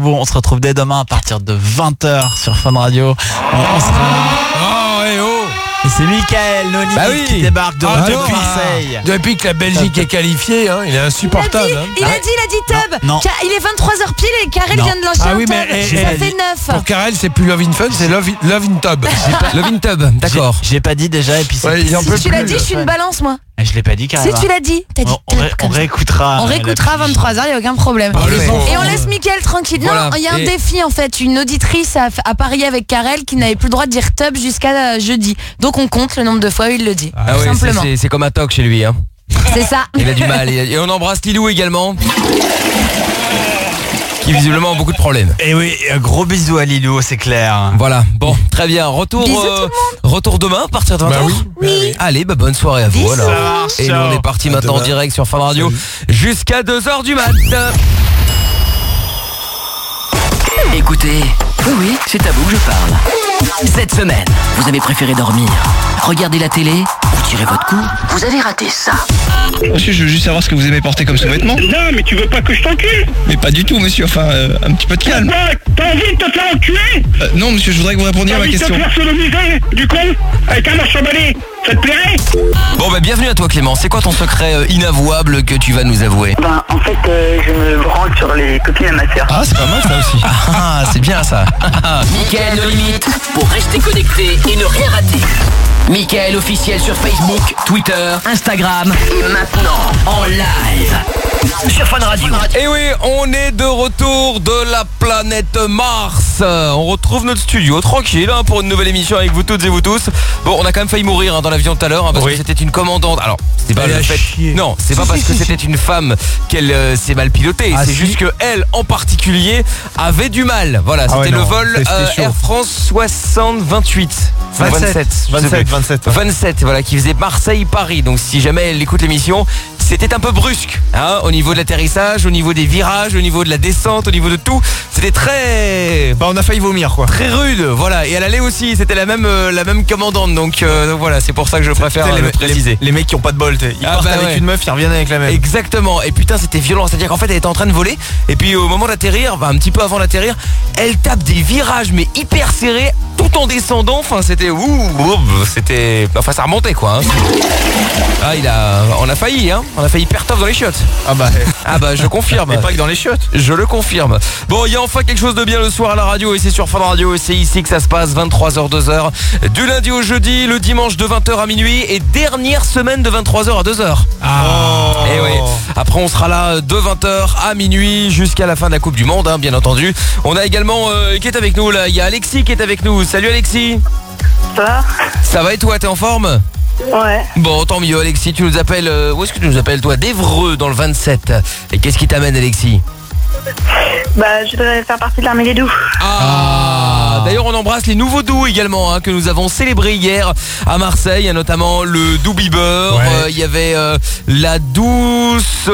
bon, on se retrouve dès demain à partir de 20h sur Fun Radio. On sera là. Oh, et oh. Et c'est Mickaël, nos limites qui débarque de retour à Marseille. Depuis que la Belgique est qualifiée, hein, il est insupportable. Il a dit Tub. Non. Il est 23h pile et Karel vient de lancer un Tub. Ça fait 9. Pour Karel, c'est plus Love in Fun, c'est Love in Tub. Love in Tub, d'accord. J'ai pas dit déjà et puis Ouais, il en peut Si tu l'as plus, dit, je suis une balance, moi. Je l'ai pas dit, Karel. Si tu l'as dit, t'as dit On réécoutera. On réécoutera à 23h, il n'y a aucun problème. Et on laisse Mickaël tranquille. Voilà. Non, il y a un défi en fait. Une auditrice a parié avec Karel qui n'avait plus le droit de dire Tub jusqu'à jeudi. Donc on compte le nombre de fois où il le dit. Ah ouais, simplement. c'est comme un toc chez lui. Hein. C'est ça. Il a du mal. Et on embrasse Lilou également. Qui visiblement a beaucoup de problèmes. Et oui, un gros bisou à Lilou, c'est clair. Voilà, bon, très bien. Retour demain à partir de 20h. Bah oui. Allez, bonne soirée à vous. Bisous. Alors. Ça marche, Et nous ciao. on est parti maintenant en direct sur Fun Radio jusqu'à 2h du mat. Écoutez, oui, c'est à vous que je parle. Cette semaine, vous avez préféré dormir, regarder la télé ou tirer votre coup. Vous avez raté ça. Monsieur, je veux juste savoir ce que vous aimez porter comme sous-vêtements. Non, mais tu veux pas que je t'encule? Mais pas du tout, monsieur. Enfin, un petit peu de calme. Quoi? T'as envie de te faire enculer? Non, monsieur, je voudrais que vous répondiez T'as à ma envie de te question. faire sodomiser, du con? Avec un marche balai? Ça te plairait? Bon, bah bienvenue à toi Clément. C'est quoi ton secret inavouable que tu vas nous avouer? Ben, en fait, je me branle sur les copines à ma sœur. Ah, c'est pas mal ça aussi. Ah, c'est bien ça. Mickaël No Limite, pour rester connecté et ne rien rater. Mickaël officiel sur Facebook, Twitter, Instagram et maintenant en live sur Fun Radio. Et oui, on est de retour de la planète Mars. On retrouve notre studio tranquille hein, pour une nouvelle émission avec vous toutes et vous tous. Bon, on a quand même failli mourir hein, dans l'avion tout à l'heure hein, parce que c'était une commandante. Alors, c'est pas le fait. Non, c'est pas parce que c'était une femme qu'elle s'est mal pilotée. C'est juste que elle, en particulier, avait du mal. Voilà, c'était le vol Air France 28. 27, voilà, qui faisait Marseille-Paris. Donc si jamais elle écoute l'émission, c'était un peu brusque hein, au niveau de l'atterrissage, au niveau des virages, au niveau de la descente, au niveau de tout. C'était très... Bah, on a failli vomir, quoi. Très rude, voilà. Et elle allait aussi, c'était la même commandante. Donc voilà, c'est pour ça que je préfère le préciser. Les mecs qui ont pas de bol, ils partent avec une meuf, ils reviennent avec la même. Exactement. Et putain, c'était violent. C'est-à-dire qu'en fait, elle était en train de voler. Et puis au moment d'atterrir, un petit peu avant d'atterrir, elle tape des virages mais hyper serrés, tout en descendant. Enfin, c'était enfin, ça remontait quoi. Hein. Ah, on a failli, hein. On a failli perdre dans les chiottes. Ah bah, je confirme. Et pas que dans les chiottes. Je le confirme. Bon, il y a enfin quelque chose de bien le soir à la radio et c'est sur Fun Radio et c'est ici que ça se passe, 23h, 2h. Du lundi au jeudi, le dimanche de 20h à minuit et dernière semaine de 23h à 2h. Et oui. Après, on sera là de 20h à minuit jusqu'à la fin de la Coupe du Monde, hein, bien entendu. On a également qui est avec nous là. Il y a Alexis qui est avec nous. Salut Alexis. Ça va? Ça va et toi, t'es en forme? Ouais. Bon, tant mieux Alexis, tu nous appelles... où est-ce que tu nous appelles toi? d'Évreux dans le 27. Et qu'est-ce qui t'amène Alexis? Bah, je voudrais faire partie de l'armée des doux. D'ailleurs, on embrasse les nouveaux doux également hein, que nous avons célébrés hier à Marseille. Il y a notamment le doux Bieber. Il y avait la douce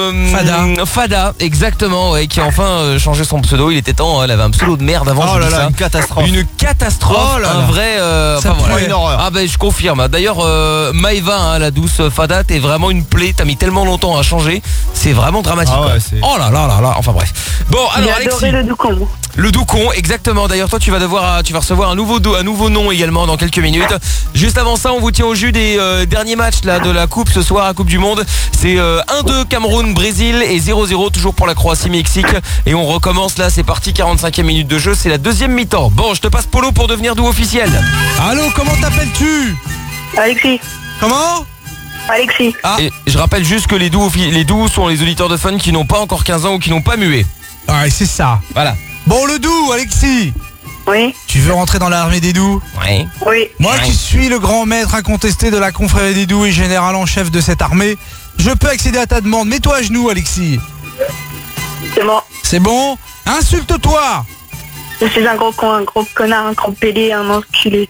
Fada, exactement, qui a enfin changé son pseudo. Il était temps, elle avait un pseudo de merde avant. Oh là là, une catastrophe. Une catastrophe, oh là un là. vrai... ça prend une horreur. Ah ben je confirme. D'ailleurs, Maëva, hein, la douce Fada, t'es vraiment une plaie. T'as mis tellement longtemps à changer. C'est vraiment dramatique. Ah ouais, c'est... Oh là là là là. Enfin bref. Bon, alors J'ai adoré Alexis. le doucon. Le doucon, exactement. D'ailleurs, toi, tu vas recevoir un nouveau nom également dans quelques minutes. Juste avant ça, on vous tient au jus des derniers matchs là de la Coupe ce soir, à Coupe du Monde. C'est 1-2 Cameroun, Brésil et 0-0 toujours pour la Croatie, Mexique. Et on recommence là, c'est parti, 45e minute de jeu, c'est la deuxième mi-temps. Bon, je te passe Polo pour devenir doux officiel. Allô, comment t'appelles-tu? Alexis. Comment? Alexis. Et je rappelle juste que les doux sont les auditeurs de Fun qui n'ont pas encore 15 ans ou qui n'ont pas mué. Ouais, c'est ça. Voilà. Bon, le doux, Alexis. Oui. Tu veux rentrer dans l'armée des doux? Oui. Oui. Moi qui suis le grand maître incontesté de la confrérie des doux et général en chef de cette armée, je peux accéder à ta demande. Mets-toi à genoux, Alexis. C'est bon. C'est bon? Insulte-toi. Je suis un gros con, un gros connard, un gros pédé, un enculé.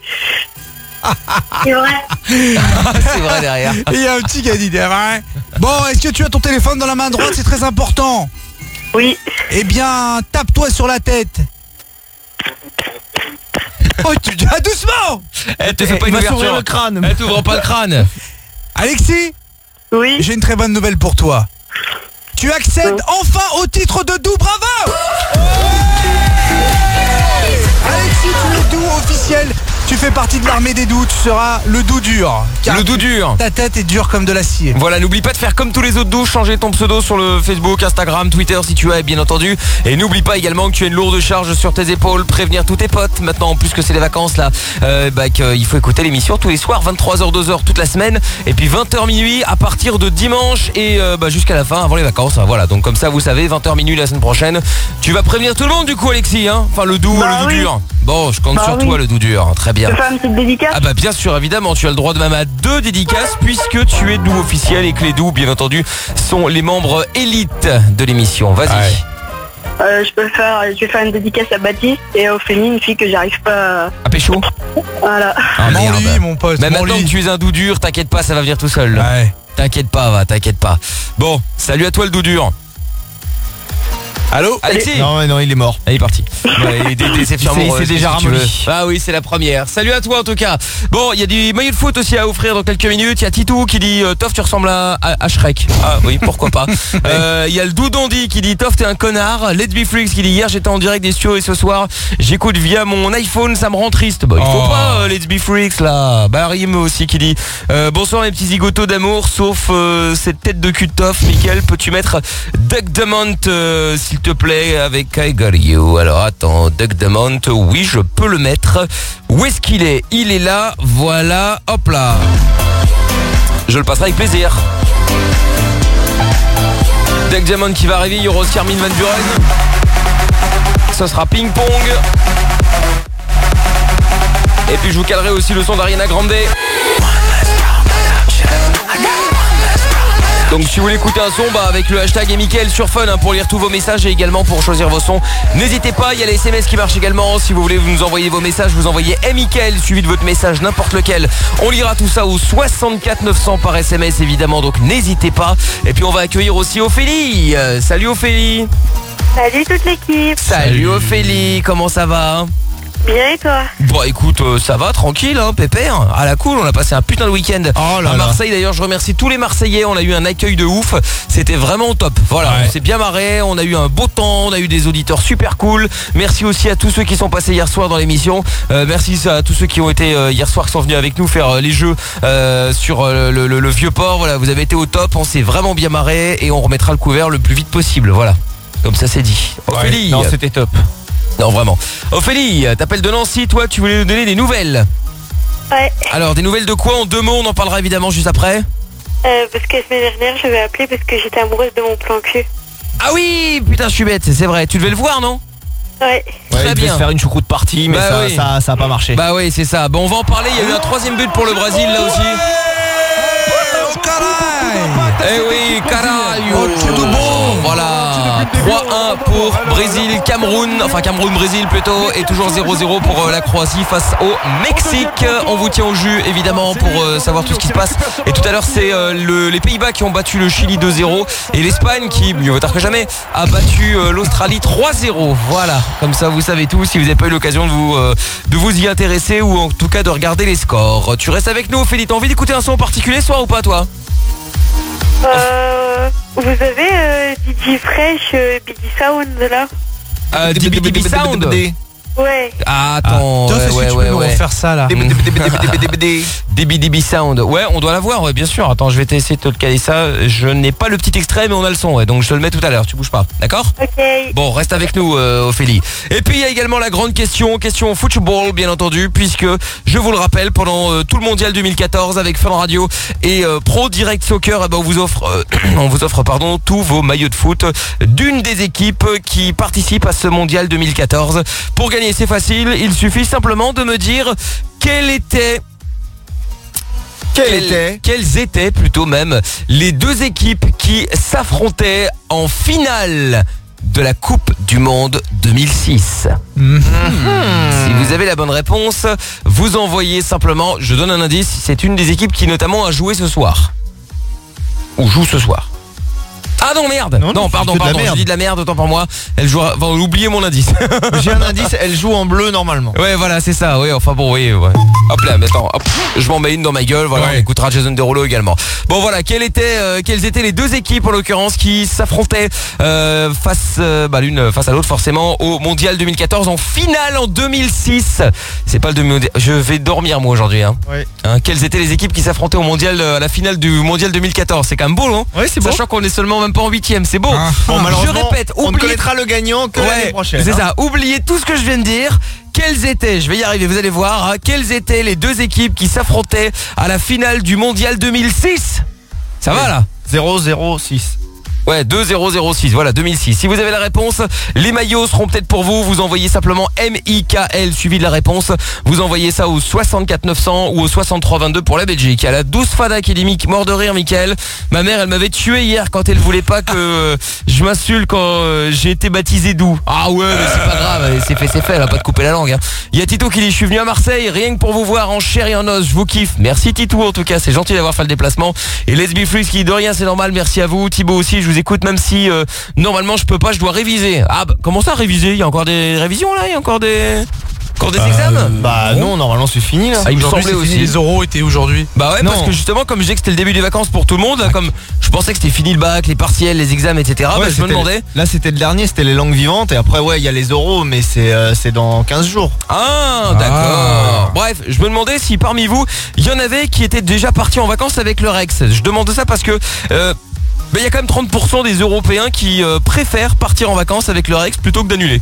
C'est vrai. C'est vrai derrière. Et il y a un petit qui a dit, c'est vrai. Bon, est-ce que tu as ton téléphone dans la main droite? C'est très important. Oui. Eh bien, tape-toi sur la tête. Oh, doucement. Elle te fait pas une va ouverture. s'ouvrir le crâne. Elle t'ouvre pas le crâne. Alexis, Oui. j'ai une très bonne nouvelle pour toi. Tu accèdes enfin au titre de doux, bravo. Tu fais partie de l'armée des doux, tu seras le doux dur. Le doux dur. Ta tête est dure comme de l'acier. Voilà, n'oublie pas de faire comme tous les autres doux, changer ton pseudo sur le Facebook, Instagram, Twitter si tu as bien entendu. Et n'oublie pas également que tu as une lourde charge sur tes épaules, prévenir tous tes potes. Maintenant, en plus que c'est les vacances là, qu'il faut écouter l'émission tous les soirs, 23h, 2h toute la semaine. Et puis 20h minuit à partir de dimanche et jusqu'à la fin, avant les vacances. Voilà, donc comme ça vous savez, 20h minuit la semaine prochaine. Tu vas prévenir tout le monde du coup Alexis, hein. Enfin le doux, le doux dur. Bon, je compte sur toi le doux dur, très bien. Je peux faire une petite dédicace? Ah bah bien sûr, évidemment, tu as le droit de même à 2 dédicaces puisque tu es doux officiel et que les doux, bien entendu, sont les membres élites de l'émission. Vas-y. Je vais faire une dédicace à Baptiste et à Ophélie, une fille que j'arrive pas à pécho. Voilà. Ah, merde. Lui, mon pote. Mais maintenant que tu es un doux dur, t'inquiète pas, ça va venir tout seul. Ouais. T'inquiète pas, t'inquiète pas. Bon, salut à toi le doux dur. Allô Alexis? Non, il est mort. Il est parti. Ouais, c'est déjà ramolli. Ah oui, c'est la première. Salut à toi en tout cas. Bon, il y a du maillot de foot aussi à offrir dans quelques minutes. Il y a Titou qui dit Toff, tu ressembles à Shrek. Ah oui, pourquoi pas. Il y a le Doudondi qui dit Toff, t'es un connard. Let's Be Freaks qui dit hier j'étais en direct des studios et ce soir j'écoute via mon iPhone, ça me rend triste. Bah, il faut pas Let's Be Freaks là. Barim aussi qui dit bonsoir les petits zigotos d'amour, sauf cette tête de cul de Toff. Mickaël, peux-tu mettre Duck Demont s'il te plaît avec I Got You. Alors attends, Duck Demont, oui je peux le mettre. Où est-ce qu'il est? Il est là, voilà, hop là. Je le passerai avec plaisir. Duck Demont qui va arriver, il y aura aussi Armin van Buren. Ce sera Ping Pong. Et puis je vous calerai aussi le son d'Ariana Grande. Donc si vous voulez écouter un son, avec le hashtag et Mickaël sur Fun pour lire tous vos messages et également pour choisir vos sons. N'hésitez pas, il y a les SMS qui marchent également. Si vous voulez vous nous envoyer vos messages, vous envoyez Mickaël suivi de votre message, n'importe lequel. On lira tout ça au 64 900 par SMS évidemment, donc n'hésitez pas. Et puis on va accueillir aussi Ophélie. Salut Ophélie. Salut toute l'équipe. Salut Ophélie, comment ça va? Bien et toi? Bon écoute, ça va, tranquille, pépère. À la cool, on a passé un putain de week-end à Marseille. D'ailleurs je remercie tous les Marseillais, on a eu un accueil de ouf. C'était vraiment top. Voilà, on s'est bien marré, on a eu un beau temps, on a eu des auditeurs super cool. Merci aussi à tous ceux qui sont passés hier soir dans l'émission. Merci à tous ceux qui ont été hier soir, qui sont venus avec nous faire les jeux sur le Vieux-Port. Voilà, vous avez été au top, on s'est vraiment bien marré et on remettra le couvert le plus vite possible. Voilà, comme ça c'est dit. Ophélie, non, c'était top. Non vraiment. Ophélie, t'appelles de Nancy, toi tu voulais nous donner des nouvelles? Ouais. Alors des nouvelles de quoi? En 2 mots, on en parlera évidemment juste après. Parce que la semaine dernière j'avais appelé parce que j'étais amoureuse de mon plan cul. Ah oui, putain je suis bête, c'est vrai, tu devais le voir non? Ouais. Très bien. Se faire une choucroute partie mais ça a pas marché. Bah oui c'est ça, bon on va en parler, il y a eu un 3e but pour le Brésil là aussi. Eh oui, caralho. Voilà, 3-1 pour Brésil, Cameroun, enfin Cameroun-Brésil plutôt, et toujours 0-0 pour la Croatie face au Mexique. On vous tient au jus évidemment pour savoir tout ce qui se passe. Et tout à l'heure c'est les Pays-Bas qui ont battu le Chili 2-0 et l'Espagne qui, mieux vaut tard que jamais, a battu l'Australie 3-0. Voilà, comme ça vous savez tout si vous n'avez pas eu l'occasion de vous y intéresser ou en tout cas de regarder les scores. Tu restes avec nous Ophélie, t'as envie d'écouter un son en particulier ce soir ou pas toi? Vous avez DJ Fresh, BD Sound là? BD Sound? Ouais. Ah, attends, ouais. Faire ça là. DB Sound. Ouais, on doit l'avoir, ouais, bien sûr. Attends, je vais essayer de te le caler ça. Je n'ai pas le petit extrait, mais on a le son, ouais. Donc je te le mets tout à l'heure. Tu bouges pas, d'accord? Ok. Bon, reste avec nous, Ophélie. Et puis il y a également la grande question football, bien entendu, puisque je vous le rappelle, pendant tout le mondial 2014 avec Fun Radio et Pro Direct Soccer, on vous offre, tous vos maillots de foot d'une des équipes qui participent à ce mondial 2014. Pour gagner, c'est facile, il suffit simplement de me dire quelles étaient plutôt même les 2 équipes qui s'affrontaient en finale de la Coupe du Monde 2006. Si vous avez la bonne réponse, vous envoyez simplement, je donne un indice, c'est une des équipes qui notamment a joué ce soir. Ou joue ce soir. Ah non, merde. Non, pardon, je dis de la merde, autant pour moi. Elle joue, enfin, oubliez mon indice. J'ai un indice, elle joue en bleu normalement. Ouais, voilà, c'est ça. Ouais, enfin bon, oui, ouais. Hop là, mais attends, hop, je m'en mets une dans ma gueule. Voilà, on écoutera Jason Derulo également. Bon, voilà, quelles étaient les deux équipes en l'occurrence qui s'affrontaient l'une face à l'autre forcément au Mondial 2014 en finale en 2006. C'est pas le demi-mondial. Je vais dormir moi aujourd'hui. Quelles étaient les équipes qui s'affrontaient au Mondial à la finale du Mondial 2014? C'est quand même beau, non? Oui, c'est beau. Sachant qu'on est seulement même pas en 8ème, c'est beau. Bon, je répète, on ne connaîtra le gagnant que l'année prochaine. C'est ça. Oubliez tout ce que je viens de dire. Quelles étaient, je vais y arriver, vous allez voir, quelles étaient les deux équipes qui s'affrontaient à la finale du Mondial 2006? Ça va là? 0-0-6. Ouais, 2-0-0-6, voilà, 2006. Si vous avez la réponse, les maillots seront peut-être pour vous. Vous envoyez simplement MIKL suivi de la réponse. Vous envoyez ça au 64 900 ou au 63 22 pour la Belgique. À la 12 Fada qui dit mort de rire, Mickaël. Ma mère, elle m'avait tué hier quand elle voulait pas que je m'insulte quand j'ai été baptisé Doux. Ah ouais, mais c'est pas grave, c'est fait, elle a pas de couper la langue. Il y a Tito qui dit je suis venu à Marseille rien que pour vous voir en chair et en os. Je vous kiffe. Merci Titou en tout cas, c'est gentil d'avoir fait le déplacement. Et Lesbi Flux qui dit de rien, c'est normal. Merci à vous. Thibaut aussi, je vous écoute même si normalement je peux pas, je dois réviser. Ah bah, comment ça réviser? Il y a encore des révisions là? Il y a encore des examens? Bah non, normalement c'est fini là. Ah, il me semblait aussi. Les oraux étaient aujourd'hui. Bah ouais, parce que justement comme je disais que c'était le début des vacances pour tout le monde, là, comme je pensais que c'était fini le bac, les partiels, les examens, etc. Ouais, je me demandais. Là c'était le dernier, c'était les langues vivantes. Et après il y a les oraux, mais c'est dans 15 jours. Ah d'accord. Bref, je me demandais si parmi vous il y en avait qui étaient déjà partis en vacances avec leur ex. Je demande ça parce que il y a quand même 30% des Européens qui préfèrent partir en vacances avec leur ex plutôt que d'annuler.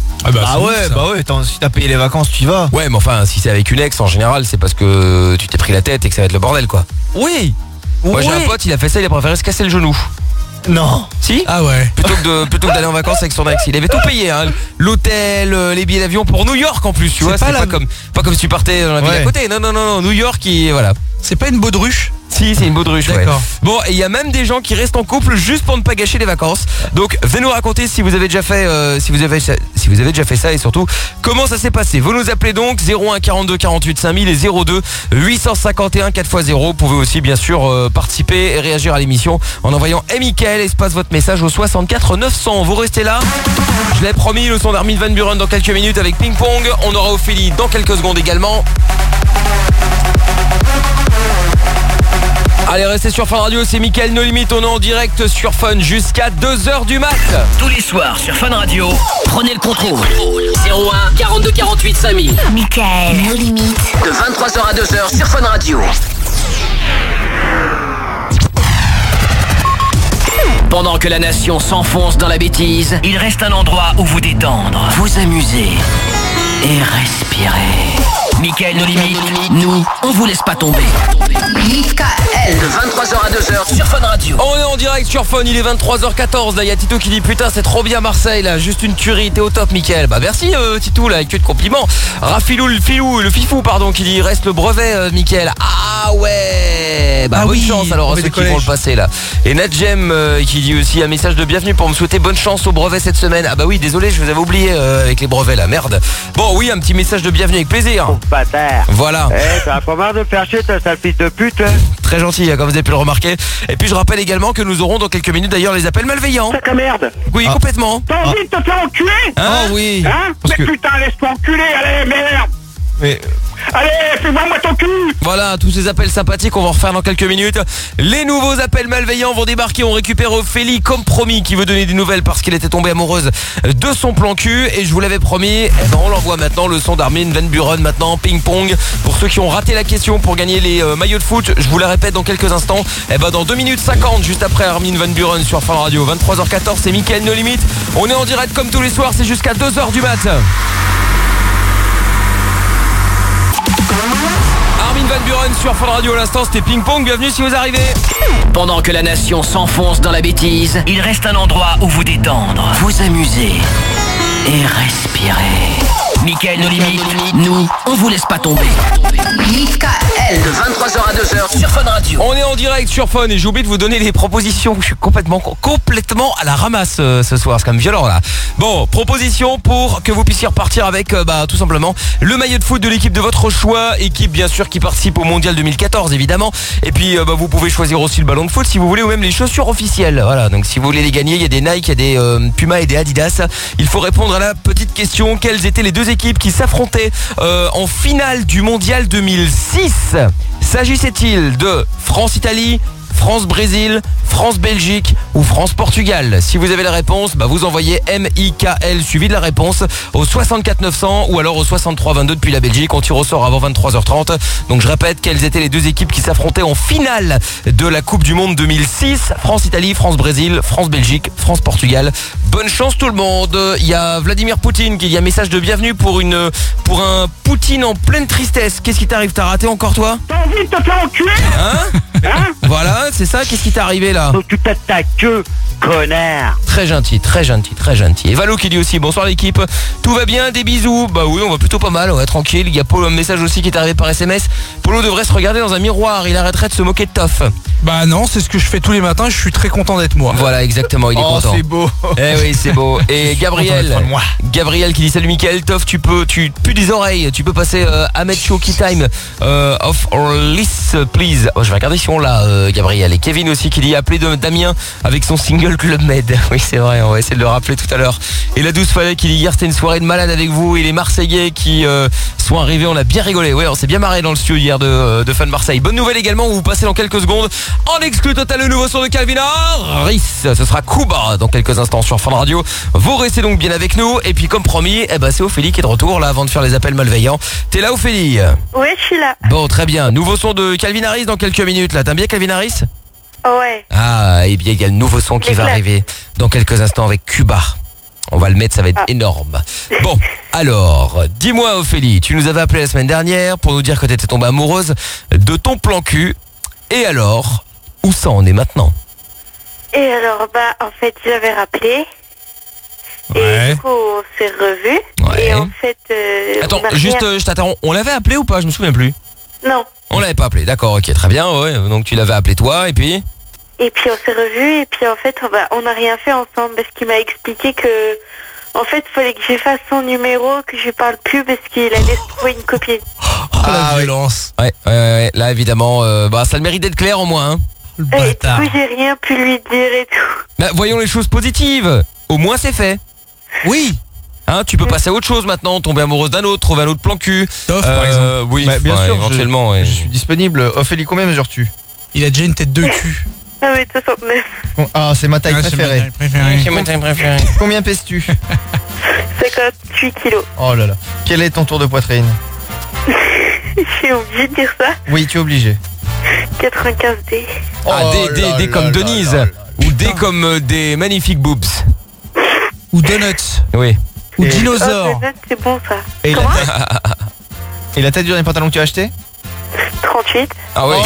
Si t'as payé les vacances, tu y vas. Ouais, mais enfin, si c'est avec une ex, en général, c'est parce que tu t'es pris la tête et que ça va être le bordel, quoi. Oui. Moi, j'ai un pote, il a fait ça, il a préféré se casser le genou. Non. Si? Ah ouais. Plutôt que d'aller en vacances avec son ex. Il avait tout payé, l'hôtel, les billets d'avion pour New York en plus, tu vois. C'est pas comme si tu partais dans la ville à côté. Non, New York, voilà. C'est pas une baudruche? Si, c'est une baudruche, ouais. D'accord. Bon, et il y a même des gens qui restent en couple juste pour ne pas gâcher les vacances. Donc, venez nous raconter si vous avez déjà fait si vous avez déjà fait ça et surtout comment ça s'est passé. Vous nous appelez donc 01 42 48 5000 et 02 851 4x0. Vous pouvez aussi bien sûr participer et réagir à l'émission en envoyant MIKL espace votre message au 64 900. Vous restez là. Je l'ai promis, le son d'Armin van Buuren dans quelques minutes avec Ping Pong. On aura Ophélie dans quelques secondes également. Allez, restez sur Fun Radio, c'est Mickaël No Limit, on est en direct sur Fun jusqu'à 2h du mat. Tous les soirs sur Fun Radio, prenez le contrôle. 01 42 48 5000. Mickaël No Limit. De 23h à 2h sur Fun Radio. Pendant que la nation s'enfonce dans la bêtise, il reste un endroit où vous détendre, vous amuser et respirer. Mickaël No Limit, nous, on vous laisse pas tomber. Mickaël. De 23h à 2h sur Fun Radio. On est en direct sur Fun, il est 23h14. Là, il y a Tito qui dit putain, c'est trop bien Marseille là, juste une tuerie, t'es au top Mickaël. Bah merci Tito là, que de compliments. Rafilou le fifou pardon, qui dit reste le brevet Mickaël. Ah ouais. Bah bonne chance alors à ceux qui vont le passer là. Et Nadjem qui dit aussi un message de bienvenue pour me souhaiter bonne chance au brevet cette semaine. Ah bah oui, désolé, je vous avais oublié avec les brevets là, merde. Bon oui, un petit message de bienvenue avec plaisir. Bâtard. Voilà. T'as pas marre de faire chier ta sale fille de pute. Très gentil, comme vous avez pu le remarquer. Et puis je rappelle également que nous aurons dans quelques minutes d'ailleurs les appels malveillants. Sac à merde. Oui, complètement. T'as envie de te faire enculer? Oui. Mais putain, laisse-toi enculer, allez, merde. Mais... Allez, fais-moi ton cul. Voilà, tous ces appels sympathiques, on va en refaire dans quelques minutes. Les nouveaux appels malveillants vont débarquer. On récupère Ophélie comme promis qui veut donner des nouvelles parce qu'elle était tombée amoureuse de son plan cul. Et je vous l'avais promis, on l'envoie maintenant, le son d'Armin van Buuren maintenant, Ping Pong. Pour ceux qui ont raté la question pour gagner les maillots de foot, je vous la répète dans quelques instants. Dans 2 minutes 50, juste après Armin van Buuren sur Fun Radio, 23h14, c'est Mickaël No Limit. On est en direct comme tous les soirs, c'est jusqu'à 2h du mat. Armin van Buuren sur Fun Radio à l'instant, c'était Ping Pong, bienvenue si vous arrivez. Pendant que la nation s'enfonce dans la bêtise, il reste un endroit où vous détendre, vous amuser et respirer. Mickaël, nos limites, nous, on vous laisse pas tomber. Mickaël, de 23h à 2h sur Fun Radio. On est en direct sur Fun et j'ai oublié de vous donner les propositions. Je suis complètement à la ramasse ce soir, c'est quand même violent là. Bon, proposition pour que vous puissiez repartir avec tout simplement le maillot de foot de l'équipe de votre choix, équipe bien sûr qui participe au Mondial 2014 évidemment. Et puis vous pouvez choisir aussi le ballon de foot si vous voulez, ou même les chaussures officielles. Voilà, donc si vous voulez les gagner, il y a des Nike, il y a des Puma et des Adidas. Il faut répondre à la petite question: quelles étaient les deux équipes qui s'affrontaient en finale du Mondial 2006? S'agissait-il de France-Italie, France-Brésil, France-Belgique ou France-Portugal? Si vous avez la réponse, vous envoyez MIKL suivi de la réponse au 64 900 ou alors au 63 22 depuis la Belgique. On tire au sort avant 23h30. Donc je répète, quelles étaient les deux équipes qui s'affrontaient en finale de la Coupe du Monde 2006? France-Italie, France-Brésil, France-Belgique, France-Portugal. Bonne chance tout le monde. Il y a Vladimir Poutine qui dit un message de bienvenue pour un Poutine en pleine tristesse. Qu'est-ce qui t'arrive? T'as raté encore toi? T'as envie de te faire enculer? Hein? Voilà, c'est ça. Qu'est-ce qui t'est arrivé là? Donc tu tâtes ta queue, connard. Très gentil, très gentil, très gentil. Et Valo qui dit aussi bonsoir l'équipe. Tout va bien, des bisous. Bah oui, on va plutôt pas mal, ouais, tranquille. Il y a Polo, un message aussi qui est arrivé par SMS. Polo devrait se regarder dans un miroir, il arrêterait de se moquer de Toff. Bah non, c'est ce que je fais tous les matins, je suis très content d'être moi. Voilà, exactement, il est content. C'est beau. Eh oui, c'est beau. Et Gabriel qui dit salut Mickaël, Toff, tu pues des oreilles, tu peux passer Ahmed Shoki Time off our list please. Oh, je vais regarder si on l'a Gabriel. Et Kevin aussi qui dit appelez Damien avec son single Club Med. Oui, c'est vrai, on va essayer de le rappeler tout à l'heure. Et la douce Fallet qui dit hier c'était une soirée de malade avec vous et les Marseillais qui sont arrivés, on a bien rigolé. Ouais, on s'est bien marré dans le studio hier de Fun Marseille. Bonne nouvelle également, vous passez dans quelques secondes en exclu total le nouveau son de Calvin Harris. Ce sera Kuba dans quelques instants sur Fun Radio. Vous restez donc bien avec nous et puis comme promis, c'est Ophélie qui est de retour là avant de faire les appels malveillants. T'es là Ophélie? Oui, je suis là. Bon, très bien. Nouveau son de Calvin Harris dans quelques minutes là. T'aimes bien Calvin Harris? Ouais. Ah, et bien il y a le nouveau son qui va arriver dans quelques instants avec Cuba. On va le mettre, ça va être énorme. Bon, alors, dis-moi Ophélie, tu nous avais appelé la semaine dernière pour nous dire que t'étais tombée amoureuse de ton plan cul. Et alors, où ça en est maintenant? Et alors, en fait, j'avais rappelé. Ouais. Et du coup, on s'est revus. Ouais. Et en fait... Attends, on a juste, rien- je t'attends. On l'avait appelé ou pas? Je me souviens plus. Non. On l'avait pas appelé, d'accord, ok, très bien, ouais. Donc tu l'avais appelé toi, et puis... Et puis on s'est revus et puis en fait on n'a rien fait ensemble parce qu'il m'a expliqué que en fait il fallait que j'efface son numéro, que je lui parle plus parce qu'il allait se trouver une copine. La violence. Ouais. Là, évidemment, ça a le mérite d'être clair au moins. Hein. Le Et du bâtard. coup j'ai rien pu lui dire et tout. Voyons les choses positives. Au moins c'est fait. Oui. Hein, tu peux passer à autre chose maintenant, tomber amoureuse d'un autre, trouver un autre plan cul. Toff, par exemple. Oui, Bien sûr, éventuellement. je suis disponible. Ophélie, combien mesures-tu? Il a déjà une tête de cul. 1m69. Ah, c'est ma taille préférée. C'est mon thème préféré. Combien pèses-tu? 58 kilos. Oh là là. Quel est ton tour de poitrine? Je suis obligée de dire ça. Oui, tu es obligé. 95D. Ah, des comme Denise. Ou des comme des magnifiques boobs. Ou Donuts. Oui. Ou Et- Dinosaure. Oh, c'est bon ça. Et la Comment taille Et la taille du dernier pantalon que tu as acheté? 38. Ah oui.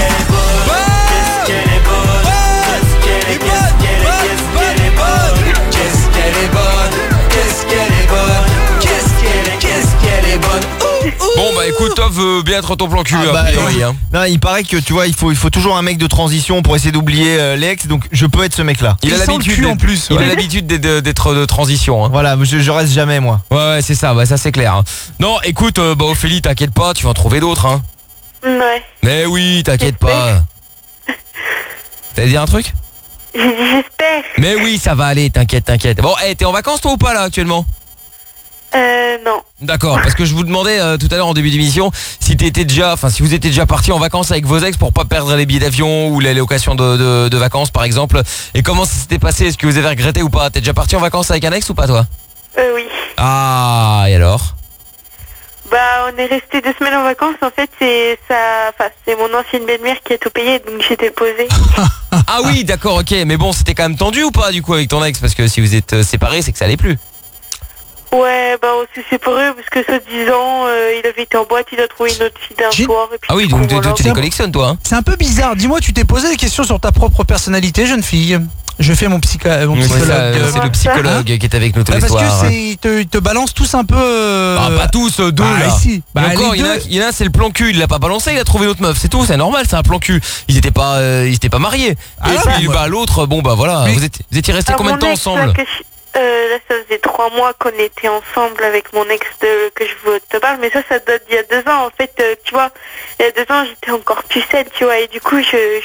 Bon écoute, Toff veut bien être ton plan cul a priori, hein. Non, il paraît que tu vois, il faut toujours un mec de transition pour essayer d'oublier l'ex, donc je peux être ce mec là. Il a sent le l'habitude cul en d'être- plus, Il a ouais. l'habitude d'être de transition, hein. Voilà, je reste jamais moi. Ouais, c'est ça, ça c'est clair, hein. Non, écoute, Ophélie, t'inquiète pas, tu vas en trouver d'autres, hein. Ouais. Mais oui, t'inquiète pas. T'allais dire un truc? J'ai dit j'espère. Mais oui, ça va aller, t'inquiète. Bon, t'es en vacances toi ou pas là actuellement? Non. D'accord, parce que je vous demandais tout à l'heure en début d'émission si vous étiez déjà partis en vacances avec vos ex pour pas perdre les billets d'avion ou les locations de vacances par exemple. Et comment ça s'était passé? Est-ce que vous avez regretté ou pas? T'es déjà parti en vacances avec un ex ou pas toi? Oui. Ah, et alors? On est resté 2 semaines en vacances. En fait, c'est mon ancienne belle-mère qui a tout payé, donc j'étais posée. Ah oui, d'accord, ok. Mais bon, c'était quand même tendu ou pas du coup avec ton ex? Parce que si vous êtes séparés, c'est que ça allait plus. Ouais, on s'est séparés parce que soi-disant, il avait été en boîte, il a trouvé une autre fille d'un soir. Et puis, Ah oui, du coup, donc voilà. tu les collectionnes toi, hein? C'est un peu bizarre. Dis-moi, tu t'es posé des questions sur ta propre personnalité, jeune fille? Je fais mon psychologue. C'est le psychologue qui est avec nous tous les Parce soirs. que ils te balancent tous un peu. Pas tous, deux là. Ici. Et encore, il y en a, c'est le plan cul. Il l'a pas balancé, il a trouvé notre meuf. C'est tout, c'est normal, c'est un plan cul. Ils étaient pas mariés. Ah et là, puis l'autre, bon bah voilà. Mais- Vous étiez restés combien de temps ensemble? Là, ça faisait 3 mois qu'on était ensemble avec mon ex que je te parle, mais ça date d'il y a 2 ans. En fait, tu vois, il y a 2 ans, j'étais encore pucelle, tu vois, et du coup,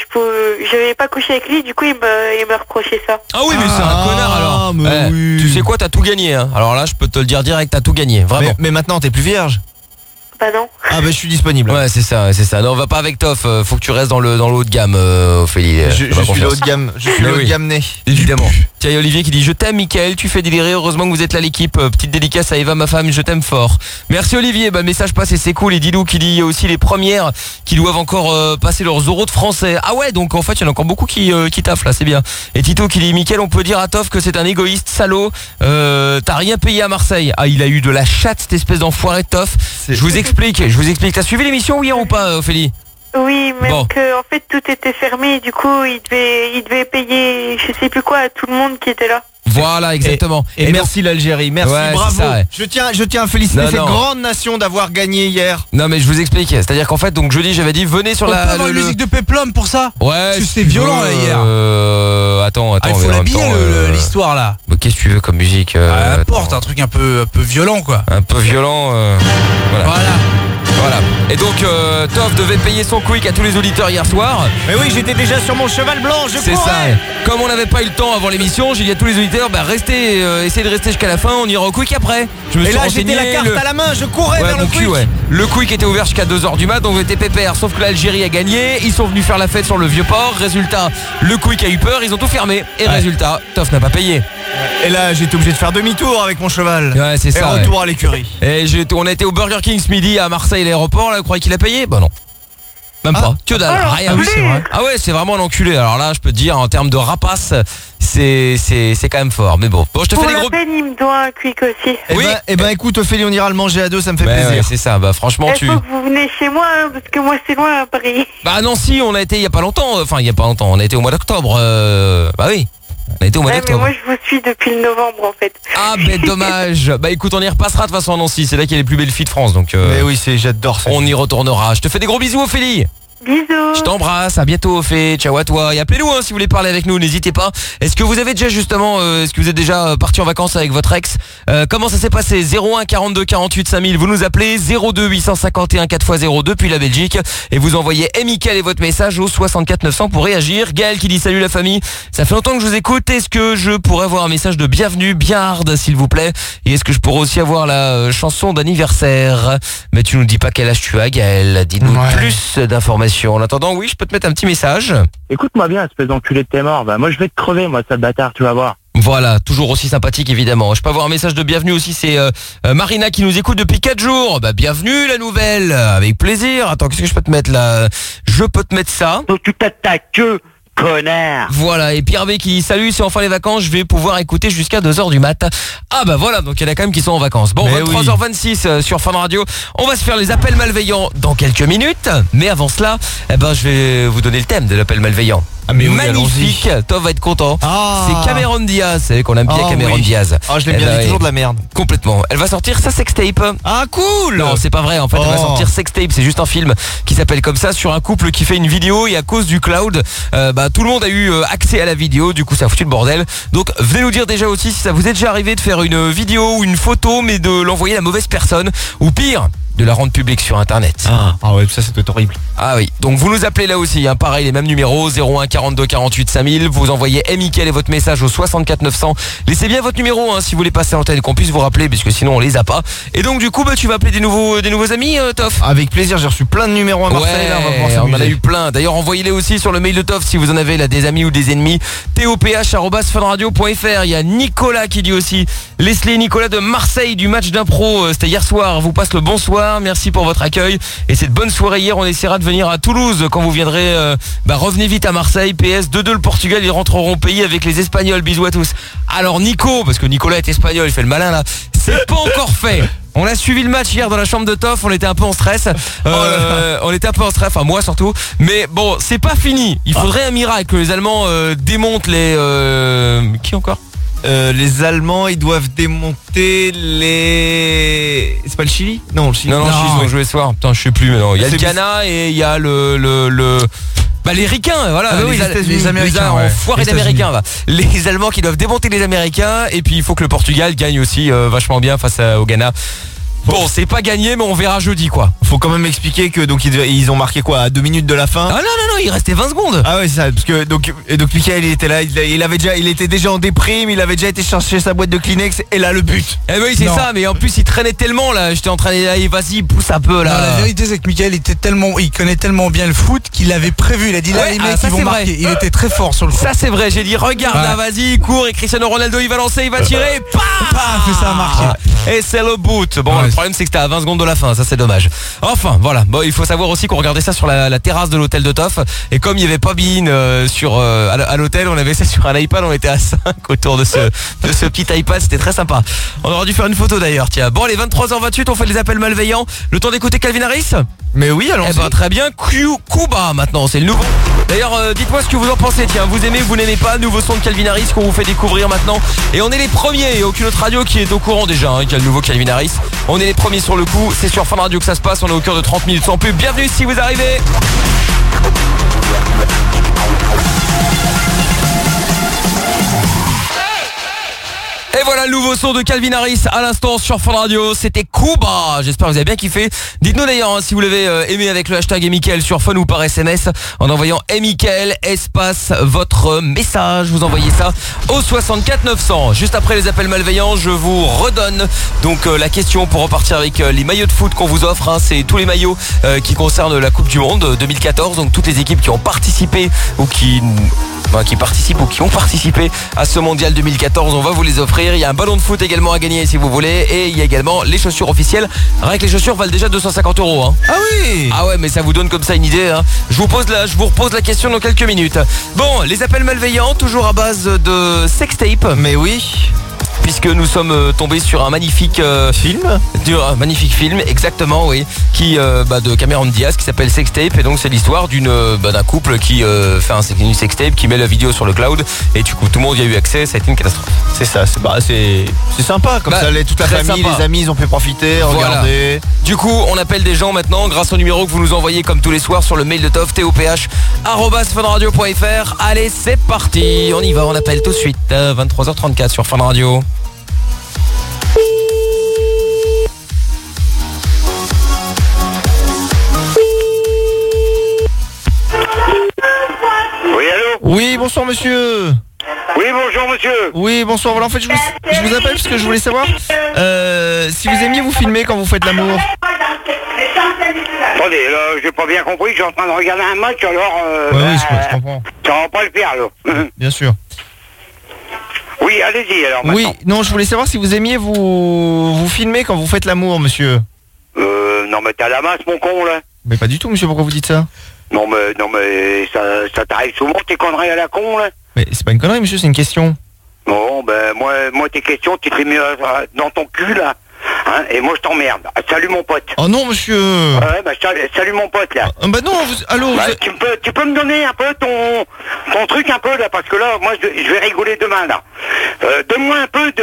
je n'avais pas couché avec lui, du coup, il me reprochait ça. Ah oui, mais c'est un connard alors. mais oui. Tu sais quoi, t'as tout gagné. Hein. Alors là, je peux te le dire direct, t'as tout gagné, vraiment. Mais maintenant, t'es plus vierge. Bah non. Ah bah je suis disponible. Ouais, c'est ça. Non, on va pas avec Toff. Faut que tu restes dans le haut de gamme, Ophélie. Je suis le haut de gamme. Je suis Mais le haut oui. de gamme né. Évidemment. Tiens, il y a Olivier qui dit je t'aime Mickaël, tu fais délirer, heureusement que vous êtes là l'équipe. Petite dédicace à Eva, ma femme, je t'aime fort. Merci Olivier, le message passé, c'est cool. Et Didou qui dit aussi les premières qui doivent encore passer leurs euros de français. Ah ouais, donc en fait il y en a encore beaucoup qui taffent là, c'est bien. Et Tito qui dit Mickaël, on peut dire à Toff que c'est un égoïste salaud. T'as rien payé à Marseille. Ah, il a eu de la chatte cette espèce d'enfoiré de Toff. Je vous explique. T'as suivi l'émission hier ou pas, Ophélie? Oui, même Bon. que en fait tout était fermé, du coup il devait payer je sais plus quoi à tout le monde qui était là. Voilà, exactement. Et donc- merci l'Algérie, merci, Ouais, bravo. c'est ça, ouais. Je tiens à féliciter Non, cette non. grande nation d'avoir gagné hier. Non mais je vous explique, c'est-à-dire qu'en fait donc jeudi j'avais dit venez sur On peut la avoir une musique de Peplum pour ça. Ouais, Parce que si c'était tu violent veux, là hier. Attends, Il mais faut en même l'habiller temps, l'histoire là. bah, qu'est-ce que tu veux comme musique Importe, attends. un truc un peu violent quoi. Un peu violent voilà. Voilà. Et donc Toff devait payer son quick à tous les auditeurs hier soir. Mais oui, j'étais déjà sur mon cheval blanc, je C'est courais. ça. Ouais. Comme on n'avait pas eu le temps avant l'émission, j'ai dit à tous les auditeurs restez, essayez de rester jusqu'à la fin, on ira au quick après. Je me Et suis là renseigné, j'étais la carte à la main, je courais Ouais, vers mon le cul, quick. ouais. Le quick était ouvert jusqu'à 2h du mat, donc j'étais pépère. Sauf que l'Algérie a gagné, ils sont venus faire la fête sur le Vieux-Port. Résultat, le quick a eu peur, ils ont tout fermé. Et résultat, Toff n'a pas payé. Et là j'étais obligé de faire demi-tour avec mon cheval. Ouais, c'est Et ça. retour à l'écurie. Et on a été au Burger King ce midi à Marseille, l'aéroport. Là, vous croyez qu'il a payé? Bah non. Même pas. Que dalle, rien. oui, c'est vrai. Ah ouais, c'est vraiment un enculé. Alors là, je peux te dire, en termes de rapace, c'est quand même fort. Mais bon, je te Pour fais des la gros. peine, il me doit un quick aussi. Oui. Eh ben écoute Ophélie, on ira le manger à deux, ça me fait Ouais, plaisir. ouais, c'est ça. Bah franchement, Il faut que vous venez chez moi, hein, parce que moi c'est loin à Paris. Bah non, si, on a été il y a pas longtemps. Enfin, il y a pas longtemps. On a été au mois d'octobre. Bah oui. On a été au mois Ouais, mais d'octobre. moi je vous suis depuis le novembre en fait. Ah, ben dommage. Bah écoute, on y repassera de toute façon à Nancy. C'est là qu'il y a les plus belles filles de France. Donc Mais oui, j'adore ça. on y retournera. Je te fais des gros bisous, Ophélie. Bisous. Je t'embrasse, à bientôt Ophélie, ciao à toi. Et appelez-nous si vous voulez parler avec nous, n'hésitez pas. Est-ce que vous avez déjà justement, est-ce que vous êtes déjà parti en vacances avec votre ex? Comment ça s'est passé? 01 42 48 5000, vous nous appelez 02 851 4x0 depuis la Belgique et vous envoyez Mickaël et votre message au 64 900 pour réagir. Gaël qui dit salut la famille, ça fait longtemps que je vous écoute, est-ce que je pourrais avoir un message de bienvenue bien hard s'il vous plaît? Et est-ce que je pourrais aussi avoir la chanson d'anniversaire? Mais tu nous dis pas quel âge tu as Gaël, dis-nous plus d'informations. En attendant, oui, je peux te mettre un petit message. Écoute-moi bien, espèce d'enculé de tes morts. Bah, moi, je vais te crever, moi, sale bâtard, tu vas voir. Voilà, toujours aussi sympathique évidemment. Je peux avoir un message de bienvenue aussi, c'est Marina qui nous écoute depuis 4 jours. Bah bienvenue la nouvelle, avec plaisir. Attends, qu'est-ce que je peux te mettre là? Je peux te mettre ça. Donc, tu tâtes ta queue, connard. Voilà, et Pierre V qui dit salut, c'est enfin les vacances, je vais pouvoir écouter jusqu'à 2h du mat. Ah bah voilà, donc il y en a quand même qui sont en vacances. Bon, 23h26 sur Fun Radio, on va se faire les appels malveillants dans quelques minutes. Mais avant cela, je vais vous donner le thème de l'appel malveillant. Ah mais oui, magnifique, Toff va être content. C'est Cameron Diaz, vous savez qu'on aime bien Cameron Diaz. Ah je l'aime bien, il est toujours de la merde. Complètement. Elle va sortir sa sextape. Ah cool. Non, c'est pas vrai en fait, elle va sortir sextape, c'est juste un film qui s'appelle comme ça sur un couple qui fait une vidéo et à cause du cloud, tout le monde a eu accès à la vidéo, du coup ça a foutu le bordel. Donc venez nous dire déjà aussi si ça vous est déjà arrivé de faire une vidéo ou une photo mais de l'envoyer à la mauvaise personne ou pire, de la rendre publique sur internet. Ah ouais, ça c'était horrible. Ah oui, donc vous nous appelez là aussi, hein, pareil, les mêmes numéros, 01 42 48 5000, vous envoyez Mickaël et votre message au 64 900. Laissez bien votre numéro si vous voulez passer à l'antenne, qu'on puisse vous rappeler, puisque sinon on les a pas. Et donc du coup, tu vas appeler des nouveaux amis, Toff? Avec plaisir, j'ai reçu plein de numéros à Marseille, là, on va pouvoir on en a s'amuser. eu plein. D'ailleurs, envoyez-les aussi sur le mail de Toff si vous en avez là des amis ou des ennemis. toph@funradio.fr. Il y a Nicolas qui dit aussi, Leslie et Nicolas de Marseille du match d'impro, c'était hier soir, vous passe le bonsoir, merci pour votre accueil et cette bonne soirée hier. On essaiera de venir à Toulouse quand vous viendrez. Revenez vite à Marseille. PS 2-2 le Portugal, ils rentreront au pays avec les Espagnols. Bisous à tous. Alors Nico, parce que Nicolas est espagnol, il fait le malin là, c'est pas encore fait. On a suivi le match hier dans la chambre de Toff, on était un peu en stress. On était un peu en stress, enfin moi surtout. Mais bon, c'est pas fini. Il faudrait un miracle que les Allemands démontent les... Qui encore ? Les Allemands, ils doivent démonter les... C'est pas le Chili ? Non, le Chili. Non, le Chili, ils vont jouer ce soir. Putain, je sais plus maintenant. Il y a le Ghana et il y a bah les ricains, voilà, les Américains, enfoirés d'Américains, va. Les Allemands qui doivent démonter les Américains, et puis il faut que le Portugal gagne aussi vachement bien face au Ghana. Bon, c'est pas gagné, mais on verra jeudi, quoi. Faut quand même expliquer que donc ils ont marqué quoi à 2 minutes de la fin. Ah non, il restait 20 secondes. Ah ouais, c'est ça, parce que donc Mickaël il était là, il était déjà en déprime, il avait déjà été chercher sa boîte de Kleenex et là le but. Eh oui, c'est ça, mais en plus il traînait tellement là, j'étais en train de vas-y, pousse un peu là. Non, la vérité c'est que Mickaël il connaît tellement bien le foot qu'il avait prévu, il a dit là les mecs ils vont marquer. Il était très fort sur le foot. Ça c'est vrai, j'ai dit regarde là, vas-y, cours et Cristiano Ronaldo il va lancer, il va tirer, paf, et ça a marché. Et c'est le but. Bon, le problème c'est que c'était à 20 secondes de la fin, ça c'est dommage. Enfin, voilà. Bon, il faut savoir aussi qu'on regardait ça sur la terrasse de l'hôtel de Toff. Et comme il n'y avait pas Bein à l'hôtel, on avait ça sur un iPad, on était à 5 autour de ce petit iPad, c'était très sympa. On aurait dû faire une photo d'ailleurs, tiens. Bon, allez, 23h28, on fait les appels malveillants. Le temps d'écouter Calvin Harris ? Mais oui, allons-y. Eh ben très bien, Cuba maintenant, c'est le nouveau. D'ailleurs, dites-moi ce que vous en pensez, tiens, vous aimez, vous n'aimez pas, nouveau son de Calvin Harris qu'on vous fait découvrir maintenant. Et on est les premiers, et aucune autre radio qui est au courant déjà, qu'il y a le nouveau Calvin Harris. On est les premiers sur le coup, c'est sur Fun Radio que ça se passe, on est au cœur de 30 minutes sans pub. Bienvenue si vous arrivez. Et voilà le nouveau son de Calvin Harris à l'instant sur Fun Radio, c'était Cuba. J'espère que vous avez bien kiffé. Dites-nous d'ailleurs si vous l'avez aimé avec le hashtag Mickaël sur Fun ou par SMS en envoyant Mickaël espace votre message. Vous envoyez ça au 64 900. Juste après les appels malveillants, je vous redonne donc la question pour repartir avec les maillots de foot qu'on vous offre. Hein. C'est tous les maillots qui concernent la Coupe du Monde 2014. Donc toutes les équipes qui ont participé ou qui participent ou qui ont participé à ce mondial 2014, on va vous les offrir. Il y a un ballon de foot également à gagner si vous voulez. Et il y a également les chaussures officielles. Rien que les chaussures valent déjà 250 €. Hein. Ah oui. Ah ouais, mais ça vous donne comme ça une idée. Hein. Je vous repose la question dans quelques minutes. Bon, les appels malveillants, toujours à base de sextape. Mais oui. Puisque nous sommes tombés sur un magnifique film. Magnifique film, exactement, oui, qui de Cameron Diaz, qui s'appelle Sextape. Et donc c'est l'histoire d'un couple qui fait une sextape, qui met la vidéo sur le cloud. Et du coup tout le monde y a eu accès, ça a été une catastrophe. C'est ça, c'est sympa comme ça, toute la famille, sympa. Les amis, ils ont pu profiter, regarder. Du coup on appelle des gens maintenant grâce au numéro que vous nous envoyez comme tous les soirs sur le mail de Toff, toph@funradio.fr. Allez, c'est parti, on y va, on appelle tout de suite 23h34 sur Fun Radio. Oui, allô ? Oui, bonsoir monsieur. Oui, bonjour monsieur. Oui, bonsoir. Voilà, en fait, je vous appelle parce que je voulais savoir si vous aimiez vous filmer quand vous faites l'amour. Attendez, là, j'ai pas bien compris, je suis en train de regarder un match, alors... oui, je comprends. Ça va pas le faire, là. Bien sûr. Oui, allez-y, alors, maintenant. Oui, non, je voulais savoir si vous aimiez vous filmer quand vous faites l'amour, monsieur. Non, mais t'as la masse, mon con, là. Mais pas du tout, monsieur, pourquoi vous dites ça? Non, mais ça t'arrive souvent, tes conneries à la con, là. Mais c'est pas une connerie, monsieur, c'est une question. Bon, ben, moi, tes questions, tu te les mets dans ton cul, là. Hein, et moi, je t'emmerde. Salut, mon pote. Oh non, monsieur. Ouais, bah, salut, mon pote, là. Bah non, allô. Bah, tu peux me donner un peu ton truc, un peu, là, parce que là, moi, je vais rigoler demain, là. Donne-moi un peu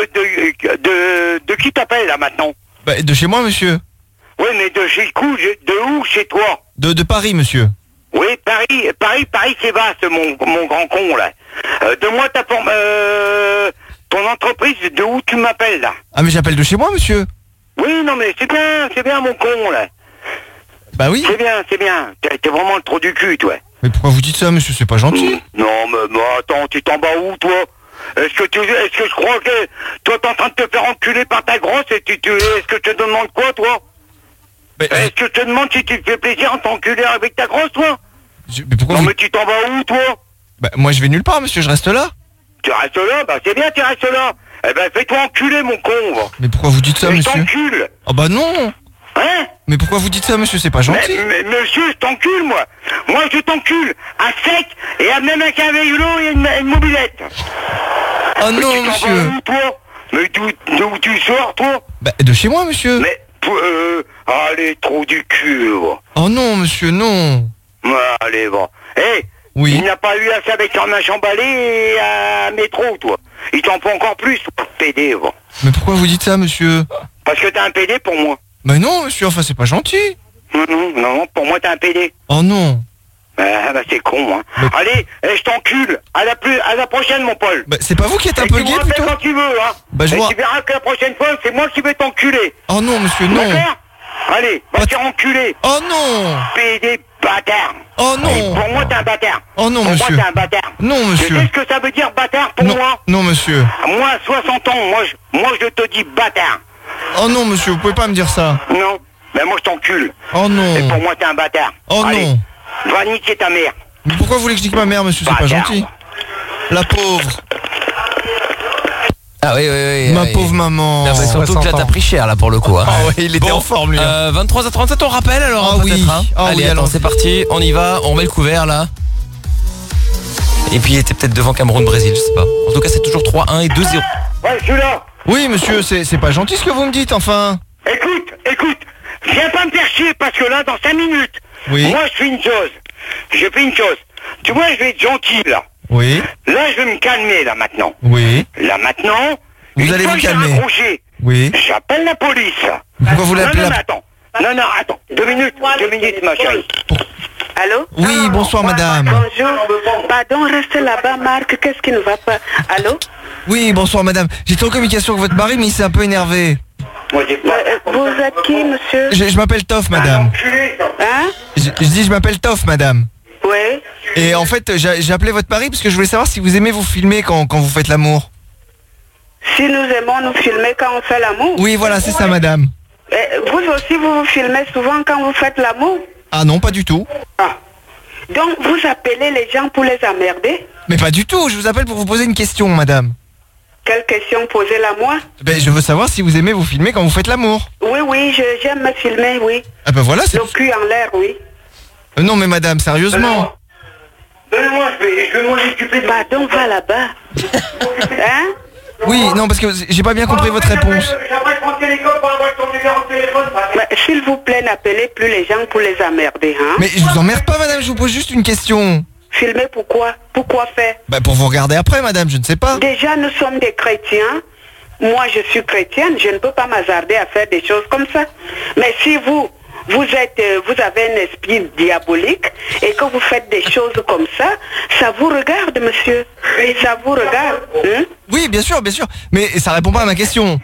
de qui t'appelle, là, maintenant. Bah, de chez moi, monsieur. Oui, mais de où chez toi? De Paris, monsieur. Oui, Paris, c'est vaste, mon grand con, là. Donne-moi ton entreprise, de où tu m'appelles, là. Ah, mais j'appelle de chez moi, monsieur. Oui, non, mais c'est bien, mon con, là. Bah oui. C'est bien. T'es vraiment le trou du cul, toi. Mais pourquoi vous dites ça, monsieur? C'est pas gentil. Non, mais attends, tu t'en bats où, toi? Est-ce que je crois que toi, t'es en train de te faire enculer par ta grosse et est-ce que je te demande quoi, toi? Est-ce que je te demande si tu te fais plaisir à t'enculer avec ta grosse, toi? Mais pourquoi non, mais tu t'en vas où, toi? Bah, moi, je vais nulle part, monsieur, je reste là. Tu restes là? Bah, c'est bien, tu restes là. Eh ben, fais-toi enculer, mon con, va. Mais pourquoi vous dites ça, monsieur? Je t'encule. Oh, bah non. Hein? Mais pourquoi vous dites ça, monsieur? C'est pas gentil. Mais monsieur, je t'encule, moi. Moi, je t'encule à sec et à même avec un vélo et une mobilette. Oh non, monsieur. Où, toi? Mais d'où tu sors, toi? Bah, de chez moi, monsieur. Mais, allez, trop du cul, va. Oh non, monsieur, non. Allez, va. Hé, oui. Il n'a pas eu assez avec un machin balai et un métro, toi. Il t'en faut encore plus, toi, PD, va. Mais pourquoi vous dites ça, monsieur? Parce que t'es un PD pour moi. Bah non, monsieur, enfin, c'est pas gentil. Non, pour moi, t'es un PD. Oh non. Bah c'est con, hein. Mais... Allez, je t'encule. À la prochaine, mon Paul. Bah c'est pas vous qui êtes un peu gay, plutôt? Quand tu veux, hein. Bah je vois. Tu verras que la prochaine fois, c'est moi qui vais t'enculer. Oh non, monsieur, non. Allez, va te faire enculer. Oh non. PD bâtard. Oh non. Allez, pour moi, t'es un bâtard. Oh non, pour monsieur. Pour moi, t'es un bâtard. Non, monsieur. Tu sais ce que ça veut dire, bâtard, pour moi? Non, monsieur. Moi, 60 ans, moi, je te dis bâtard. Oh non, monsieur, vous pouvez pas me dire ça. Non. Ben moi, je t'encule. Oh non. Et pour moi, t'es un bâtard. Oh allez, non. Va niquer ta mère. Mais pourquoi vous voulez que je dise ma mère, monsieur? C'est pas gentil. La pauvre. Ah oui. Ma pauvre maman. Ah bah, surtout que là t'as pris cher là pour le coup. Hein. Ah ouais, il était en forme lui. 23h37, on rappelle alors. Ah oui. Hein. Ah allez, oui, attends, c'est parti, on y va, on met le couvert là. Et puis il était peut-être devant Cameroun-Brésil, je sais pas. En tout cas c'est toujours 3-1 et 2-0. Ouais, je suis là. Oui monsieur, c'est pas gentil ce que vous me dites enfin. Écoute, viens pas me faire chier parce que là dans 5 minutes, oui. Moi je fais une chose. Tu vois, je vais être gentil là. Oui. Là je vais me calmer là maintenant. Oui. Là maintenant, vous allez vous calmer. Raccroché, oui. J'appelle la police. Pourquoi vous l'appelez? Non, attends. 2 minutes, ma chérie. Allô? Oui, bonsoir madame. Bonjour. Pardon, restez là-bas, Marc. Qu'est-ce qui ne va pas? Allô? Oui, bonsoir madame. J'étais en communication avec votre mari, mais il s'est un peu énervé. Vous êtes qui, monsieur? Je m'appelle Toff, madame. Hein? Je dis je m'appelle Toff, madame. Oui. Et en fait, j'ai appelé votre mari parce que je voulais savoir si vous aimez vous filmer quand vous faites l'amour. Si nous aimons nous filmer quand on fait l'amour? Oui, voilà, c'est ça, madame. Vous aussi, vous filmez souvent quand vous faites l'amour? Ah non, pas du tout. Ah. Donc, vous appelez les gens pour les emmerder? Mais pas du tout, je vous appelle pour vous poser une question, madame. Quelle question? Posez-la moi. Je veux savoir si vous aimez vous filmer quand vous faites l'amour. Oui, j'aime me filmer, oui. Ah ben voilà, c'est... Le cul en l'air, oui. Non mais madame, sérieusement. Donnez-moi, je vais m'en occuper. Pardon, va là-bas. Hein? Oui, non, parce que j'ai pas bien compris votre réponse. S'il vous plaît, n'appelez plus les gens pour les emmerder, hein? Mais je vous emmerde pas, madame, je vous pose juste une question. Filmer pourquoi? Pourquoi faire? Pour vous regarder après, madame, je ne sais pas. Déjà, nous sommes des chrétiens. Moi, je suis chrétienne, je ne peux pas m'hasarder à faire des choses comme ça. Mais si vous avez un esprit diabolique et que vous faites des choses comme ça vous regarde, monsieur. Et ça vous regarde. Hein? Oui, bien sûr. Mais ça répond pas à ma question.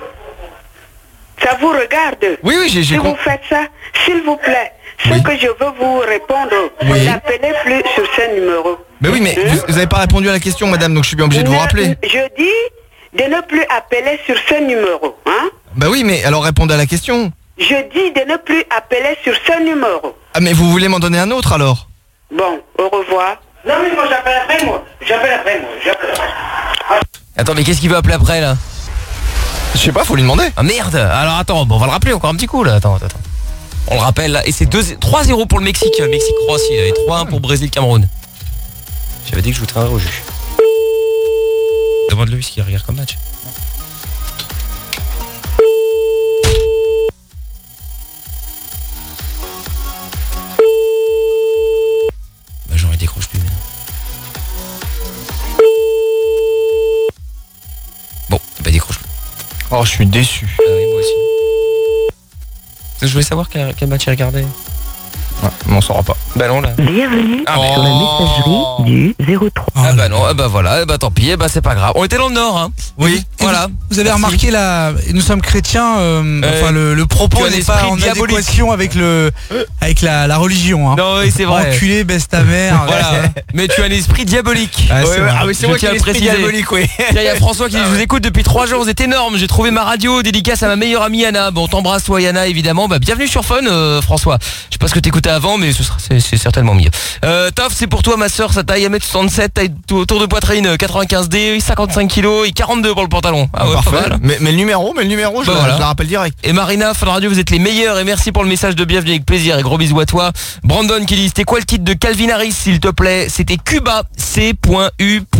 Ça vous regarde. Oui, j'ai Si vous faites ça, s'il vous plaît, ce que je veux vous répondre, n'appelez plus sur ce numéro. Mais oui, mais vous n'avez pas répondu à la question, madame, donc je suis bien obligé de vous rappeler. Je dis de ne plus appeler sur ce numéro, hein? Bah oui, mais alors répondez à la question. Je dis de ne plus appeler sur ce numéro. Ah, mais vous voulez m'en donner un autre alors? Bon, au revoir. Non, mais moi j'appelle après, moi. Attends, mais qu'est-ce qu'il veut appeler après là? Je sais pas, faut lui demander. Ah merde. Alors attends, on va le rappeler encore un petit coup là. Attends. On le rappelle là. Et c'est 3-0 pour le Mexique. Mexique-Croatie. Et 3-1 pour Brésil-Cameroun. J'avais dit que je vous traînerais au jus. Demande-lui ce qu'il regarde comme match. J'aurais décroche plus. Bon, décroche plus. Oh, je suis déçu. Ah oui, moi aussi. Je voulais savoir quel match il regardait. Ouais, mais on saura pas. Bah non là. Bienvenue sur la messagerie du 03. Ah bah non, voilà, tant pis, c'est pas grave. On était dans le Nord, hein. Oui, voilà. Vous avez remarqué là, nous sommes chrétiens, enfin le propos n'est pas en adéquation avec la religion, hein. Non, oui, c'est vrai. Enculé, baisse ta mère. Voilà. Mais tu as un esprit diabolique. Ah, c'est c'est moi qui ai l'esprit diabolique, oui. Il y a François qui dit, je vous écoute depuis 3 jours, vous êtes énorme. J'ai trouvé ma radio, dédicace à ma meilleure amie Yana. Bon, t'embrasse toi Yana, évidemment. Bienvenue sur Fun, François. Je sais pas ce que t'écoutes avant, mais c'est certainement mieux. Toff, c'est pour toi ma soeur, sa taille 1m67, taille autour de poitrine 95D, 55 kg et 42 pour le pantalon. Ah ouais, parfait. pas mal. Mais le numéro, je la rappelle direct. Et Marina, Fun Radio, vous êtes les meilleurs et merci pour le message de bienvenue avec plaisir et gros bisous à toi. Brandon qui dit, c'était quoi le titre de Calvin Harris s'il te plaît? C'était Cuba, C.U.B.A.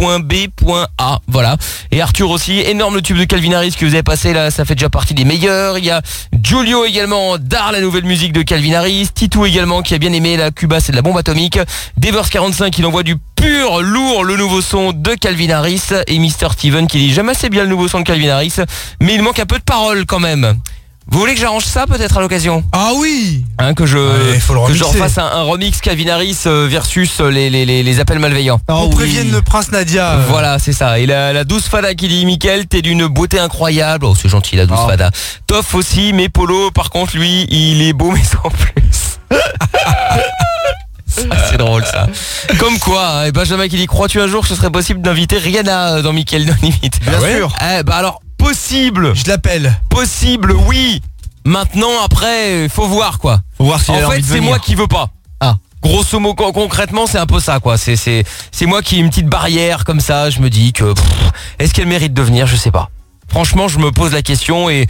Voilà. Et Arthur aussi, énorme le tube de Calvin Harris que vous avez passé là, ça fait déjà partie des meilleurs. Il y a Giulio également, Dar, la nouvelle musique de Calvin Harris. Titou également qui a bien aimé la Cuba, c'est de la bombe atomique. Devers45 il envoie du pur lourd, le nouveau son de Calvin Harris. Et Mr. Steven qui dit, j'aime assez bien le nouveau son de Calvin Harris, mais il manque un peu de paroles quand même. Vous voulez que j'arrange ça peut-être à l'occasion? Ah oui, que je refasse un remix Calvin Harris versus les appels malveillants. On prévienne le prince Nadia. Voilà, c'est ça. Et la douce Fada qui dit, Mickaël, t'es d'une beauté incroyable. Oh, c'est gentil la douce Fada. Toff aussi, mais Polo, par contre, lui, il est beau mais sans plus. C'est drôle ça. Comme quoi, et Benjamin qui dit, crois-tu un jour que ce serait possible d'inviter Rihanna dans Mickaël No Limite? Bien sûr. Alors, possible. Je l'appelle. Possible, oui. Maintenant, après, faut voir quoi. Faut voir si en fait, c'est moi qui veux pas. Grosso modo, concrètement, c'est un peu ça quoi. C'est moi qui ai une petite barrière comme ça. Je me dis que est-ce qu'elle mérite de venir? Je sais pas. Franchement, je me pose la question et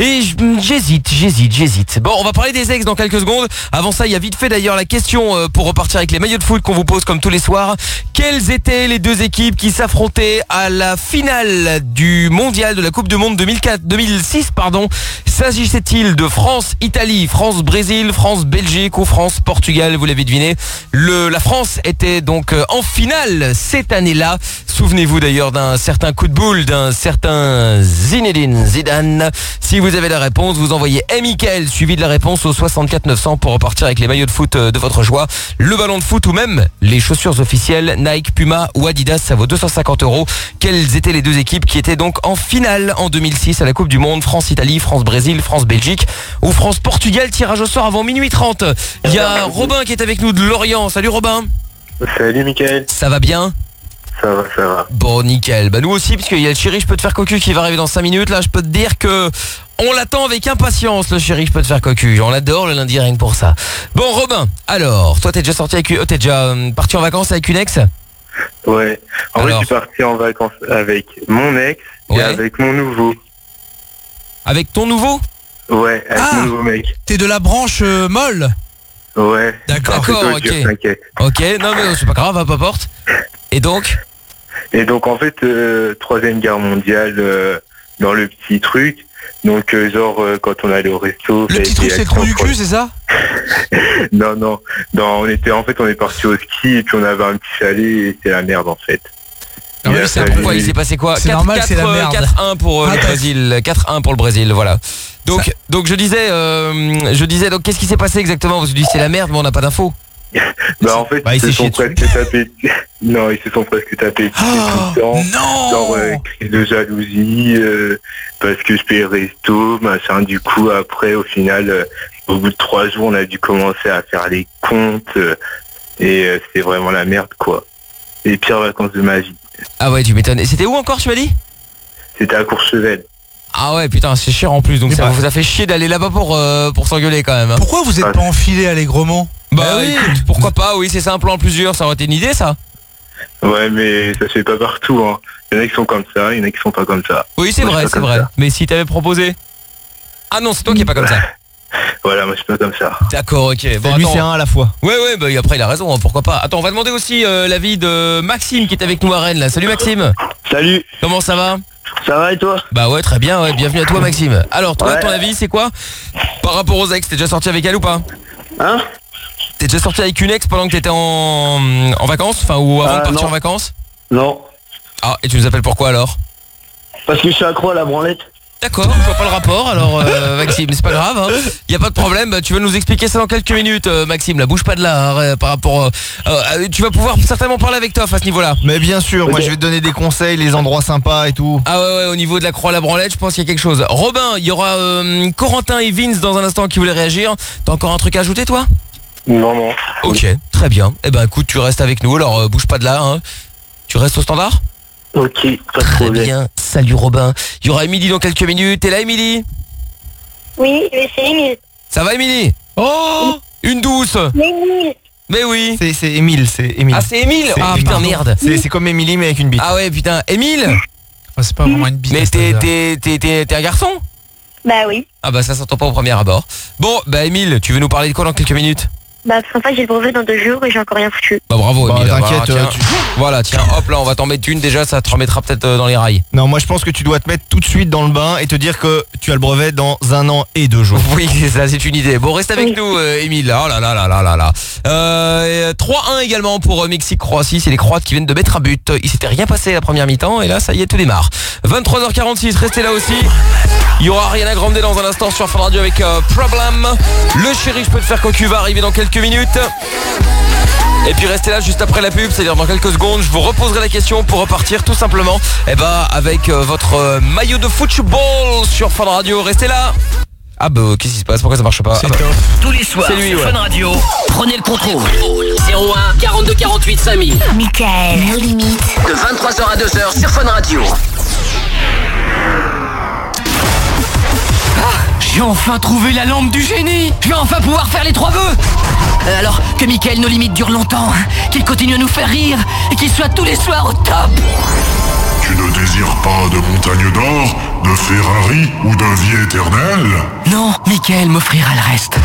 j'hésite. Bon, on va parler des ex dans quelques secondes. Avant ça, il y a vite fait d'ailleurs la question pour repartir avec les maillots de foot qu'on vous pose comme tous les soirs. Quelles étaient les deux équipes qui s'affrontaient à la finale du mondial de la Coupe du Monde 2006 S'agissait-il de France-Italie, France-Brésil, France-Belgique ou France-Portugal? Vous l'avez deviné. La France était donc en finale cette année-là. Souvenez-vous d'ailleurs d'un certain coup de boule, d'un certain Zinedine Zidane. Si vous avez la réponse, vous envoyez Mickaël suivi de la réponse au 64 900 pour repartir avec les maillots de foot de votre choix, le ballon de foot ou même les chaussures officielles Nike, Puma ou Adidas, ça vaut 250 €. Quelles étaient les deux équipes qui étaient donc en finale en 2006 à la Coupe du Monde? France-Italie, France-Brésil, France-Belgique ou France-Portugal? Tirage au sort avant minuit 30. Il y a Robin qui est avec nous de Lorient. Salut Robin. Salut Mickaël. Ça va bien? Ça va. Bon, nickel. Bah nous aussi, parce qu'il y a le chéri, je peux te faire cocu qui va arriver dans 5 minutes. Là, je peux te dire que on l'attend avec impatience, le chéri, je peux te faire cocu. On l'adore le lundi rien que pour ça. Bon, Robin, alors, toi, t'es déjà sorti avec t'es déjà parti en vacances avec une ex? Ouais. En fait, je suis parti en vacances avec mon ex et avec mon nouveau. Avec ton nouveau? Ouais, avec mon nouveau mec. T'es de la branche molle? Ouais. D'accord, ok. Ok, non mais c'est pas grave, peu importe. Et donc en fait, Troisième Guerre mondiale dans le petit truc. Donc quand on allait au resto... Le petit truc c'est le trou du cul, c'est ça? Non. On est parti au ski et puis on avait un petit chalet et c'est la merde en fait. Non, mais c'est pourquoi il s'est passé quoi? C'est normal, c'est la merde. 4-1 pour le Brésil. 4-1 pour le Brésil, voilà. Donc je disais donc qu'est-ce qui s'est passé exactement? Vous dites c'est la merde mais on n'a pas d'infos. Bah en fait ils se sont presque tapés. Non, ils se sont presque tapés tout le temps. Non. Genre crise de jalousie parce que je payais resto, machin. Du coup après au final au bout de 3 jours on a dû commencer à faire les comptes et c'était vraiment la merde quoi. Les pires vacances de ma vie. Ah ouais, tu m'étonnes. Et c'était où encore tu m'as dit? C'était à Courchevel. Ah ouais, putain, c'est cher en plus. Donc ça vous a fait chier d'aller là-bas pour s'engueuler quand même. Hein. Pourquoi vous êtes pas enfilé allègrement? Bah oui, écoute, pourquoi pas? Oui, c'est simple en plusieurs, ça aurait été une idée ça. Ouais, mais ça se fait pas partout. Hein. Il y en a qui sont comme ça, il y en a qui sont pas comme ça. Oui, c'est vrai. Mais si t'avais proposé... Ah non, c'est toi qui est pas comme ça. Voilà, moi je suis pas comme ça. D'accord, ok. Bon, lui c'est un à la fois. Ouais, bah après il a raison, hein, pourquoi pas. Attends, on va demander aussi l'avis de Maxime qui est avec nous à Rennes là. Salut Maxime. Salut. Comment ça va? Ça va et toi? Bah ouais, très bien, bienvenue à toi Maxime. Alors, toi, ton avis c'est quoi par rapport aux ex? T'es déjà sorti avec elle ou pas? Hein? T'es déjà sorti avec une ex pendant que t'étais en vacances? Enfin, ou avant de partir en vacances? Non. Ah, et tu nous appelles pourquoi alors? Parce que je suis accro à la branlette. D'accord, je vois pas le rapport, alors Maxime, c'est pas grave, hein. Y a pas de problème, bah, tu vas nous expliquer ça dans quelques minutes Maxime, là, bouge pas de là, hein, par rapport... tu vas pouvoir certainement parler avec Toff à ce niveau-là. Mais bien sûr, moi je vais te donner des conseils, les endroits sympas et tout. Ah ouais, au niveau de la croix à la branlette, je pense qu'il y a quelque chose. Robin, il y aura Corentin et Vince dans un instant qui voulaient réagir. T'as encore un truc à ajouter toi? Non. Ok, très bien. Eh ben écoute, tu restes avec nous, alors bouge pas de là, hein. Tu restes au standard? Ok, pas de problème. Très bien, salut Robin. Il y aura Émilie dans quelques minutes. T'es là Émilie? Oui, c'est Émilie. Ça va Émilie? Oh, Une douce. Mais oui. C'est Émile, c'est Émile. Ah, c'est Émile. Ah putain, merde. C'est comme Émilie mais avec une bite. Ah ouais, putain, Émile. C'est pas vraiment une bite. Mais t'es un garçon? Bah oui. Ah bah ça s'entend pas au premier abord. Bon, bah Émile, tu veux nous parler de quoi dans quelques minutes? Bah parce qu'en fait j'ai le brevet dans 2 jours et j'ai encore rien foutu. Bah bravo Émile. T'inquiète. Voilà, tiens, hop là, on va t'en mettre une déjà, ça te remettra peut-être dans les rails. Non, moi je pense que tu dois te mettre tout de suite dans le bain et te dire que tu as le brevet dans 1 an et 2 jours. Oui, ça c'est une idée. Bon, reste avec nous Émile. Oh là là là là là là. 3-1 également pour Mexique-Croatie, c'est les Croates qui viennent de mettre un but. Il s'était rien passé la première mi-temps et là ça y est, tout démarre. 23h46, restez là aussi. Il y aura Ariana Grande dans un instant sur Fun Radio avec Problem. Le chéri, je peux te faire cocu va arriver dans quelques minutes. Et puis restez là juste après la pub, c'est-à-dire dans quelques secondes, je vous reposerai la question pour repartir tout simplement avec votre maillot de football sur Fun Radio. Restez là. Ah bah qu'est-ce qui se passe? Pourquoi ça marche pas? Tous les soirs C'est lui, sur ouais. Fun Radio, prenez le contrôle. 01 42 48 5000. Mickaël, nos limites. De 23h à 2h sur Fun Radio. J'ai enfin trouvé la lampe du génie. Je vais enfin pouvoir faire les 3 vœux. Alors que Mickaël nos limites dure longtemps, qu'il continue à nous faire rire et qu'il soit tous les soirs au top. Tu ne désires pas de montagne d'or, de Ferrari ou de vie éternelle? Non, Mickaël m'offrira le reste.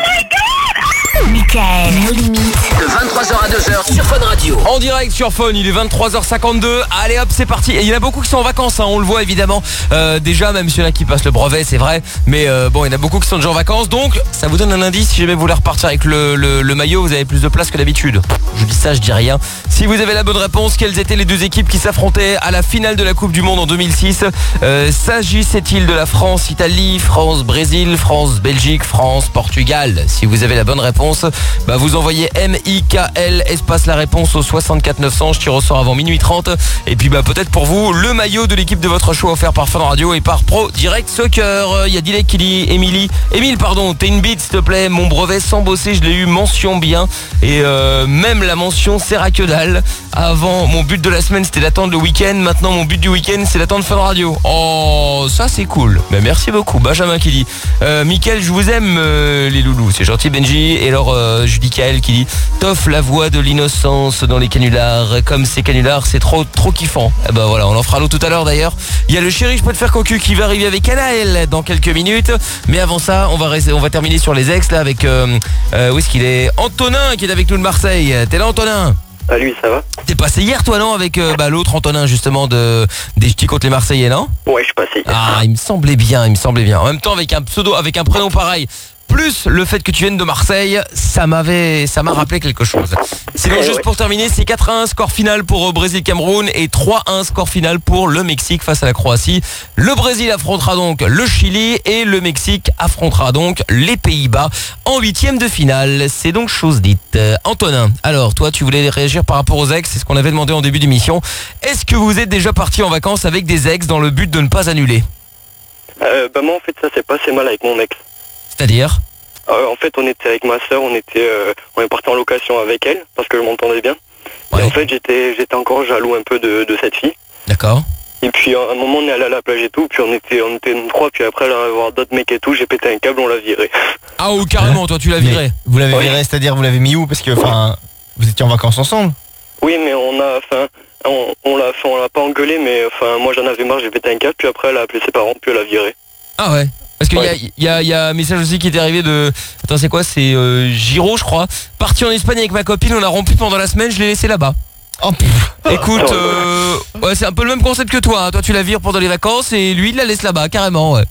Mickaël, nos limites. De 23h à 2h sur Fun Radio. En direct sur Fun, il est 23h52. Allez hop, c'est parti. Et il y en a beaucoup qui sont en vacances, hein, on le voit évidemment. Déjà, même s'il y en a qui passent le brevet, c'est vrai. Mais bon, il y en a beaucoup qui sont déjà en vacances. Donc, ça vous donne un indice. Si jamais vous voulez repartir avec le maillot, vous avez plus de place que d'habitude. Je dis ça, je dis rien. Si vous avez la bonne réponse, quelles étaient les deux équipes qui s'affrontaient à la finale de la Coupe du Monde en 2006? S'agissait-il de la France-Italie, France-Brésil, France-Belgique, France-Portugal? Si vous avez la bonne réponse, vous envoyez MIKL espace la réponse au 64 900. Je tire au sort avant minuit 30. Et puis peut-être pour vous le maillot de l'équipe de votre choix offert par Fun Radio et par Pro Direct Soccer. Il y a Dilek qui dit Émile pardon, t'es une bite s'il te plaît. Mon brevet sans bosser, je l'ai eu mention bien. Et même la mention sert à que dalle. Avant, mon but de la semaine c'était d'attendre le week-end. Maintenant mon but du week-end c'est d'attendre Fun Radio. Oh, ça c'est cool. Mais merci beaucoup. Benjamin qui dit Mickaël, je vous aime les loulous. C'est gentil Benji. Et alors Julie Kael qui dit Toff, la voix de l'innocence dans les canulars. Comme ces canulars, c'est trop kiffant. Et voilà, on en fera l'autre tout à l'heure d'ailleurs. Il y a le chéri, je peux te faire cocu qui va arriver avec Anaël dans quelques minutes. Mais avant ça, on va terminer sur les ex là avec où est-ce qu'il est? Antonin qui est avec nous de Marseille. T'es là Antonin? Salut, ça va? T'es passé hier toi non avec l'autre Antonin justement des Ch'tis contre les Marseillais, non? Ouais, je suis passé. Ah, il me semblait bien. En même temps avec un pseudo, avec un prénom pareil. Plus le fait que tu viennes de Marseille, ça m'a rappelé quelque chose. Sinon, juste pour terminer, c'est 4-1 score final pour Brésil-Cameroun et 3-1 score final pour le Mexique face à la Croatie. Le Brésil affrontera donc le Chili et le Mexique affrontera donc les Pays-Bas en 8e de finale. C'est donc chose dite. Antonin, alors toi, tu voulais réagir par rapport aux ex, c'est ce qu'on avait demandé en début d'émission. Est-ce que vous êtes déjà parti en vacances avec des ex dans le but de ne pas annuler? Moi en fait ça s'est passé mal avec mon ex. C'est-à-dire? En fait on était avec ma soeur, on est parti en location avec elle parce que je m'entendais bien. Ouais. Et en fait j'étais encore jaloux un peu de cette fille. D'accord. Et puis à un moment on est allé à la plage et tout, puis on était nous trois, puis après là voir d'autres mecs et tout, j'ai pété un câble, on l'a viré. Ah ou carrément, toi tu l'as viré? Vous l'avez viré, c'est-à-dire vous l'avez mis où? Parce que vous étiez en vacances ensemble? Oui mais on l'a pas engueulé, mais moi j'en avais marre, j'ai pété un câble, puis après elle a appelé ses parents, puis elle a viré. Ah ouais. Parce qu'il y a un message aussi qui est arrivé de... Attends, c'est quoi? C'est Giro, je crois. Parti en Espagne avec ma copine, on a rompu pendant la semaine, je l'ai laissé là-bas. Oh, écoute, ouais, c'est un peu le même concept que toi. Hein. Toi, tu la vires pendant les vacances et lui, il la laisse là-bas, carrément, ouais.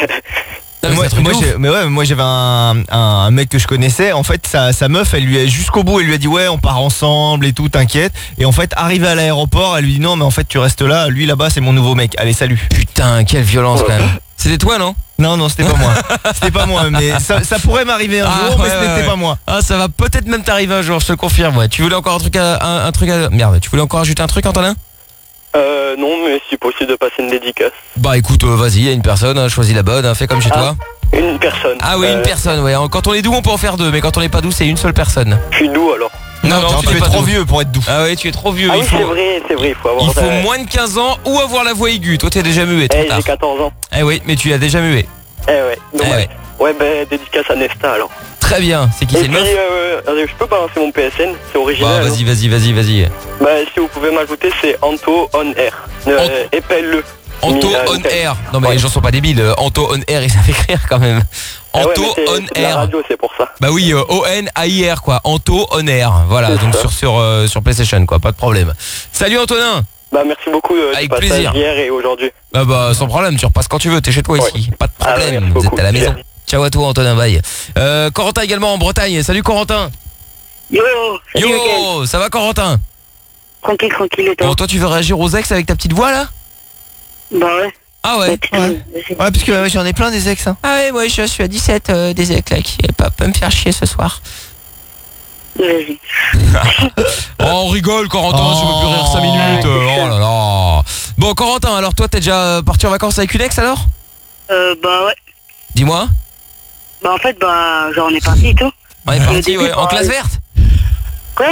Moi j'avais un mec que je connaissais. En fait sa meuf, elle lui a jusqu'au bout, elle lui a dit ouais on part ensemble et tout, t'inquiète. Et en fait arrivé à l'aéroport, elle lui dit non mais en fait tu restes là, lui là-bas c'est mon nouveau mec, allez salut. Putain, quelle violence quand même. C'était toi non? Non, c'était pas moi. C'était pas moi, mais ça pourrait m'arriver un jour, mais c'était pas moi. Ah, ça va peut-être même t'arriver un jour, je te le confirme. Ouais. Tu voulais encore un truc à... Merde, tu voulais encore ajouter un truc, Antonin? Non, mais si possible de passer une dédicace. Bah écoute, vas-y, il y a une personne, hein, choisis la bonne, hein, fais comme chez toi. Une personne. Ah oui, une personne, ouais. Quand on est doux, on peut en faire deux, mais quand on n'est pas doux, c'est une seule personne. Je suis doux alors. Non, tu es trop vieux pour être doux. Ah ouais, tu es trop vieux. Ah oui, c'est vrai, il faut avoir... Il faut moins de 15 ans ou avoir la voix aiguë. Toi, t'es déjà muet. J'ai 14 ans. Eh oui, mais tu as déjà muet. Eh ouais, donc ouais, dédicace à Nesta alors. Très bien. C'est qui, c'est Et une puis, meuf je peux balancer mon PSN, c'est original. Bah, vas-y. Bah, si vous pouvez m'ajouter, c'est Anto on air. Épelle-le. Anto on air. Non mais les gens sont pas débiles. Anto on air, ils savent écrire quand même. Anto on la air. radio, c'est pour ça. Bah oui, O-N-A-I-R quoi. Anto on air. Voilà, donc sur PlayStation quoi, pas de problème. Salut Antonin. Bah merci beaucoup avec du passage plaisir. hier et aujourd'hui. Bah sans problème, tu repasses quand tu veux, t'es chez toi ici. Pas de problème, vous êtes à la maison. Ciao à toi Antonin, bye. Corentin également en Bretagne. Salut Corentin. Yo, salut, Yo, Mickaël. ça va Corentin? Tranquille, et toi? Bon, toi tu veux réagir aux ex avec ta petite voix là? Bah ouais. Ah ouais. Ouais, parce que j'en ai plein des ex. Hein. Ah ouais, moi je suis à 17 des ex là qui peut me faire chier ce soir. Vas-y. Oh, on rigole Corentin, je peux plus rire 5 minutes. Oh là là. Bon Corentin, alors toi t'es déjà parti en vacances avec une ex alors? Bah ouais. Dis-moi. Bah en fait, bah genre on est parti et tout. On est parti, ouais. En classe verte? Quoi?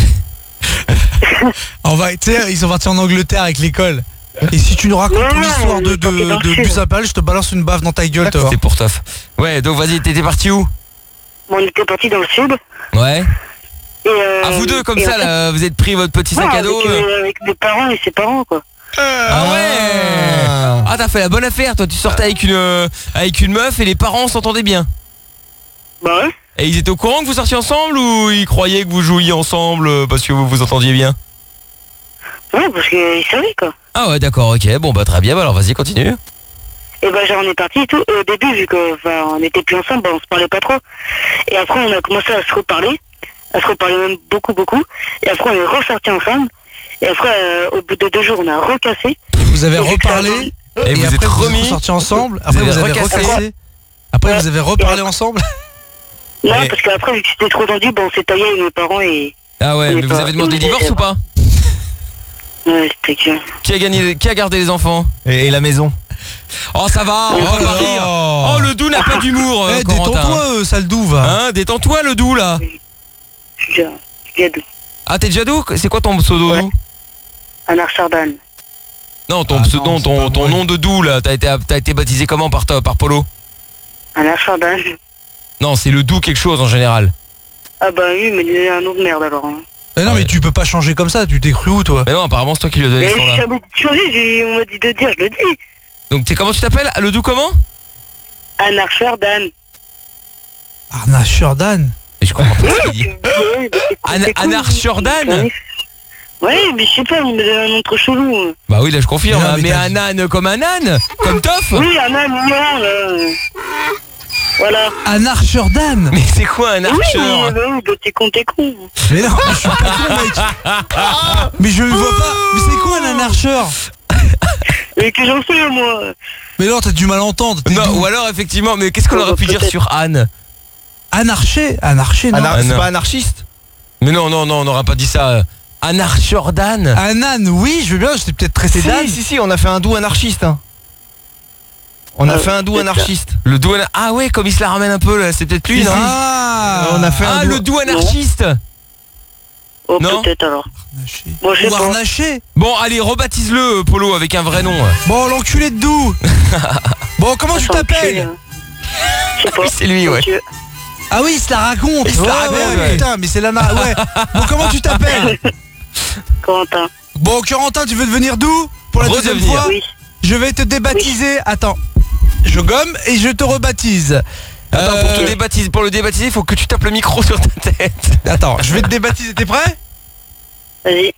On va, tu sais, ils sont partis en Angleterre avec l'école. Et si tu nous racontes une histoire de bus à pal, je te balance une baffe dans ta gueule, toi. C'est pour tof. Ouais, donc vas-y, t'étais parti où? Bon, on était parti dans le sud. Ouais. Et ah, vous deux comme ça, là, vous êtes pris votre petit sac à dos avec mes parents et ses parents, quoi. Ah ouais. Ah, t'as fait la bonne affaire, toi. Tu sortais avec une meuf et les parents s'entendaient bien. Bah ouais. Et ils étaient au courant que vous sortiez ensemble ou ils croyaient que vous jouiez ensemble parce que vous vous entendiez bien? Ouais, parce qu'ils savaient, quoi. Ah ouais, d'accord, ok. Bon, bah très bien, bah, alors vas-y, continue. Et bah genre on est parti et tout. Au début, vu qu'on n'était plus ensemble, bah, on se parlait pas trop. Et après on a commencé à se reparler même beaucoup. Et après on est ressortis ensemble. Et après, au bout de 2 jours, on a recassé. Vous avez reparlé et vous êtes remis. Vous êtes sortis ensemble. Après vous avez recassé. Après vous avez reparlé ensemble. Non, parce qu'après vu que c'était trop tendu, bon, on s'est taillé avec mes parents et... Ah ouais, mais vous avez demandé le divorce ou pas? Ouais, c'était clair. Qui a gardé les enfants? Et la maison? Oh ça va, on va pas rire. Oh le doux n'a pas d'humour. Détends-toi, sale doux, va. Hein, détends-toi le doux là. Déjà doux. Ah t'es déjà doux? C'est quoi ton pseudo? Ouais. Anar Chardan. Non, ton pseudo, ton nom de doux là, t'as été baptisé comment par Polo? Anar Chardan. Non, c'est le doux quelque chose en général. Ah bah oui, mais il est un nom de merde alors. Hein. Mais non, mais tu peux pas changer comme ça, tu t'es cru où toi? Mais non, apparemment c'est toi qui le donnes. Mais si ça m'a changé, on m'a dit de dire, je le dis. Donc comment tu t'appelles? Le doux comment? Anar Chardan. Anar Chardan? Et je comprends pas ce qu'il dit. Anar Chardan? Ouais, mais je sais pas, il me donne un nom trop chelou. Bah oui, là je confirme, mais un âne comme un âne? Comme Toff? Oui, un âne, non, voilà. Un archeur-dan. Mais c'est quoi un archeur? Oui, t'es con. Mais non, je suis pas con, mec. Mais je ne vois pas. Mais c'est quoi un archeur? Mais que j'en sais, moi. Mais non, t'as du mal à entendre. Non, ou alors effectivement, mais qu'est-ce qu'on aurait pu dire sur Anne? Anarché, non. C'est pas anarchiste? Mais non, on n'aura pas dit ça. Un archeur-dan. Un âne, oui, je veux bien, j'étais peut-être traité d'âne. Si, on a fait un doux anarchiste. Hein. On a fait un doux anarchiste. Le doux anarchiste. Ah ouais, comme il se la ramène un peu là, c'est peut-être lui, non? Ah, on a fait un le doux anarchiste. Oh, non, peut-être alors. Ou Arnaché. Bon, allez, rebaptise-le, Polo, avec un vrai nom. Bon, l'enculé de doux. Bon, comment tu t'appelles? Oui, c'est lui, ouais. Ah oui, il se la raconte. Il se la raconte, ouais. Putain, mais c'est la ouais. Bon, comment tu t'appelles? Corentin. Bon, Corentin, tu veux devenir doux pour la deuxième fois? Oui. Je vais te débaptiser. Attends. Je gomme et je te rebaptise. Attends, pour le débaptiser, il faut que tu tapes le micro sur ta tête. Attends, je vais te débaptiser, t'es prêt? Vas-y.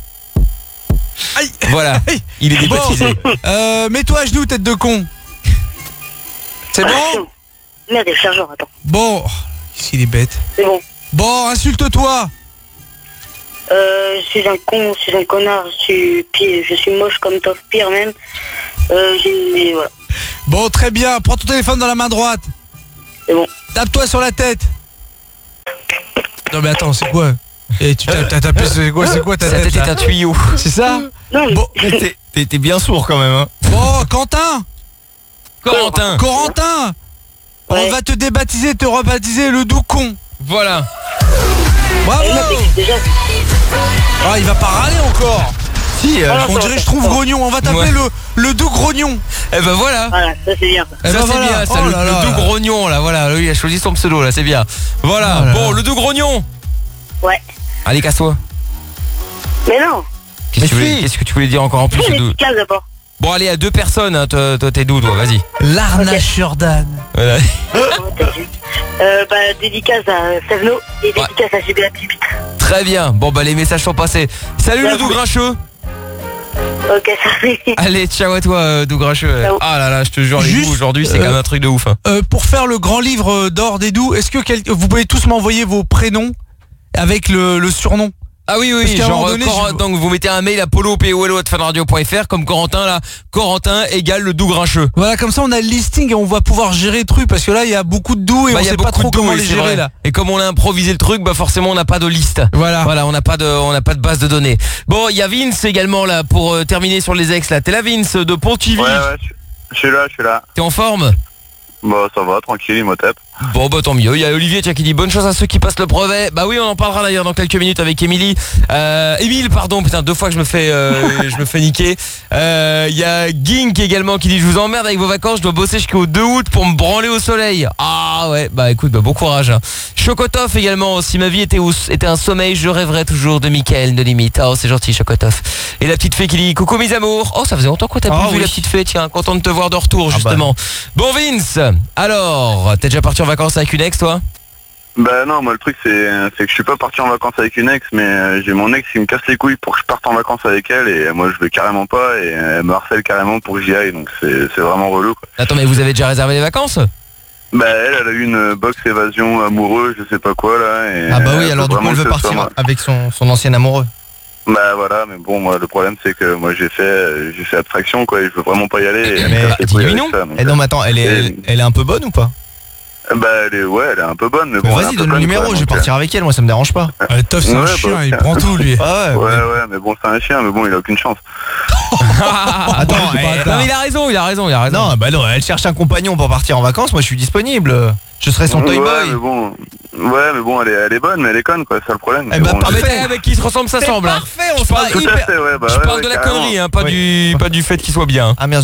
Aïe. Voilà, il est débaptisé. Bon, mets-toi à genoux, tête de con. C'est bon? Merde, il y a le chargeur, attends. Bon, ici il est bête. C'est bon. Bon, insulte-toi. Je suis un con, je suis un connard, je suis moche comme Toff, pire même. Voilà. Bon, très bien, prends ton téléphone dans la main droite. C'est bon. Tape-toi sur la tête. Non mais attends, c'est quoi? Et tu t'as tapé, c'est quoi ta tête? Ta tête est un tuyau. C'est ça? Non, bon, t'es bien sourd quand même, hein. Bon, Corentin. Ouais. On va te débaptiser, te rebaptiser le doux con. Voilà. Bravo. Ah, il va pas râler encore. Si, on dirait je trouve grognon. On va t'appeler le doux grognon. Eh ben voilà. Voilà, ça c'est bien. Ça c'est bien, ça, le doux grognon là, voilà, lui il a choisi son pseudo là, c'est bien. Voilà, bon, le doux grognon. Ouais. Allez, casse-toi. Mais non. Qu'est-ce que tu voulais dire encore en plus les dédicaces d'abord. Bon, allez, à 2 personnes, hein, toi t'es doux, toi, vas-y. L'arnacheur d'âne. Voilà. Dédicace à Savno et dédicace à GBA Pipit. Très bien, bon bah les messages sont passés. Salut le doux grincheux. Ok, ça fait. Allez, ciao à toi, doux grincheux. Ciao. Ah là là, je te jure, les doux aujourd'hui, c'est quand même un truc de ouf. Hein. Pour faire le grand livre d'or des doux, est-ce que vous pouvez tous m'envoyer vos prénoms avec le surnom? Ah oui, genre donc vous mettez un mail à polo@funradio.fr comme Corentin là, Corentin égale le doux grincheux. Voilà, comme ça on a le listing et on va pouvoir gérer le truc parce que là il y a beaucoup de doux et on sait pas trop comment les gérer là. Et comme on a improvisé le truc, bah forcément on n'a pas de liste. Voilà, on n'a pas de base de données. Bon, il y a Vince également là pour terminer sur les ex là. T'es là Vince de Pontivy. Ouais, je suis là. T'es en forme? Bah ça va, tranquille, il me tape. Bon bah tant mieux, il y a Olivier qui dit bonne chance à ceux qui passent le brevet. Bah oui, on en parlera d'ailleurs dans quelques minutes avec Émilie. Émile, pardon, putain, 2 fois que je me fais niquer. Il y a Gink également qui dit je vous emmerde avec vos vacances, je dois bosser jusqu'au 2 août pour me branler au soleil. Ah ouais, bah écoute, bon courage. Hein. Chocotov également, si ma vie était un sommeil, je rêverais toujours de Mickaël, de limite. Oh c'est gentil Chocotov. Et la petite fée qui dit coucou mes amours. Oh ça faisait longtemps qu'on t'a plus vu la petite fée, tiens, content de te voir de retour justement. Bon Vince, alors, t'es déjà parti en vacances avec une ex toi? Bah non, moi le truc c'est que je suis pas parti en vacances avec une ex, mais j'ai mon ex qui me casse les couilles pour que je parte en vacances avec elle et moi je vais carrément pas et elle me harcèle carrément pour que j'y aille, donc c'est vraiment relou quoi. Attends, mais vous avez déjà réservé les vacances? Bah elle a eu une box évasion amoureux, je sais pas quoi là. Et ah bah oui, alors du coup elle veut partir avec son ancien amoureux. Bah voilà, mais bon, moi le problème c'est que moi j'ai fait abstraction quoi, et je veux vraiment pas y aller. Mais dis-lui non. Et non mais attends, elle est un peu bonne ou pas? Bah elle est un peu bonne, mais bon. Vas-y, donne le numéro, je vais partir avec elle, moi ça me dérange pas. Toff c'est un chien, il prend tout lui. Ouais, mais bon c'est un chien, mais bon il a aucune chance. Attends, non mais il a raison. Non, bah non, elle cherche un compagnon pour partir en vacances, moi je suis disponible. Je serai son toy boy. Mais bon, elle est bonne, mais elle est conne quoi, c'est ça le problème. Eh bah parfait, avec qui se ressemble ça semble. Parfait, on parle je parle de la connerie, hein, pas du fait qu'il soit bien. Ah merde,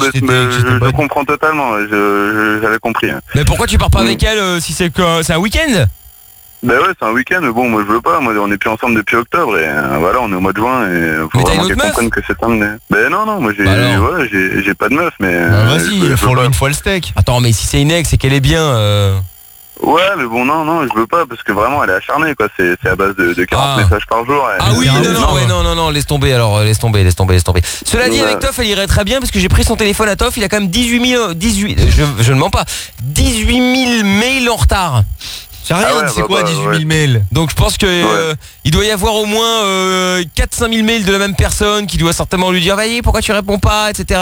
je comprends totalement, j'avais compris. Mais pourquoi tu pars pas avec elle si c'est un week-end? Bah ouais, c'est un week-end, mais bon, moi je veux pas, moi on est plus ensemble depuis octobre et voilà, on est au mois de juin et faut vraiment qu'elle comprenne que c'est terminé. Bah non, moi j'ai pas de meuf, mais... vas-y, faut une fois le steak. Attends, mais si c'est une ex, c'est qu'elle est bien... Ouais, mais bon, non, je veux pas, parce que vraiment elle est acharnée, quoi, c'est à base de 40 messages par jour. Ah oui, non, laisse tomber alors, laisse tomber. Cela dit, avec Toff, elle irait très bien, parce que j'ai pris son téléphone à Toff, il a quand même je ne mens pas, 18 000 mails en retard. C'est rien, c'est quoi 18 000 mails? Donc je pense que il doit y avoir au moins 4-5 000 mails de la même personne qui doit certainement lui dire voyez pourquoi tu réponds pas, etc.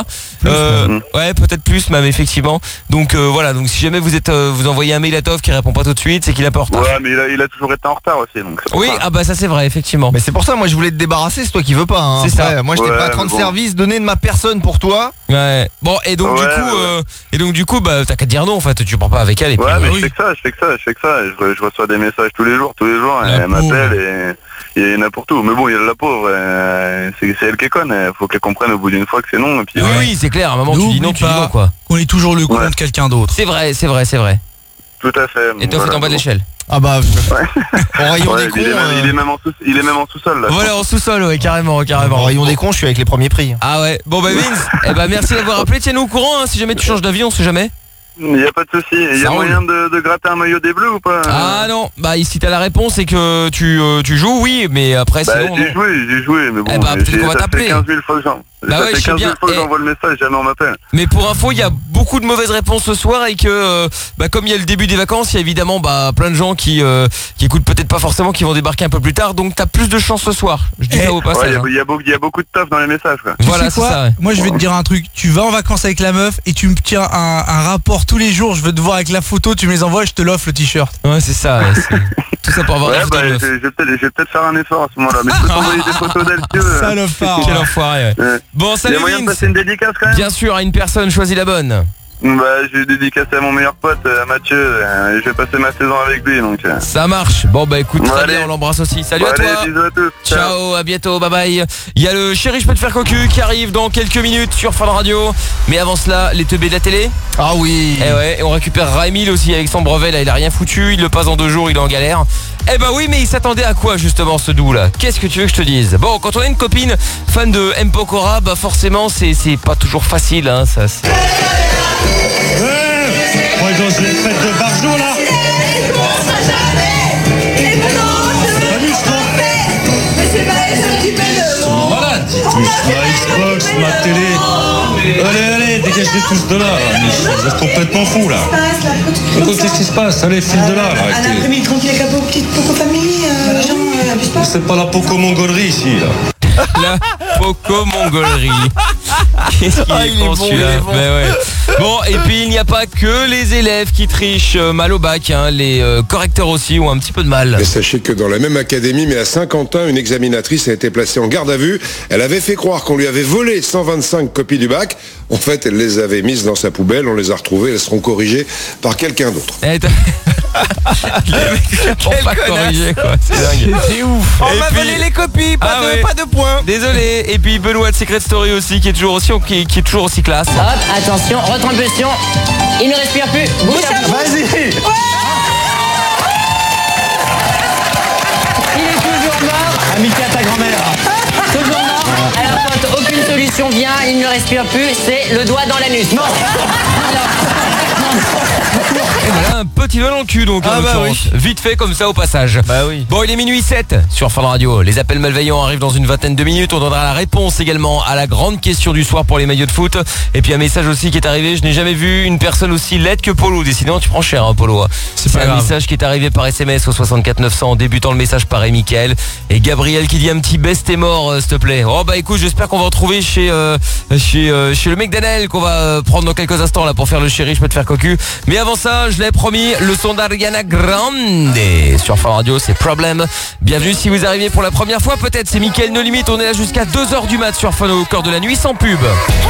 Ouais, peut-être plus même effectivement. Donc voilà, donc si jamais vous envoyez un mail à Toff qui répond pas tout de suite, c'est qu'il a pas en retard. Ouais, mais il a toujours été en retard aussi, donc oui, ça. Ah bah ça c'est vrai effectivement. Mais c'est pour ça moi je voulais te débarrasser, c'est toi qui veux pas hein. C'est ça. Moi j'étais prêt à te rendre service, donner de ma personne pour toi. Ouais. Bon et donc du coup bah t'as qu'à dire non en fait, tu pars pas avec elle et puis ouais, mais je fais que ça, je reçois des messages tous les jours, elle m'appelle et il y en a pour tout. Mais bon, il y a la pauvre, c'est elle qui est conne, il faut qu'elle comprenne au bout d'une fois que c'est non. Et puis, oui, c'est clair, à un moment tu dis non quoi. On est toujours le compte de quelqu'un d'autre. C'est vrai. Tout à fait. Et toi, en bas de l'échelle. Ah bah, au rayon des cons. Il est même en sous-sol là. Voilà, en sous-sol, ouais, carrément. Au rayon des cons, je suis avec les premiers prix. Ah ouais, bon bah Vince, merci d'avoir appelé, tiens-nous au courant, hein, si jamais tu changes d'avis, on sait jamais. Il n'y a pas de souci. Il y a moyen de gratter un maillot des Bleus ou pas? Ah non, bah ici t'as la réponse et que tu joues, oui, mais après sinon... J'ai joué, mais bon, peut-être qu'on va t'appeler. Ça fait 15 000 fois que j'envoie le message, jamais on m'appelle. Mais pour info, il y a beaucoup de mauvaises réponses ce soir et que comme il y a le début des vacances, il y a évidemment plein de gens qui écoutent peut-être pas forcément, qui vont débarquer un peu plus tard, donc t'as plus de chance ce soir. Je dis ça au passage. Il y a beaucoup de taf dans les messages quoi. Voilà, c'est ça. Moi je vais te dire un truc, tu vas en vacances avec la meuf et tu me tiens un rapport tous les jours, je veux te voir avec la photo, tu me les envoies et je te l'offre le t-shirt. Ouais, c'est ça. Tout ça pour avoir je vais peut-être faire un effort à ce moment-là, mais je peux t'envoyer des photos d'elle si tu veux. Salopard. Quel enfoiré. Bon, salut Vince. Il y a moyen de passer une dédicace quand même. Bien sûr, à une personne, choisis la bonne. Bah, je vais dédicacer à mon meilleur pote, Mathieu. Je vais passer ma saison avec lui, donc. Ça marche. Bon bah écoute, très bien, on l'embrasse aussi. Salut à toi. Bisous à tous. Ciao, à bientôt, bye bye. Il y a le Chéri, je peux te faire cocu qui arrive dans quelques minutes sur Fun Radio. Mais avant cela, les teubés de la télé. Ah oui. Et ouais, et on récupérera Emile aussi avec son brevet là, il a rien foutu, il le passe en 2 jours, il est en galère. Eh bah oui, mais il s'attendait à quoi justement ce doux là? Qu'est-ce que tu veux que je te dise? Bon, quand on a une copine fan de M. Pokora, bah forcément c'est pas toujours facile, hein, ça. On est dans une fête de Barjot là. Voilà, touche ma Xbox, ma télé. Allez, dégagez tous de là. Vous êtes complètement fous là. Qu'est-ce qui se passe? Allez, file de là. Un après-midi tranquille avec la petite Poco Family, Jean, abuse pas. C'est pas la Poco-mongolerie ici là. La Poco-mongolerie. Qu'est-ce qu'il est con celui-là. Bon, et puis il n'y a pas que les élèves qui trichent mal au bac, hein. Les correcteurs aussi ont un petit peu de mal. Et sachez que dans la même académie, mais à Saint-Quentin, une examinatrice a été placée en garde à vue. Elle avait fait croire qu'on lui avait volé 125 copies du bac. En fait, elle les avait mises dans sa poubelle, on les a retrouvées, elles seront corrigées par quelqu'un d'autre. On va corriger quoi, c'est dingue. C'est ouf. On m'a volé les copies, pas de points. Désolé. Et puis Benoît de Secret Story aussi qui est toujours aussi classe. Hop, attention, retrampulsion. Il ne respire plus. Bouche à bouche. Vas-y. Il est toujours mort. Amitié à ta grand-mère. Toujours mort. Alors quand aucune solution vient, il ne respire plus, c'est le doigt dans l'anus. Non. Et voilà un petit doigt dans le cul donc en l'occurrence. Vite fait comme ça au passage. Bah oui. Bon, il est minuit 7 sur Fun Radio. Les appels malveillants arrivent dans une vingtaine de minutes. On donnera la réponse également à la grande question du soir pour les maillots de foot. Et puis un message aussi qui est arrivé. Je n'ai jamais vu une personne aussi laide que Polo. Décidément tu prends cher hein, Polo. C'est un message qui est arrivé par SMS au 64 900 en débutant le message par Mickaël. Et Gabriel qui dit un petit baisse tes morts s'il te plaît. Oh bah écoute, j'espère qu'on va retrouver chez le mec d'Anel qu'on va prendre dans quelques instants là pour faire le Chéri, je peux te faire cocu. Mais avant ça, je l'ai promis, le son d'Ariana Grande sur Fun Radio, c'est Problem. Bienvenue si vous arrivez pour la première fois, peut-être c'est Mickaël No Limit. On est là jusqu'à 2h du mat sur Fun au cœur de la nuit sans pub.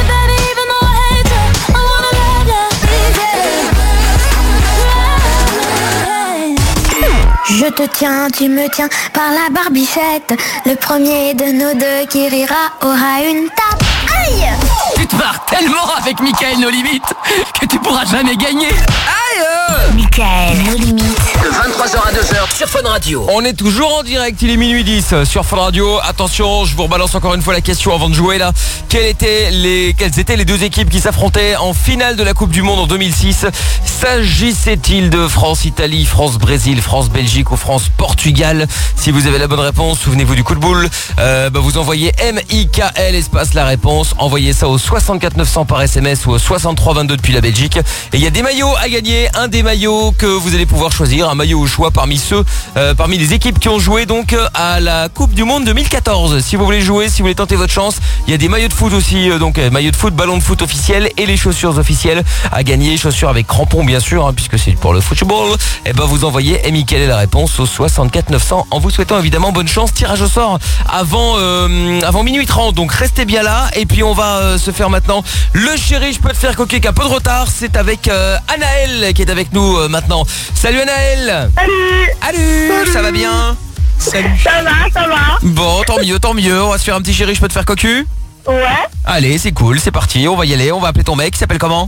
Je te tiens, tu me tiens par la barbichette. Le premier de nous deux qui rira aura une tape. Aïe! Tu te marres tellement avec Mickaël No Limit que tu pourras jamais gagner. Aïe! Mickaël No Limit. De 23h à 2h sur Fun Radio. On est toujours en direct, il est minuit 10 sur Fun Radio. Attention, je vous rebalance encore une fois la question avant de jouer là. Quelles étaient les deux équipes qui s'affrontaient en finale de la Coupe du Monde en 2006? S'agissait-il de France-Italie, France-Brésil, France-Belgique ou France-Portugal? Si vous avez la bonne réponse, souvenez-vous du coup de boule. Vous envoyez MIKL espace la réponse. Envoyez ça au 64 900 par SMS ou au 63 22 depuis la Belgique. Et il y a des maillots à gagner. Un des maillots que vous allez pouvoir choisir, un maillot au choix parmi les équipes qui ont joué donc à la Coupe du Monde 2014. Si vous voulez jouer, si vous voulez tenter votre chance, il y a des maillots de foot aussi, donc maillots de foot, ballon de foot officiel et les chaussures officielles à gagner, chaussures avec crampons bien sûr, hein, puisque c'est pour le football. Et vous envoyez quelle est la réponse au 64 900 en vous souhaitant évidemment bonne chance. Tirage au sort avant minuit 30, donc restez bien là. Et puis on va se faire maintenant le Chéri, je peux te faire coquer qu'un peu de retard. C'est avec Anaël qui est avec nous maintenant. Salut Anaël. Salut. Ça va bien? Salut. Ça va. Bon, tant mieux. On va se faire un petit Chéri, je peux te faire cocu? Ouais. Allez, c'est cool, c'est parti, on va y aller. On va appeler ton mec, il s'appelle comment?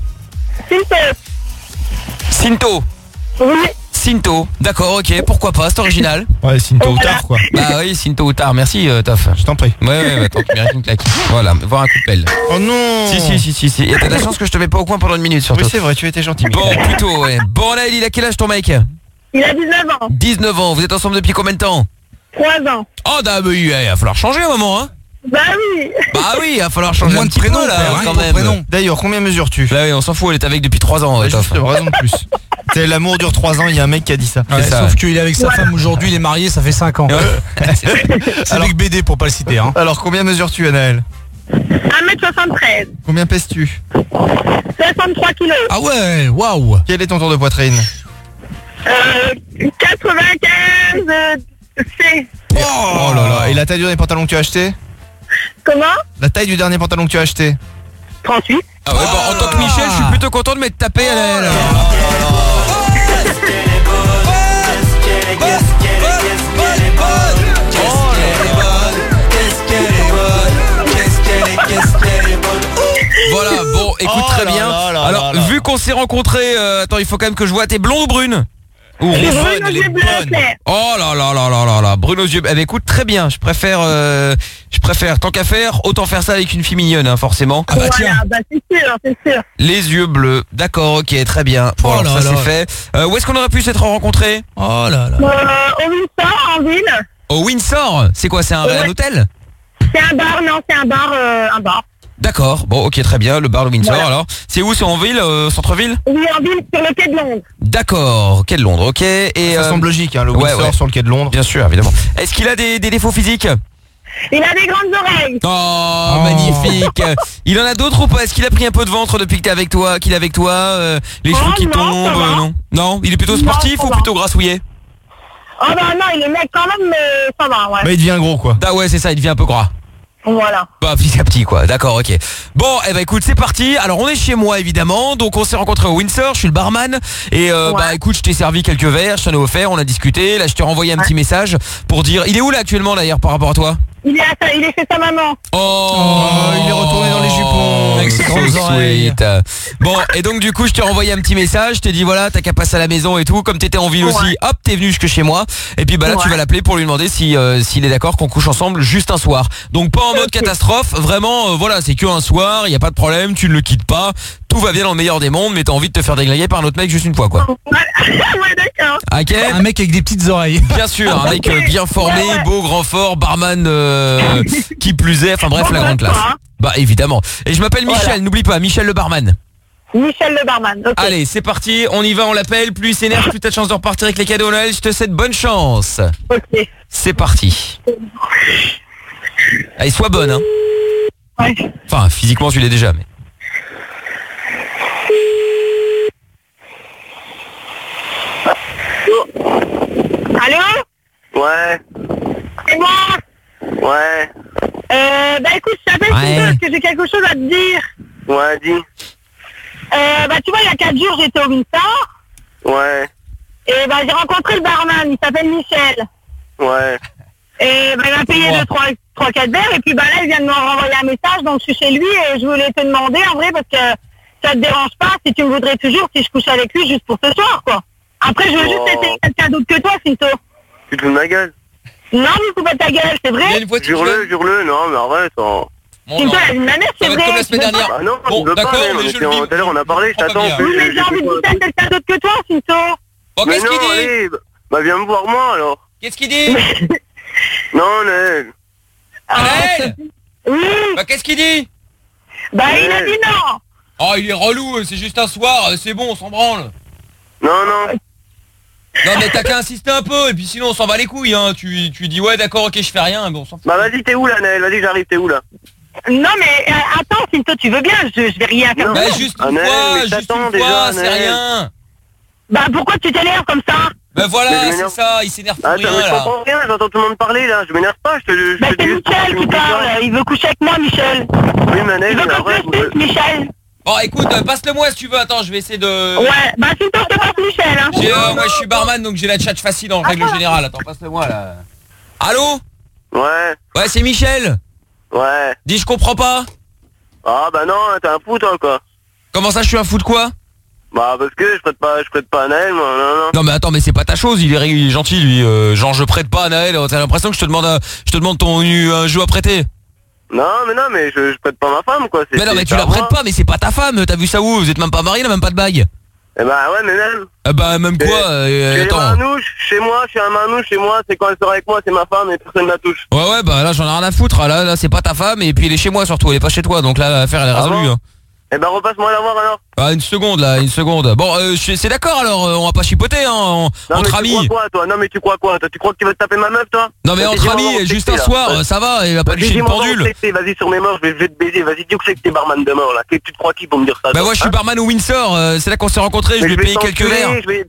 Cinto. Oui. Cinto, d'accord, ok, pourquoi pas, c'est original. Ouais, Cinto ou tard quoi. Bah oui, Cinto ou tard, merci Toff. Je t'en prie. Ouais, attends, tu mérites une claque. Voilà, voir un coup de pelle. Oh non. Si. Et t'as de la chance que je te mets pas au coin pendant une minute surtout. Oui, c'est vrai, tu étais gentil. Bon, plutôt, ouais. Bon, là, il a quel âge ton mec? Il a 19 ans. 19 ans, vous êtes ensemble depuis combien de temps? 3 ans. Oh, il va falloir changer un moment, hein. Bah oui, il va falloir changer un petit prénom, peu là, père, quand même. D'ailleurs, combien mesures-tu? Bah oui, on s'en fout, elle est avec depuis 3 ans. Juste raison de plus. C'est l'amour dure 3 ans, il y a un mec qui a dit ça. Ouais, sauf qu'il est avec sa femme aujourd'hui, il est marié, ça fait 5 ans. C'est avec BD pour pas le citer. Hein. Alors, combien mesures-tu, Anaël? 1m73. Combien pèses-tu? 63 kilos. Ah ouais, waouh. Quel est ton tour de poitrine? 95 C. Oh là là. Et la taille du dernier pantalon que tu as acheté? Comment? La taille du dernier pantalon que tu as acheté? 38. Ah ouais, en tant que Michel, je suis plutôt content de m'être tapé à la... Voilà, bon, écoute, très bien. Alors, vu qu'on s'est rencontrés, attends, il faut quand même que je vois, t'es blonde ou brune? Ou Brune rouge? aux yeux bleus clairs. Oh là là là là là là, brune aux yeux. Eh ben écoute, très bien. Je préfère, tant qu'à faire, autant faire ça avec une fille mignonne, hein, forcément. Ah bah tiens. Bah c'est sûr. Les yeux bleus. D'accord, ok, très bien. Bon, alors, ça c'est fait. Où est-ce qu'on aurait pu s'être rencontrés? Oh là là. Au Windsor, en ville. Au Windsor? C'est quoi? C'est un hôtel? C'est un bar, non, c'est un bar, D'accord. Bon, ok, très bien. Le bar de Windsor. Voilà. Alors, c'est où? C'est en ville, centre-ville? Oui, en ville, sur le quai de Londres. D'accord. Quai de Londres. Ok. Et ça semble logique, hein, le Windsor sur le quai de Londres. Bien sûr, évidemment. Est-ce qu'il a des défauts physiques? Il a des grandes oreilles. Oh, magnifique. Il en a d'autres ou pas? Est-ce qu'il a pris un peu de ventre depuis qu'il est avec toi, les cheveux qui tombent? Non, il est plutôt sportif ou plutôt grassouillet? Oh bah non, il est mec quand même, mais ça va, ouais. Bah il devient gros, quoi. Ah ouais, c'est ça, il devient un peu gras. Voilà. Bah petit à petit, quoi. D'accord, ok. Bon, eh ben écoute, c'est parti. Alors on est chez moi, évidemment. Donc on s'est rencontrés au Windsor. Je suis le barman. Et bah écoute, je t'ai servi quelques verres, je t'en ai offert, on a discuté. Là, je t'ai renvoyé un petit message pour dire. Il est où là actuellement d'ailleurs par rapport à toi? Il est chez sa maman. Oh, il est retourné dans les jupons avec ses grandes oreilles. Bon, et donc du coup, je t'ai renvoyé un petit message, je t'ai dit voilà, t'as qu'à passer à la maison et tout. Comme t'étais en ville aussi, hop, t'es venu jusque chez moi. Et puis bah là, tu vas l'appeler pour lui demander si s'il est d'accord qu'on couche ensemble juste un soir. Donc pas en mode catastrophe, vraiment, voilà, c'est que un soir, y a pas de problème, tu ne le quittes pas. Tout va bien dans le meilleur des mondes, mais t'as envie de te faire déglinguer par un autre mec juste une fois, quoi. Ouais, d'accord. Ok. Un mec avec des petites oreilles. Bien sûr, un mec bien formé, beau, grand, fort, barman qui plus est, enfin bref, la grande classe. Bah évidemment. Et je m'appelle Michel, n'oublie pas, Michel le barman. Michel le barman, ok. Allez, c'est parti, on y va, on l'appelle. Plus il s'énerve, plus t'as de chance de repartir avec les cadeaux Noël. Je te souhaite bonne chance. Ok. C'est parti. Allez, sois bonne, hein. Ouais. Enfin, physiquement tu l'es déjà, mais... Allô? Ouais. C'est moi? Ouais. Bah écoute, je t'appelle parce que j'ai quelque chose à te dire. Ouais, dis. Bah tu vois, il y a 4 jours, j'étais au Windsor. Ouais. Et bah j'ai rencontré le barman, il s'appelle Michel. Ouais. Et bah il m'a payé 3-4 verres, et puis bah là il vient de me renvoyer un message, donc je suis chez lui et je voulais te demander en vrai parce que ça te dérange pas si tu me voudrais toujours si je couche avec lui juste pour ce soir, quoi. Après je veux juste essayer quelqu'un d'autre que toi, Cinto. Tu te fous de ma gueule? Non, mais fous pas ta gueule, c'est vrai. Jure-le, non mais arrête. Cinto, la vie de ma mère, c'est vrai. Comme la semaine dernière. Ah non, bon, d'accord, mais je le vis. Tout à l'heure on a parlé, je t'attends. Oui, mais j'ai envie de goûter à quelqu'un d'autre que toi, Cinto. Bon, qu'est-ce qu'il dit? Allez, bah viens me voir moi alors. Qu'est-ce qu'il dit? Non, Naël. Naël? Oui. Bah qu'est-ce qu'il dit? Bah il a dit non. Oh, il est relou, c'est juste un soir, c'est bon, on s'en branle. Non, non. Non mais t'as qu'à insister un peu, et puis sinon on s'en bat les couilles, hein. Tu dis ouais d'accord, ok, je fais rien, mais on s'en fout. Bah vas-y, t'es où là, Naël? Vas-y, j'arrive, t'es où là? Non mais attends, Cinto, tu veux bien, je vais rien faire. Bah juste une fois, c'est rien. Bah pourquoi tu t'énerves comme ça? Bah voilà, c'est ça, il s'énerve pour rien je là. comprends rien, j'entends tout le monde parler là, je m'énerve pas, Bah c'est Michel qui parle, il veut coucher avec moi, Michel. Oui, Manel, il veut qu'on se fixe, Michel. Bon écoute, passe-le moi si tu veux, attends, je vais essayer de... Ouais, bah c'est toi qui passe Michel, hein. Moi je suis barman, donc j'ai la chat facile en règle générale, attends, passe-le moi là. Allô? Ouais. Ouais, c'est Michel. Ouais. Dis, je comprends pas. Ah bah non, t'es un fou toi, quoi. Comment ça, je suis un fou de quoi? Bah parce que je prête pas à Naël, moi, non. Non mais attends, mais c'est pas ta chose, il est gentil lui, genre je prête pas à Naël, t'as l'impression que je te demande ton un jeu à prêter. Non mais je prête pas ma femme, quoi. Mais non mais tu la prêtes pas, mais c'est pas ta femme, t'as vu ça où? Vous êtes même pas mariés, même pas de bague. Eh bah ouais, mais même. Bah même quoi, attends. Chez moi, je suis un manouche, chez moi, c'est quand elle sera avec moi, c'est ma femme et personne la touche. Ouais bah là j'en ai rien à foutre, là c'est pas ta femme et puis elle est chez moi surtout, elle est pas chez toi, donc là l'affaire elle est résolue. Bon eh ben repasse-moi la voir alors. Ah une seconde. Bon c'est d'accord alors, on va pas chipoter hein, entre amis. Tu crois quoi toi? Non mais tu crois quoi? Tu crois que tu vas te taper ma meuf toi? Non mais entre amis, juste un soir, ça va, il va pas licher une pendule. Vas-y sur mes morts, je vais te baiser, vas-y dis que c'est que t'es barman de mort là. Tu te crois qui pour me dire ça? Bah moi je suis barman au Windsor, c'est là qu'on s'est rencontrés, je lui ai payé quelques verres.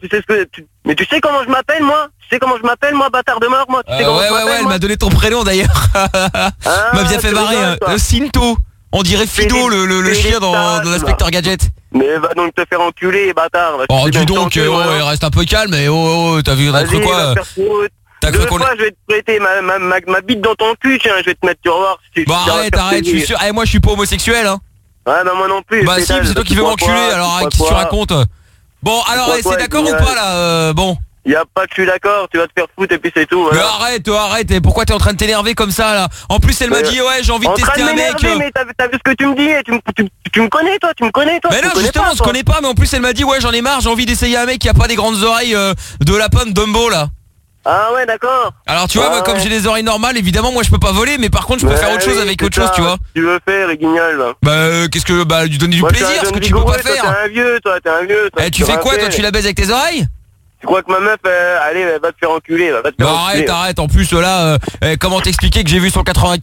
Mais tu sais comment je m'appelle moi? Tu sais comment je m'appelle moi, bâtard de mort moi? Ouais, elle m'a donné ton prénom d'ailleurs. M'a bien fait marrer, Cinto. On dirait Fido, le chien dans l'inspecteur Gadget. Mais va donc te faire enculer, bâtard. Oh, dis donc, reste un peu calme, et t'as vu un truc quoi? Deux fois, je vais te prêter ma bite dans ton cul, tiens, je vais te mettre, tu vas voir. Bon, arrête, je suis sûr. Moi, je suis pas homosexuel, hein. Ouais, bah moi non plus. Bah si, c'est toi qui veux m'enculer, alors qu'est-ce que tu racontes? Bon, alors, c'est d'accord ou pas, là? Bon. Y a pas que je suis d'accord, tu vas te faire foutre et puis c'est tout. Mais arrête, et pourquoi t'es en train de t'énerver comme ça là? En plus elle m'a dit ouais j'ai envie de tester un mec. Mais t'as vu ce que tu me dis, tu me connais toi, Mais non justement on se connaît pas, mais en plus elle m'a dit ouais j'en ai marre, j'ai envie d'essayer un mec qui a pas des grandes oreilles de lapin de Dumbo là. Ah ouais d'accord. Alors tu vois moi, comme j'ai des oreilles normales évidemment moi je peux pas voler, mais par contre je peux faire autre chose avec autre chose tu vois. Tu veux faire les guignols là? Bah qu'est-ce que lui donner du plaisir, ce que tu peux pas faire. T'es un vieux. Eh tu fais quoi toi, tu la baises avec tes oreilles? Tu crois que ma meuf, allez, elle va te faire enculer, va te faire enculer. Arrête, en plus là, comment t'expliquer que j'ai vu son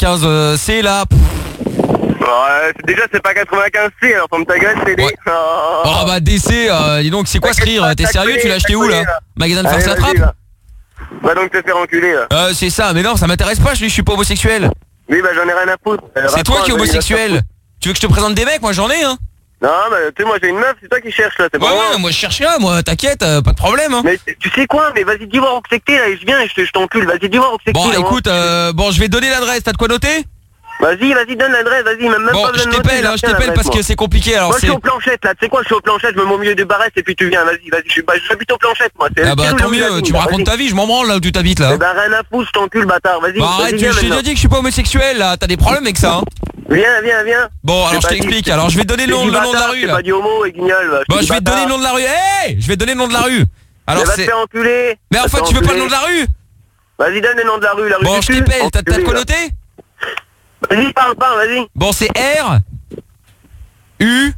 95C là? Ouais, déjà c'est pas 95C, alors ferme ta gueule, c'est des... Oh bah DC, dis donc, c'est quoi ce rire? T'es sérieux? Tu l'as acheté où là? Magasin de farce la trappe? Va donc te faire enculer là. C'est ça, mais non, ça m'intéresse pas, je suis pas homosexuel. Oui bah j'en ai rien à foutre. C'est toi qui es homosexuel. Tu veux que je te présente des mecs? Moi j'en ai hein. Non, bah, tu sais, moi j'ai une meuf, c'est toi qui cherches là, c'est pas moi. Ouais, moi je cherche rien, moi, t'inquiète, pas de problème. Hein. Mais tu sais quoi, mais vas-y, dis voir où c'est que t'es là, et je viens et je t'encule, vas-y, dis voir où c'est que t'es. Bon, écoute, je vais donner l'adresse, t'as de quoi noter? Vas-y, donne l'adresse, vas-y, même bon, pas je t'appelle parce que c'est compliqué. Alors moi je suis aux planchettes là, tu sais quoi, je suis aux planchettes, je me mets au milieu du barrette et puis tu viens, vas-y, j'habite aux planchettes moi. Ah bah tant mieux, tu me racontes ta vie, je m'en branle là où tu t'habites là. Eh bah rien à foutre, je t'encule bâtard, vas-y. Bah arrête, je t'ai déjà dit que je suis pas homosexuel là, t'as des problèmes avec ça hein. Viens. Bon, alors je t'explique. Alors je vais te donner le nom de la rue là. Pas dit homo et guignol. Bon, je vais te donner le nom de la rue. Je vais te donner le nom de la rue. Alors c'est. Va te faire enculer. Mais en fait, tu veux pas le nom de la rue? Vas-y, donne le nom de la rue. Bon, je t'appelle. T'as de quoi noter? Vas-y, parle, vas-y. Bon, c'est R U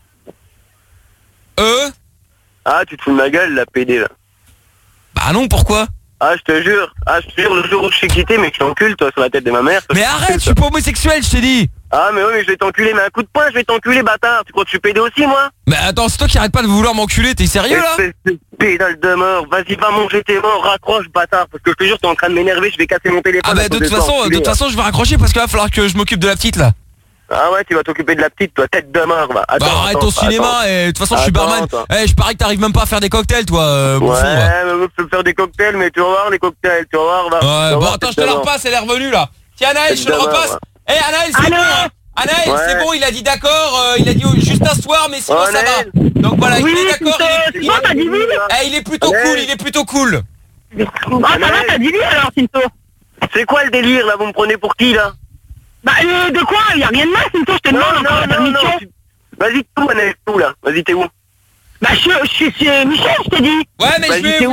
E. Ah, tu te fous de ma gueule, la PD là. Bah non, pourquoi? Ah, je te jure, le jour où je suis quitté, mais je t'encule, toi, sur la tête de ma mère. Mais arrête, je suis pas homosexuel, je t'ai dit. Ah, mais oui, mais je vais t'enculer, mais un coup de poing, je vais t'enculer, bâtard. Tu crois que je suis pédé aussi, moi? Mais attends, c'est toi qui arrête pas de vouloir m'enculer, t'es sérieux, là? Espèce de pédale de mort, vas-y, va manger tes morts, raccroche, bâtard, parce que je te jure, t'es en train de m'énerver, je vais casser mon téléphone. Ah bah, de toute façon, je vais raccrocher parce qu'il va falloir que je m'occupe de la petite, là. Ah ouais, tu vas t'occuper de la petite, toi, tête de mort, va. Bah arrête ton cinéma, et de toute façon je suis barman. Je parie que t'arrives même pas à faire des cocktails, toi. Ouais, mais je peux faire des cocktails, mais tu vas voir les cocktails, tu vas voir, va. Ouais, bon attends, je te le repasse, elle est revenue là. Tiens Anaël, je te le repasse. Eh Anaël, c'est bon hein. Anaël, c'est bon, il a dit d'accord, il a dit juste un soir, mais sinon ça va. Donc voilà, il est d'accord, il est plutôt cool, Ah ça va, t'as dit lui alors, Tinto. C'est quoi le délire là, vous me prenez pour qui là? Bah de quoi? Y'a rien de mal, Tinto, je te demande encore la permission. Vas-y, tout, Anaël, tout là. Vas-y, t'es où? Bah je suis Michel, je t'ai dit. Ouais, mais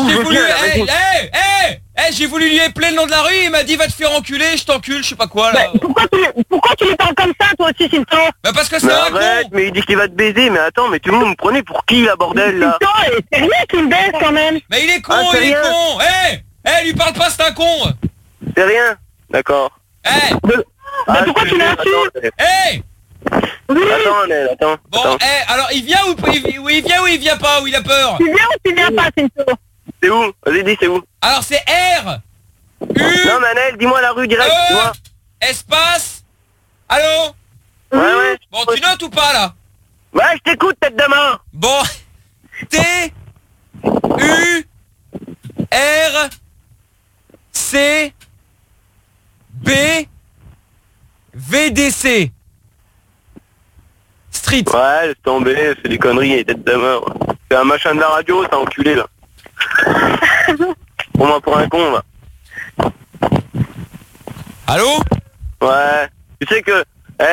j'ai voulu lui épeler le nom de la rue, il m'a dit va te faire enculer, je t'encule, je sais pas quoi là. Bah, pourquoi tu les parles comme ça toi aussi, Tinto? Bah parce que c'est un con. Mais il dit qu'il va te baiser, mais attends, mais tout le monde me prenait pour qui la bordel là? Tinto, c'est rien qu'il me baise quand même. Mais il est con, il est con. Lui parle pas, c'est un con. C'est rien. D'accord. Mais pourquoi tu l'insultes? Attends. Bon, alors il vient ou il vient pas, ou il a peur? Tu viens ou tu viens pas, Tinto? C'est où? Vas-y, dis, c'est où? Alors c'est R U. Non, Manel, dis-moi la rue direct, dis-moi. Espace. Allô? Ouais. Bon, tu notes ou pas là? Ouais, je t'écoute, tête de mort. Bon. T U R C B VDC Street. Ouais, laisse tomber, c'est des conneries, tête de mort. C'est un machin de la radio, c'est enculé là. Prends-moi pour un con là. Allô? Ouais. Tu sais que...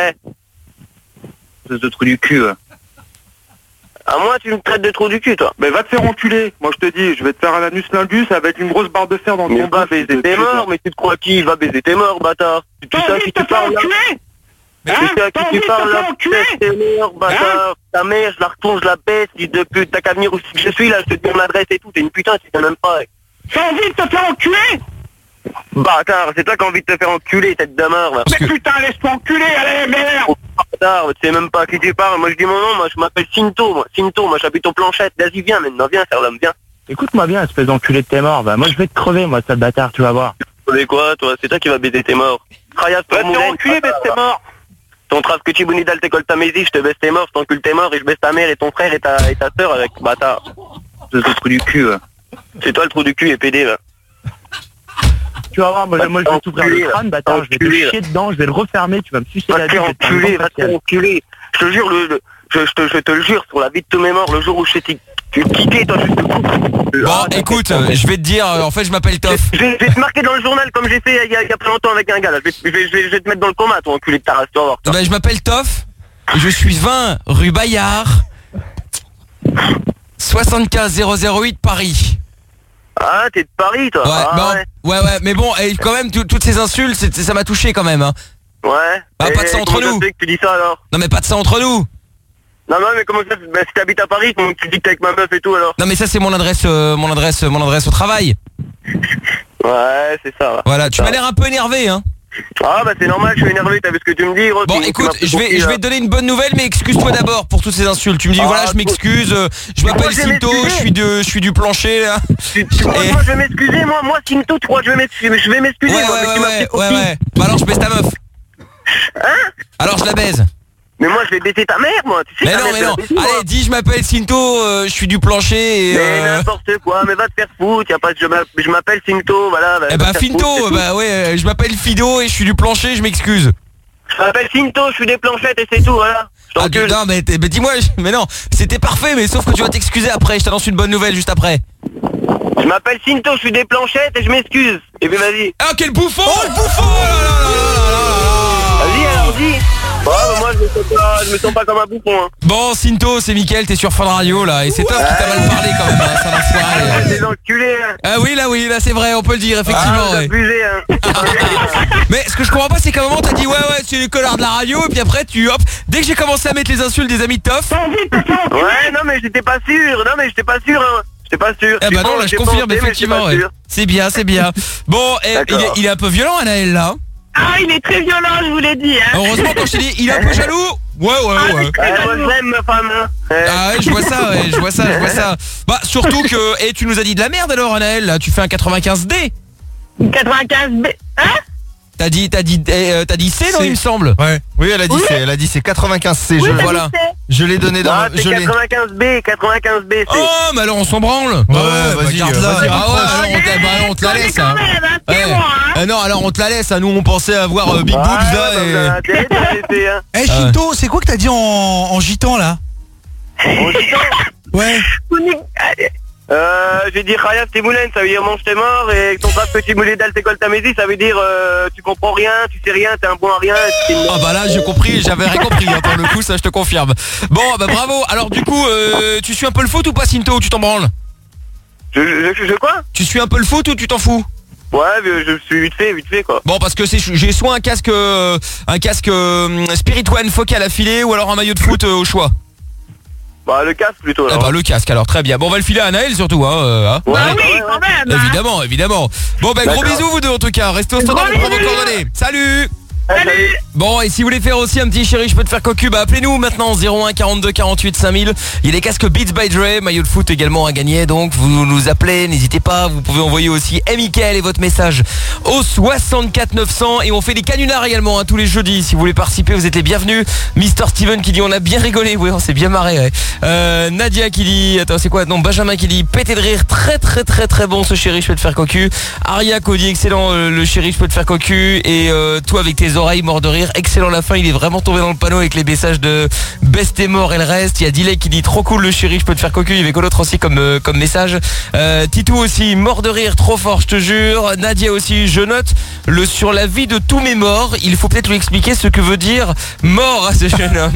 C'est ce trou du cul. À moi, tu me traites de trou du cul, toi. Mais va te faire enculer. Moi, je te dis, je vais te faire un anus lingus avec une grosse barre de fer dans ton Mais va baiser tes morts, mais tu te crois qui? Va baiser tes morts, bâtard. Tu sais à qui tu parles là? Tu sais à qui tu parles là? Tes morts, bâtard. Ta mère, je la retourne, je la baisse, fils de pute. T'as qu'à venir où je suis là, je te dis mon adresse et tout. T'es une putain, tu sais même pas. T'as envie de te faire enculer? Bâtard, c'est toi qui as envie de te faire enculer, tête de mort là. Mais putain, laisse-moi enculer, allez, merde. Bâtard, tu sais même pas à qui tu parles. Moi je dis mon nom, moi je m'appelle Cinto, moi j'habite aux planchettes. Vas-y, viens maintenant, viens faire l'homme, viens. Écoute-moi bien, espèce d'enculé de tes morts, va. Moi je vais te crever, moi, sale bâtard, tu vas voir. Tu sais quoi, toi? C'est toi qui vas baiser tes morts. Traillasse pour mon enculé, baisse tes morts. ton trave que tu bonidal t'école ta mésie, je te baisse tes morts, je t'encule tes morts et je baisse ta mère et ton frère et ta sœur avec bâtard. C'est le trou du cul. C'est toi le trou du cul et PD là. Tu vas voir, moi je vais t'ouvrir le crâne, bâtard, je vais te chier dedans, je vais le refermer, tu vas me sucer la vie. Va te faire enculer. Je te jure, je te le jure, sur la vie de tous mes morts, le jour où je t'ai quitté, toi, je te coupe. Bon, écoute, je vais te dire, en fait, je m'appelle Toff. Je vais te marquer dans le journal comme j'ai fait il y a pas longtemps avec un gars, là. Je vais te mettre dans le coma, toi, enculé de ta race, tu vas voir. Je m'appelle Toff, et je suis 20 rue Bayard, 75 008 Paris. Ah, t'es de Paris, toi. Ouais, mais bon, et quand même, toutes ces insultes, ça m'a touché quand même, hein. Ouais. Pas de ça entre nous. Que tu dis ça, alors. Non, mais pas de ça entre nous. Non, mais comment ça, si t'habites à Paris, comment tu dis que t'es avec ma meuf et tout, alors. Non, mais ça, c'est mon adresse au travail. Ouais, c'est ça. Là. Voilà, tu m'as l'air un peu énervé, hein. Ah bah c'est normal, je suis énervé, t'as vu ce que tu me dis, gros. Bon écoute, je vais te donner une bonne nouvelle, mais excuse-toi d'abord pour toutes ces insultes. Tu me dis voilà, je m'excuse, je m'appelle Cinto, je suis du plancher là. Tu crois que moi je vais m'excuser, moi Cinto, tu crois que je vais m'excuser, Ouais. Bah alors je baise ta meuf. Hein? Alors je la baise. Mais moi je vais baiser ta mère, moi, tu sais. Mais non. Allez, dis je m'appelle Cinto, je suis du plancher et mais n'importe quoi, mais va te faire foutre, y a pas je m'appelle Cinto, voilà. Eh bah Finto, bah ouais, je m'appelle Fido et je suis du plancher, je m'excuse. Je m'appelle Cinto, je suis des planchettes et c'est tout, voilà. Non mais dis-moi, mais non, c'était parfait, mais sauf que tu vas t'excuser après, je t'annonce une bonne nouvelle juste après. Je m'appelle Cinto, je suis des planchettes et je m'excuse. Et puis vas-y. Ah quel bouffon! Oh le bouffon! Vas-y alors, dis. Bah moi je me sens pas comme un bouffon hein. Bon Cinto, c'est Mickaël, t'es sur Fun Radio là, et c'est toi qui t'a mal parlé quand même, hein, ça l'enfoiré. T'es enculé hein. Ah oui là c'est vrai, on peut le dire effectivement. Ah, abusé, hein. Mais ce que je comprends pas, c'est qu'à un moment t'as dit ouais c'est les connards de la radio, et puis après dès que j'ai commencé à mettre les insultes des amis de Toff. Ouais non mais j'étais pas sûr hein. J'étais pas sûr. Eh bah non là je confirme effectivement ouais. C'est bien. Bon il est un peu violent Anaël là. Ah, il est très violent, je vous l'ai dit. Hein. Heureusement quand je t'ai dit, il est un peu jaloux. Ouais. Moi j'aime ma femme. Ah ouais, je vois ça. Bah surtout que, et tu nous as dit de la merde alors Anaël, là, tu fais un 95D. 95B. Hein? T'as dit C non il me semble. Ouais. Oui elle a dit C, elle a dit c'est 95C, voilà. Je l'ai donné dans c'est 95B. Oh mais alors on s'en branle. Ouais, vas-y, garde-la. Ah ouais, on te la laisse. Hein. Non alors on te la laisse, nous on pensait avoir Big Boobs là et... Shinto, c'est quoi que t'as dit en gitan là? En gitan? Ouais. J'ai dit Khayaf Timoulène, ça veut dire mange tes morts, et ton frère petit moulet d'al t'école ta mésie, ça veut dire tu comprends rien, tu sais rien, t'es un bon à rien. Ah bah là j'ai compris, j'avais rien compris hein, pour le coup, ça je te confirme. Bon bah bravo, alors du coup tu suis un peu le foot ou pas Cinto, tu t'en branles? Je quoi? Tu suis un peu le foot ou tu t'en fous? Ouais, je suis vite fait quoi. Bon parce que j'ai soit un casque Spirit One focal affilé ou alors un maillot de foot au choix. Bah le casque plutôt là. Bah le casque alors très bien. Bon on va le filer à Anaël surtout hein. Ouais, oui quand même. Évidemment. Bon bah gros bisous vous deux en tout cas. Restez au standard pour vos coordonnées. Salut. Bon et si vous voulez faire aussi un petit chéri je peux te faire cocu, bah appelez-nous maintenant 01 42 48 5000. Il y a les casques Beats by Dre, maillot de foot également à gagner, donc vous nous appelez, n'hésitez pas, vous pouvez envoyer aussi Mickaël et votre message au 64 900 et on fait des canulars également hein, tous les jeudis. Si vous voulez participer vous êtes les bienvenus. Mr Steven qui dit on a bien rigolé, oui on s'est bien marré ouais. Nadia qui dit, attends c'est quoi, non Benjamin qui dit pété de rire, très bon ce chéri je peux te faire cocu. Aria qui dit excellent le chéri je peux te faire cocu, et toi avec tes oreilles mort de rire, excellent la fin, il est vraiment tombé dans le panneau avec les messages de Best et mort et le reste. Il y a Dilek qui dit trop cool le chéri je peux te faire cocu, il y avait quoi d'autre aussi comme message. Titou aussi mort de rire, trop fort je te jure. Nadia aussi, je note le sur la vie de tous mes morts, il faut peut-être lui expliquer ce que veut dire mort à ce jeune homme.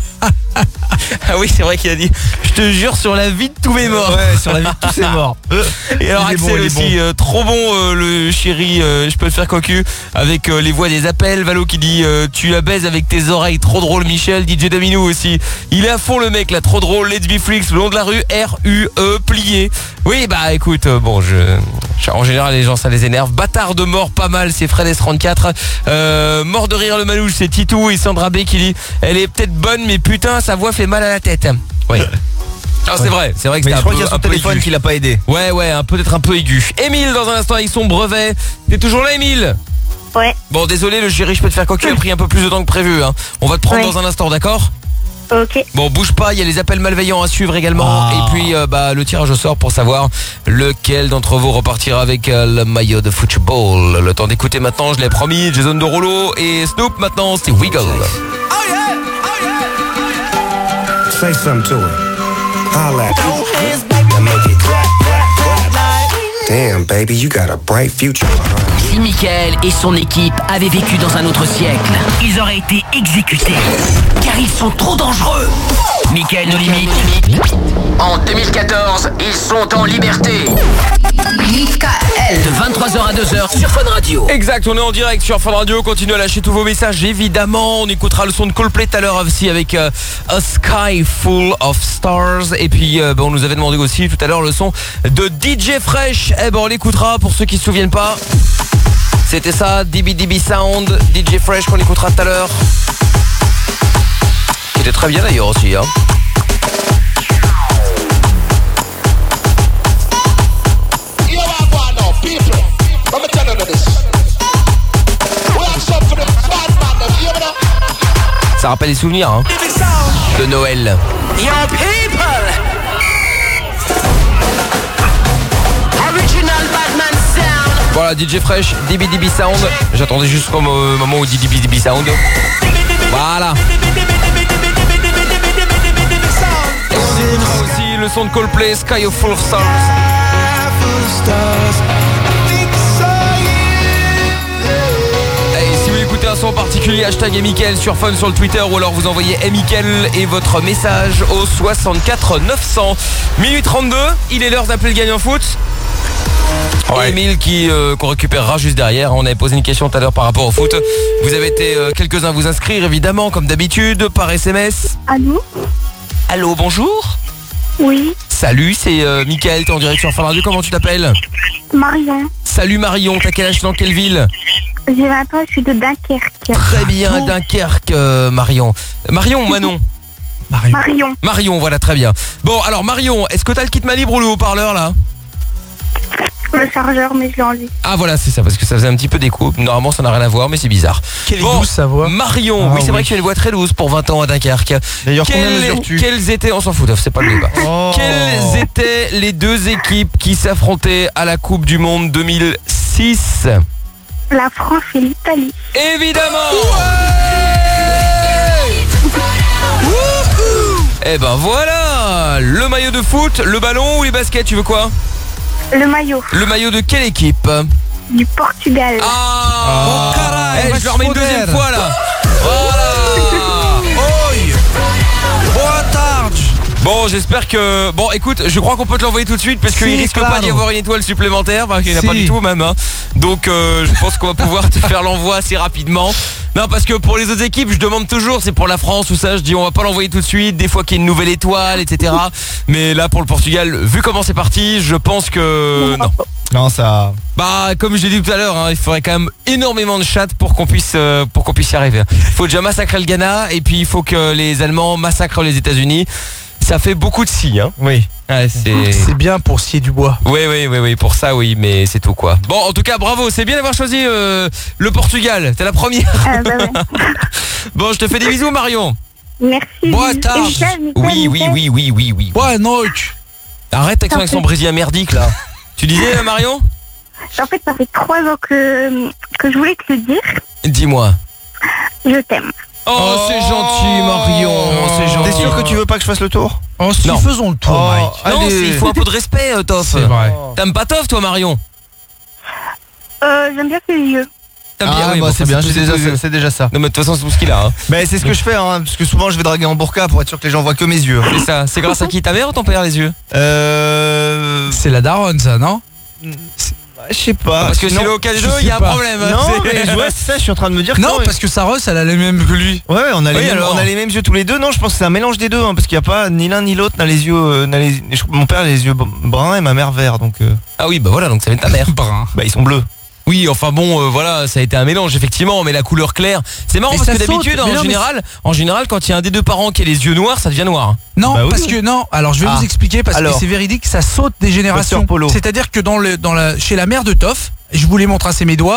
Ah oui c'est vrai qu'il a dit je te jure sur la vie de tous mes morts. Ouais sur la vie de tous ces morts. Et alors Axel aussi trop bon le chéri je peux te faire cocu, avec les voix des appels. Valo qui dit tu la baises avec tes oreilles, trop drôle Michel. DJ Daminou aussi, il est à fond le mec là, trop drôle. Let's be freaks le long de la rue, R-U-E plié. Oui bah écoute bon en général les gens ça les énerve. Bâtard de mort pas mal, c'est Fred S34. Mort de rire le manouche c'est Titou, et Sandra B qui dit elle est peut-être bonne mais putain sa voix fait mal à la tête. Oui. Ah, c'est vrai que c'était je crois qu'il y a son téléphone qui l'a pas aidé. Ouais, peut-être un peu aigu. Émile dans un instant avec son brevet. T'es toujours là Émile? Ouais. Bon, désolé, le chéri, je peux te faire cocu, a pris un peu plus de temps que prévu. Hein. On va te prendre dans un instant, d'accord? Ok. Bon, bouge pas, il y a les appels malveillants à suivre également. Et puis, le tirage au sort pour savoir lequel d'entre vous repartira avec le maillot de football. Le temps d'écouter maintenant, je l'ai promis, Jason Derulo et Snoop. Maintenant, c'est Wiggle. Say something to it. Holla at me. And make it clap, clap, clap. Damn, baby, you got a bright future. Si Mickaël et son équipe avaient vécu dans un autre siècle, ils auraient été exécutés. Car ils sont trop dangereux. Mickaël No Limite. En 2014, ils sont en liberté. Mickaël. De 23h à 2h sur Fun Radio. Exact, on est en direct sur Fun Radio. Continuez à lâcher tous vos messages, évidemment. On écoutera le son de Coldplay tout à l'heure aussi avec A Sky Full of Stars. Et puis, on nous avait demandé aussi tout à l'heure le son de DJ Fresh. Eh ben, on l'écoutera pour ceux qui se souviennent pas. C'était ça, DB Sound, DJ Fresh qu'on écoutera tout à l'heure. Qui était très bien d'ailleurs aussi, hein. Ça rappelle les souvenirs, hein, de Noël. Voilà, DJ Fresh, DB Sound. J'attendais juste au moment où dit DB Sound. Voilà. Et on écoutera aussi le son de Coldplay, Sky of Full of Stars. Et si vous écoutez un son particulier, hashtag Mickaël sur Fun sur le Twitter, ou alors vous envoyez Mickaël et votre message au 64 900. Minute 32, il est l'heure d'appeler le gagnant foot. Ouais. Emile qu'on récupérera juste derrière. On avait posé une question tout à l'heure par rapport au foot. Vous avez été quelques-uns à vous inscrire, évidemment, comme d'habitude, par SMS. Allô? Allô, bonjour. Oui. Salut, c'est Mickaël, t'es en direct sur Fun Radio. Comment tu t'appelles? Marion. Salut Marion, t'as quel âge, dans quelle ville? J'ai 20 ans, je suis de Dunkerque. Très bien, Dunkerque, Marion. Marion ou Manon? Marion. Marion, voilà, très bien. Bon, alors Marion, est-ce que t'as le kit main libre ou le haut-parleur là? Le chargeur, mais je l'ai enlevé. Ah voilà, c'est ça, parce que ça faisait un petit peu d'écho. Normalement, ça n'a rien à voir, mais c'est bizarre. Quelle est douce sa voix. Marion, oui, c'est vrai que tu as une voix très douce pour 20 ans à Dunkerque. D'ailleurs, combien mesures-tu? Quelles étaient, on s'en fout, c'est pas le débat. Quelles étaient les deux équipes qui s'affrontaient à la Coupe du Monde 2006? La France et l'Italie. Évidemment. Eh ben voilà, le maillot de foot, le ballon ou les baskets, tu veux quoi? Le maillot. Le maillot de quelle équipe? Du Portugal. Je leur mets une deuxième fois là. Voilà. Bon, j'espère que... Bon, écoute, je crois qu'on peut te l'envoyer tout de suite parce qu'il risque pas d'y avoir une étoile supplémentaire, parce qu'il n'y en a pas du tout même, hein. Donc je pense qu'on va pouvoir te faire l'envoi assez rapidement. Non, parce que pour les autres équipes, je demande toujours, c'est pour la France ou ça, je dis on va pas l'envoyer tout de suite, des fois qu'il y a une nouvelle étoile, etc. Mais là, pour le Portugal, vu comment c'est parti, je pense que... Non, ça... Bah, comme je l'ai dit tout à l'heure, hein, il faudrait quand même énormément de chattes pour qu'on puisse y arriver. Il faut déjà massacrer le Ghana, et puis il faut que les Allemands massacrent les États-Unis. Ça fait beaucoup de scie, hein. Oui. Ouais, c'est bien pour scier du bois. Oui, pour ça, oui, mais c'est tout, quoi. Bon, en tout cas, bravo, c'est bien d'avoir choisi le Portugal. T'es la première. Bon, je te fais des bisous, Marion. Merci. Boa tarde. Oui. Boa noite. Arrête avec son accent brésilien merdique, là. Tu disais, Marion? En fait, ça fait 3 ans que je voulais te le dire. Dis-moi. Je t'aime. Oh, c'est gentil, Marion. C'est gentil. T'es sûr que tu veux pas que je fasse le tour? Non. Faisons le tour, Mike. Non, il faut un peu de respect, Toff. C'est vrai. T'aimes pas Toff, toi, Marion? J'aime bien ses yeux. T'aimes bien, oui, c'est bien, c'est déjà ça. Non, mais de toute façon, c'est tout ce qu'il a. Hein. Mais c'est ce que je fais, hein, parce que souvent je vais draguer en burqa pour être sûr que les gens voient que mes yeux. C'est ça. C'est grâce à qui? Ta mère ou ton père, les yeux? C'est la daronne, ça, non? Je sais pas. Parce que si le cas des deux, il y a un problème. Non, mais c'est ça, je suis en train de me dire que non, parce que Saros, elle a les mêmes que lui. Ouais, on a les mêmes yeux tous les deux. Non, je pense que c'est un mélange des deux, hein, parce qu'il n'y a pas ni l'un ni l'autre n'a les yeux. Mon père a les yeux bruns et ma mère vert, donc. Ah oui, bah voilà, donc ça vient de ta mère. Brun. Bah ils sont bleus. Oui, enfin bon, voilà, ça a été un mélange effectivement, mais la couleur claire, c'est marrant parce que d'habitude, en général, quand il y a un des deux parents qui a les yeux noirs, ça devient noir. Non, parce que non. Alors je vais vous expliquer parce que c'est véridique, ça saute des générations. C'est-à-dire que chez la mère de Toff, je vous les montre, c'est mes doigts.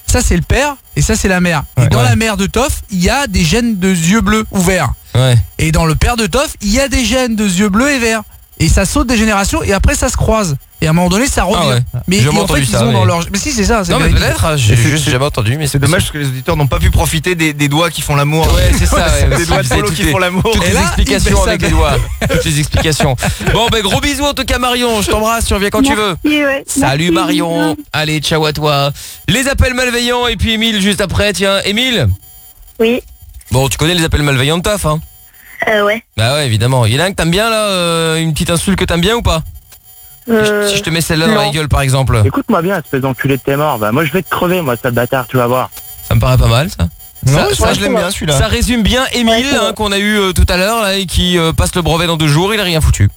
Ça c'est le père et ça c'est la mère. Et dans la mère de Toff, il y a des gènes de yeux bleus ou verts. Et dans le père de Toff, il y a des gènes de yeux bleus et verts. Et ça saute des générations et après ça se croise. Et à un moment donné ça revient. Mais j'ai en fait ils ont dans leur... Mais si c'est ça. Non mais peut-être, j'ai juste jamais entendu. Mais c'est dommage parce que les auditeurs n'ont pas pu profiter des doigts qui font l'amour. Ouais c'est ça, des doigts de polo qui font l'amour. Toutes les explications avec les doigts. Toutes les explications. Bon ben gros bisous en tout cas Marion, je t'embrasse, tu reviens quand tu veux. Salut Marion. Allez ciao à toi. Les appels malveillants et puis Émile juste après. Tiens Émile. Oui. Bon tu connais les appels malveillants de Toff hein? Ouais. Bah ouais évidemment. Il y en a un que t'aimes bien là, une petite insulte que t'aimes bien ou pas? Si je te mets celle-là dans la gueule par exemple. Écoute-moi bien, espèce d'enculé de tes morts. Bah moi je vais te crever moi, sale bâtard, tu vas voir. Ça me paraît pas mal ça. Non, ça je l'aime bien celui-là. Ça résume bien Émile qu'on a eu tout à l'heure là et qui passe le brevet dans 2 jours, il a rien foutu.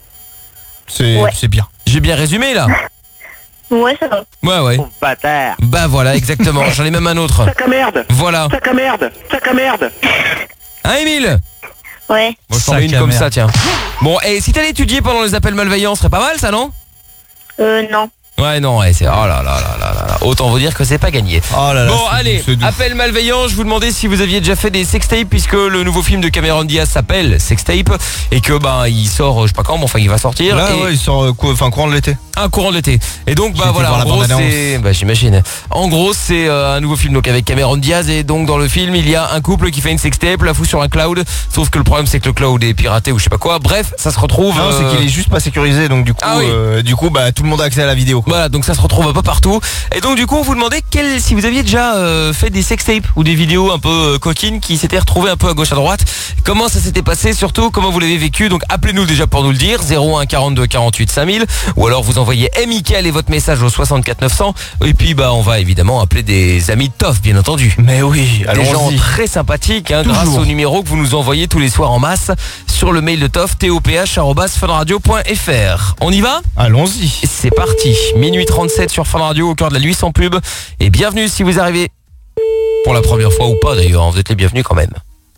C'est bien. J'ai bien résumé là. Ouais ça va. Ouais. Oh, bâtard. Bah voilà exactement, j'en ai même un autre. Sac à merde. Voilà. Sac à merde. Sac à merde. Hein Émile? Ouais. Bon je t'en mets une comme ça tiens. Bon et si t'allais étudier pendant les appels malveillants, ce serait pas mal ça non? Non. Ouais non c'est oh là là là là là. Autant vous dire que c'est pas gagné. Oh là là, bon allez, appel malveillant, je vous demandais si vous aviez déjà fait des sextapes puisque le nouveau film de Cameron Diaz s'appelle Sextape et que il sort je sais pas quand mais enfin il va sortir. Là il sort courant de l'été. Courant de l'été. Et donc voilà en gros c'est j'imagine. En gros c'est un nouveau film donc avec Cameron Diaz et donc dans le film il y a un couple qui fait une sextape, la fout sur un cloud, sauf que le problème c'est que le cloud est piraté ou je sais pas quoi. Bref, ça se retrouve Non, c'est qu'il est juste pas sécurisé donc du coup tout le monde a accès à la vidéo. Voilà, donc ça se retrouve un peu partout. Et donc du coup on vous demandait si vous aviez déjà fait des sextapes ou des vidéos un peu coquines qui s'étaient retrouvées un peu à gauche à droite. Comment ça s'était passé, surtout comment vous l'avez vécu. Donc appelez-nous déjà pour nous le dire, 01 42 48 5000 ou alors vous envoyez Mickaël et votre message au 64 900 et puis on va évidemment appeler des amis de Toff bien entendu. Mais oui, des gens très sympathiques grâce au numéro que vous nous envoyez tous les soirs en masse sur le mail de Toff toph@funradio.fr. On y va? Allons-y. C'est parti. Minuit 37 sur Fun Radio au cœur de la nuit sans pub et bienvenue si vous arrivez pour la première fois ou pas d'ailleurs, vous êtes les bienvenus quand même.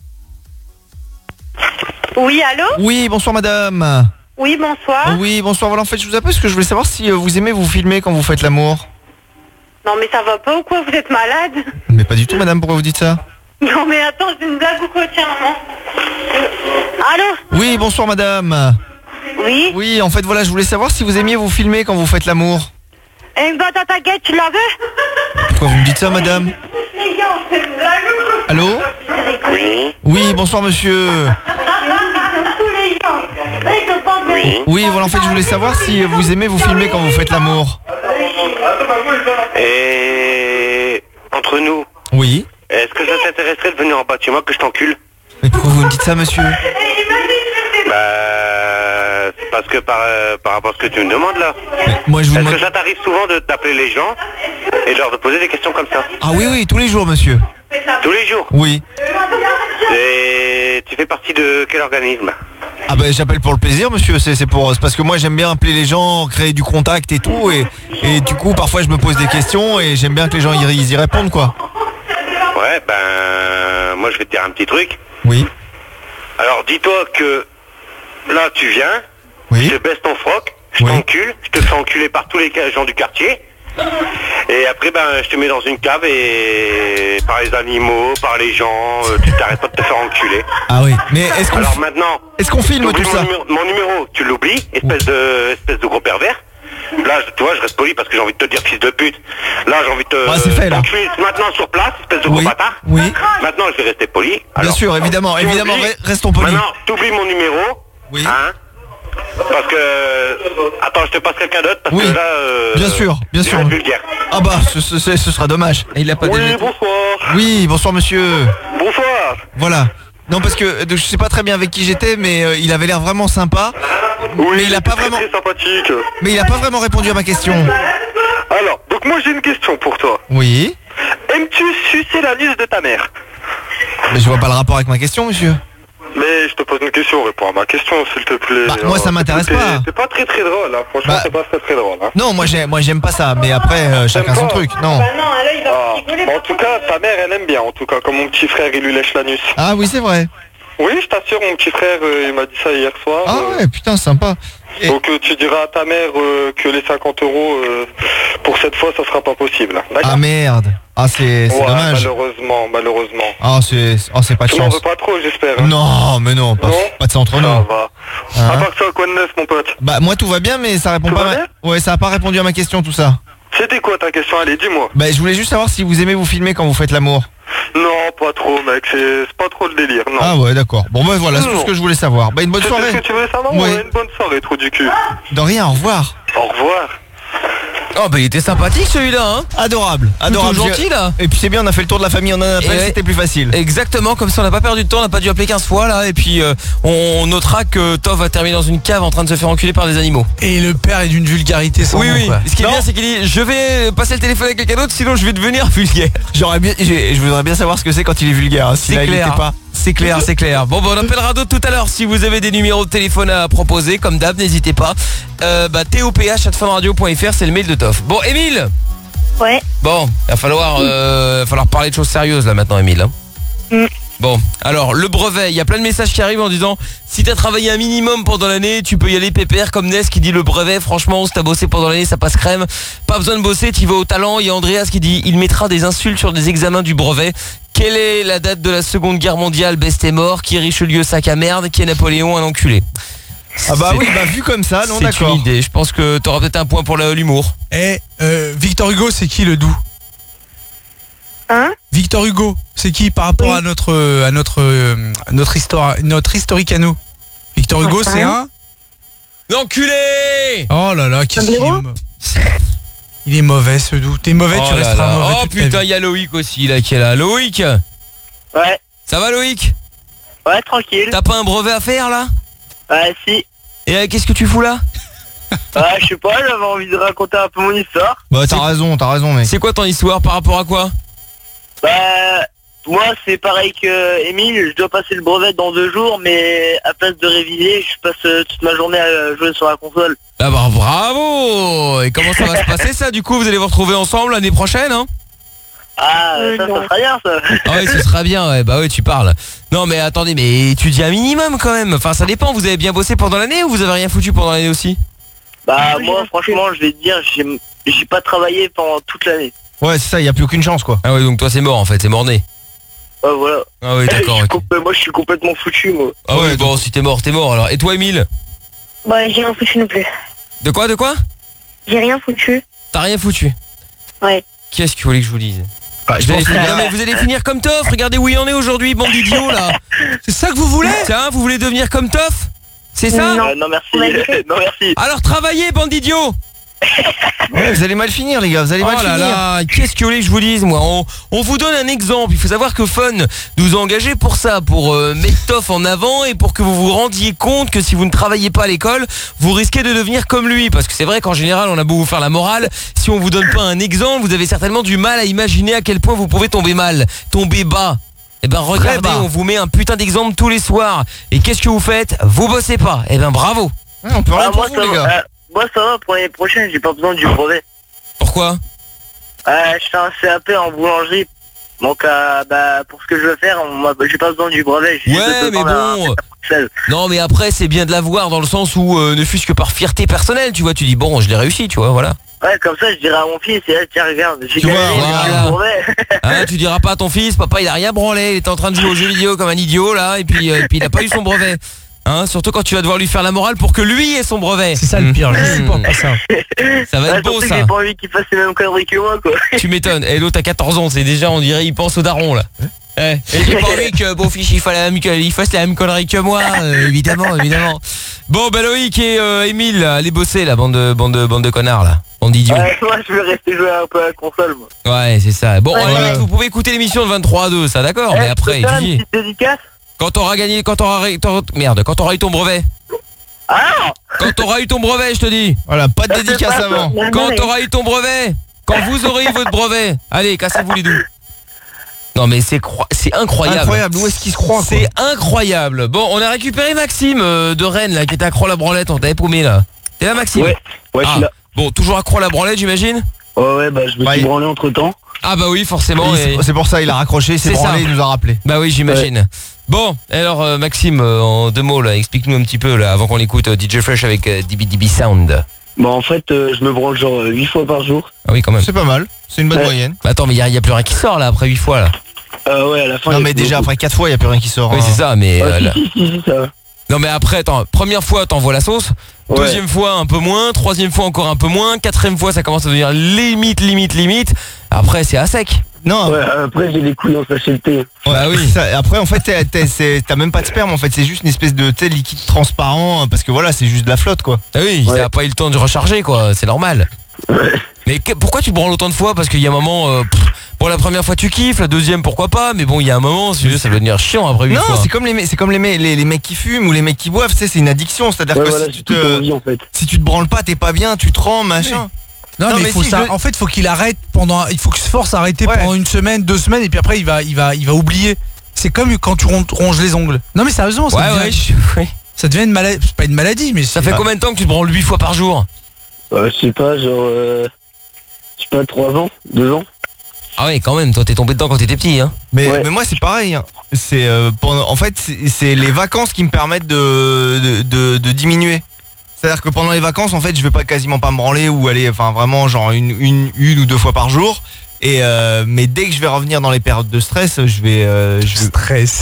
Oui, allô? Oui, bonsoir madame. Oui, bonsoir. Oui, bonsoir. Voilà, en fait, je vous appelle parce que je voulais savoir si vous aimez vous filmer quand vous faites l'amour. Non, mais ça va pas ou quoi? Vous êtes malade? Mais pas du tout, madame, pourquoi vous dites ça? Non, mais attends, c'est une blague ou quoi? Tiens, maman. Allô? Oui, bonsoir madame. Oui? Oui, en fait, voilà, je voulais savoir si vous aimiez vous filmer quand vous faites l'amour. Eh ben, dans ta gueule, tu la veux? Pourquoi vous me dites ça, madame? Allô? Oui. Oui, bonsoir monsieur. Oui, voilà, en fait, je voulais savoir si vous aimez vous filmer quand vous faites l'amour. Et entre nous. Oui. Est-ce que ça t'intéresserait de venir en bas de chez moi que je t'encule? Mais pourquoi vous me dites ça, monsieur? C'est parce que par rapport à ce que tu me demandes là. Moi, je vous Est-ce que ça t'arrive souvent d'appeler les gens et de leur poser des questions comme ça? Ah oui, tous les jours, monsieur. Tous les jours? Oui. Et tu fais partie de quel organisme? Ah j'appelle pour le plaisir monsieur, c'est parce que moi j'aime bien appeler les gens, créer du contact et tout et du coup parfois je me pose des questions et j'aime bien que les gens y répondent quoi. Ouais moi je vais te dire un petit truc. Oui. Alors dis-toi que là tu viens, oui. Je baisse ton froc, je t'encule, je te fais enculer par tous les gens du quartier. Et après je te mets dans une cave et par les animaux, par les gens, tu t'arrêtes pas de te faire enculer. Ah oui, mais est-ce qu'on filme tout ça? Mon numéro, tu l'oublies, espèce de gros pervers. Là, tu vois, je reste poli parce que j'ai envie de te dire fils de pute. Là, j'ai envie de te t'enculer maintenant sur place, espèce de gros bâtard. Oui. Maintenant, je vais rester poli. Bien sûr, évidemment, restons polis. Maintenant, t'oublies mon numéro. Oui. Hein? Parce que... Attends, je te passe quelqu'un d'autre parce que là... bien sûr. vulgaire. Ah ce sera dommage. Et il a pas bonsoir. Oui, bonsoir monsieur. Bonsoir. Voilà. Non parce que je sais pas très bien avec qui j'étais mais il avait l'air vraiment sympa. Oui, mais il a pas vraiment très sympathique. Mais il a pas vraiment répondu à ma question. Alors, donc moi j'ai une question pour toi. Oui. Aimes-tu sucer l'anus de ta mère? Mais je vois pas le rapport avec ma question monsieur. Mais je te pose une question, réponds à ma question s'il te plaît. Moi ça m'intéresse pas. C'est pas très drôle, hein. Franchement c'est pas très drôle. Hein. Non, moi j'aime pas ça, mais après chacun son truc, non. En tout cas, ta mère elle aime bien, en tout cas, comme mon petit frère il lui lèche l'anus. Ah oui c'est vrai. Oui, je t'assure, mon petit frère il m'a dit ça hier soir. Ah ouais, putain sympa. Donc tu diras à ta mère que les 50 € pour cette fois ça sera pas possible. D'accord. Ah merde. Ah c'est dommage. Malheureusement. Ah c'est pas de Tu m'en chance. veux pas trop j'espère. Hein. Non mais non, pas de ça entre nous. Ça va. Hein? À part ça, quoi de neuf mon pote? Bah moi tout va bien mais ça répond Tout pas. va bien Ouais, ça a pas répondu à ma question tout ça. C'était quoi ta question? Allez, dis-moi. Bah je voulais juste savoir si vous aimez vous filmer quand vous faites l'amour. Non, pas trop mec, c'est pas trop le délire, non. Ah ouais d'accord. Bon bah voilà, c'est tout ce que je voulais savoir. Bah une bonne soirée. C'est ce que tu voulais savoir? Oui. Ouais, une bonne soirée, trou du cul. De rien, au revoir. Au revoir. Oh bah il était sympathique celui-là hein. Adorable. Gentil là. Et puis c'est bien, on a fait le tour de la famille en un appel, c'était plus facile. Exactement, comme ça on n'a pas perdu de temps, on n'a pas dû appeler 15 fois là. Et puis on notera que Tov va terminer dans une cave en train de se faire enculer par des animaux. Et le père est d'une vulgarité sans nom, Oui. quoi. Ce qui est bien c'est qu'il dit je vais passer le téléphone à quelqu'un d'autre sinon je vais devenir vulgaire. Je voudrais bien savoir ce que c'est quand il est vulgaire. Si là, il était pas. C'est clair. Bon, on appellera d'autres tout à l'heure. Si vous avez des numéros de téléphone à proposer, comme d'hab, n'hésitez pas. TOPH@funradio.fr, c'est le mail de Toff. Bon, Émile. Ouais. Bon, il va falloir parler de choses sérieuses là maintenant, Émile. Hein. Bon, alors le brevet, il y a plein de messages qui arrivent en disant si t'as travaillé un minimum pendant l'année, tu peux y aller pépère, comme Ness qui dit le brevet, franchement, si t'as bossé pendant l'année, ça passe crème. Pas besoin de bosser, t'y vas au talent. Il y a Andreas qui dit il mettra des insultes sur des examens du brevet. Quelle est la date de la Seconde Guerre mondiale? Best est mort. Qui est Richelieu, sac à merde? Qui est Napoléon, un enculé? Ah bah oui, bah vu comme ça, non d'accord. C'est une idée, je pense que t'auras peut-être un point pour l'humour. Et Victor Hugo, c'est qui le doux? Hein? Victor Hugo, c'est qui par rapport à notre histoire, notre historique à nous? Victor Hugo, c'est un l'enculé. Oh là là, qu'est-ce qu'il est il est mauvais ce doux. T'es mauvais, tu resteras mauvais. Oh putain, il y a Loïc aussi là qui est là. Loïc. Ouais. Ça va Loïc? Ouais, tranquille. T'as pas un brevet à faire là? Ouais, si. Et qu'est-ce que tu fous là? Je sais pas, j'avais envie de raconter un peu mon histoire. Bah t'as raison mec. C'est quoi ton histoire par rapport à quoi? Bah moi c'est pareil que Émile, je dois passer le brevet dans 2 jours, mais à place de réviser, je passe toute ma journée à jouer sur la console. Ah bah bravo. Et comment ça va se passer ça du coup? Vous allez vous retrouver ensemble l'année prochaine hein? Ah ça sera bien ça. Ah oui ce sera bien ouais. Bah oui tu parles. Non mais attendez, mais étudiez un minimum quand même. Enfin ça dépend, vous avez bien bossé pendant l'année ou vous avez rien foutu pendant l'année aussi? Bah moi franchement je vais te dire, j'ai pas travaillé pendant toute l'année. Ouais c'est ça, y a plus aucune chance quoi. Ah ouais donc toi c'est mort en fait, c'est mort-né. Ouais voilà. Ah oui d'accord. Moi je suis complètement foutu moi. Ah ouais bon si t'es mort alors. Et toi Émile? Bah j'ai rien foutu non plus. De quoi? J'ai rien foutu. T'as rien foutu? Ouais. Qu'est-ce que vous voulez que je vous dise? Vous allez finir comme Toff. Regardez où il en est aujourd'hui, bande d'idiots là. C'est ça que vous voulez? Tiens, vous voulez devenir comme Toff? C'est ça? Non merci. Non merci. Alors travaillez, bande d'idiots. Ouais, vous allez mal finir les gars, vous allez mal finir. Là, qu'est-ce que vous voulez que je vous dise moi? On vous donne un exemple. Il faut savoir que Fun nous a engagés pour ça, pour mettre Toff en avant et pour que vous vous rendiez compte que si vous ne travaillez pas à l'école, vous risquez de devenir comme lui. Parce que c'est vrai qu'en général, on a beau vous faire la morale, si on vous donne pas un exemple, vous avez certainement du mal à imaginer à quel point vous pouvez tomber bas. Eh ben regardez, on vous met un putain d'exemple tous les soirs. Et qu'est-ce que vous faites? Vous bossez pas. Eh ben bravo. Ouais, on peut rien pour vous les gars. Moi ça va, pour l'année prochaine j'ai pas besoin du brevet. Pourquoi? Je fais un CAP en boulangerie. Donc pour ce que je veux faire, j'ai pas besoin du brevet. Ouais mais bon. Non mais après c'est bien de l'avoir dans le sens où ne fût-ce que par fierté personnelle, tu vois, tu dis bon je l'ai réussi, tu vois, voilà. Ouais comme ça je dirais à mon fils, tiens regarde, j'ai gagné le brevet. Hein, tu diras pas à ton fils, papa il a rien branlé, il était en train de jouer aux jeux vidéo comme un idiot là, et puis il a pas eu son brevet. Hein, surtout quand tu vas devoir lui faire la morale pour que lui ait son brevet. C'est ça le pire, je supporte pas ça. Ça va être beau ça. J'ai pas envie qu'il fasse les mêmes conneries que moi quoi. Tu m'étonnes. Et l'autre a 14 ans, c'est déjà on dirait il pense au daron là. Et j'ai pas envie que beau fiche il fasse la même connerie que moi, évidemment. Bon bah Loïc et Émile, allez bosser la bande de connards là. Bande d'idiots. Moi je vais rester jouer un peu à la console moi. Ouais c'est ça. Bon vous pouvez écouter l'émission de 23 à 2, ça d'accord, mais après étudier. Une petite dédicace. Quand t'auras gagné, quand t'auras eu ton brevet. Ah! Quand t'auras eu ton brevet, je te dis. Voilà, pas de dédicace avant. Quand t'auras eu ton brevet. Quand vous aurez eu votre brevet. Allez, cassez-vous les doux. Non mais c'est incroyable. Incroyable, où est-ce qu'il se croit? C'est incroyable. Bon, on a récupéré Maxime de Rennes là, qui était accro à la branlette, on t'avait paumé là. T'es là Maxime? Ouais, je suis là. Bon, toujours accro à la branlette, j'imagine? Ouais, je me suis branlé entre temps. Ah bah oui, forcément. C'est pour ça il a raccroché, il s'est branlé, il nous a rappelé. Bah oui, j'imagine. Ouais. Bon, alors Maxime, en 2 mots là, explique-nous un petit peu là, avant qu'on écoute DJ Fresh avec DB Sound. Bon, en fait, je me branle genre 8 fois par jour. Ah oui, quand même. C'est pas mal, c'est une bonne moyenne. Bah attends, mais il y a plus rien qui sort là après 8 fois là. Ouais, à la fin. Non mais déjà après 4 fois, il y a plus rien qui sort. Oui, c'est ça, mais si, ça va. Non mais après, attends, première fois t'envoies la sauce, deuxième fois un peu moins, troisième fois encore un peu moins, quatrième fois ça commence à devenir limite, après c'est à sec. Non, après j'ai les couilles en sachet de thé. Bah oui. Après en fait t'as même pas de sperme en fait, c'est juste une espèce de thé liquide transparent parce que voilà, c'est juste de la flotte quoi. Ah oui, t'as pas eu le temps de recharger quoi, c'est normal. Mais pourquoi tu branles autant de fois? Parce qu'il y a un moment, pour la première fois tu kiffes, la deuxième pourquoi pas, mais bon il y a un moment, ça va devenir chiant après 8 fois. Non, c'est comme les mecs qui fument ou les mecs qui boivent, tu sais, c'est une addiction, c'est-à-dire que voilà, si tu te branles pas, t'es pas bien, tu te rends, machin. Non mais en fait faut qu'il arrête il faut qu'il se force à arrêter pendant 1 semaine, 2 semaines et puis après il va oublier. C'est comme quand tu ronges les ongles. Non mais sérieusement, ça devient une maladie, c'est pas une maladie mais ça fait combien de temps que tu te branles 8 fois par jour? Je sais pas, genre 3 ans, 2 ans. Ah oui, quand même, toi t'es tombé dedans quand t'étais petit hein. Mais moi c'est pareil hein. C'est en fait c'est les vacances qui me permettent de diminuer. C'est-à-dire que pendant les vacances en fait je vais quasiment pas me branler ou aller vraiment genre une ou 2 fois par jour et mais dès que je vais revenir dans les périodes de stress, je vais stress.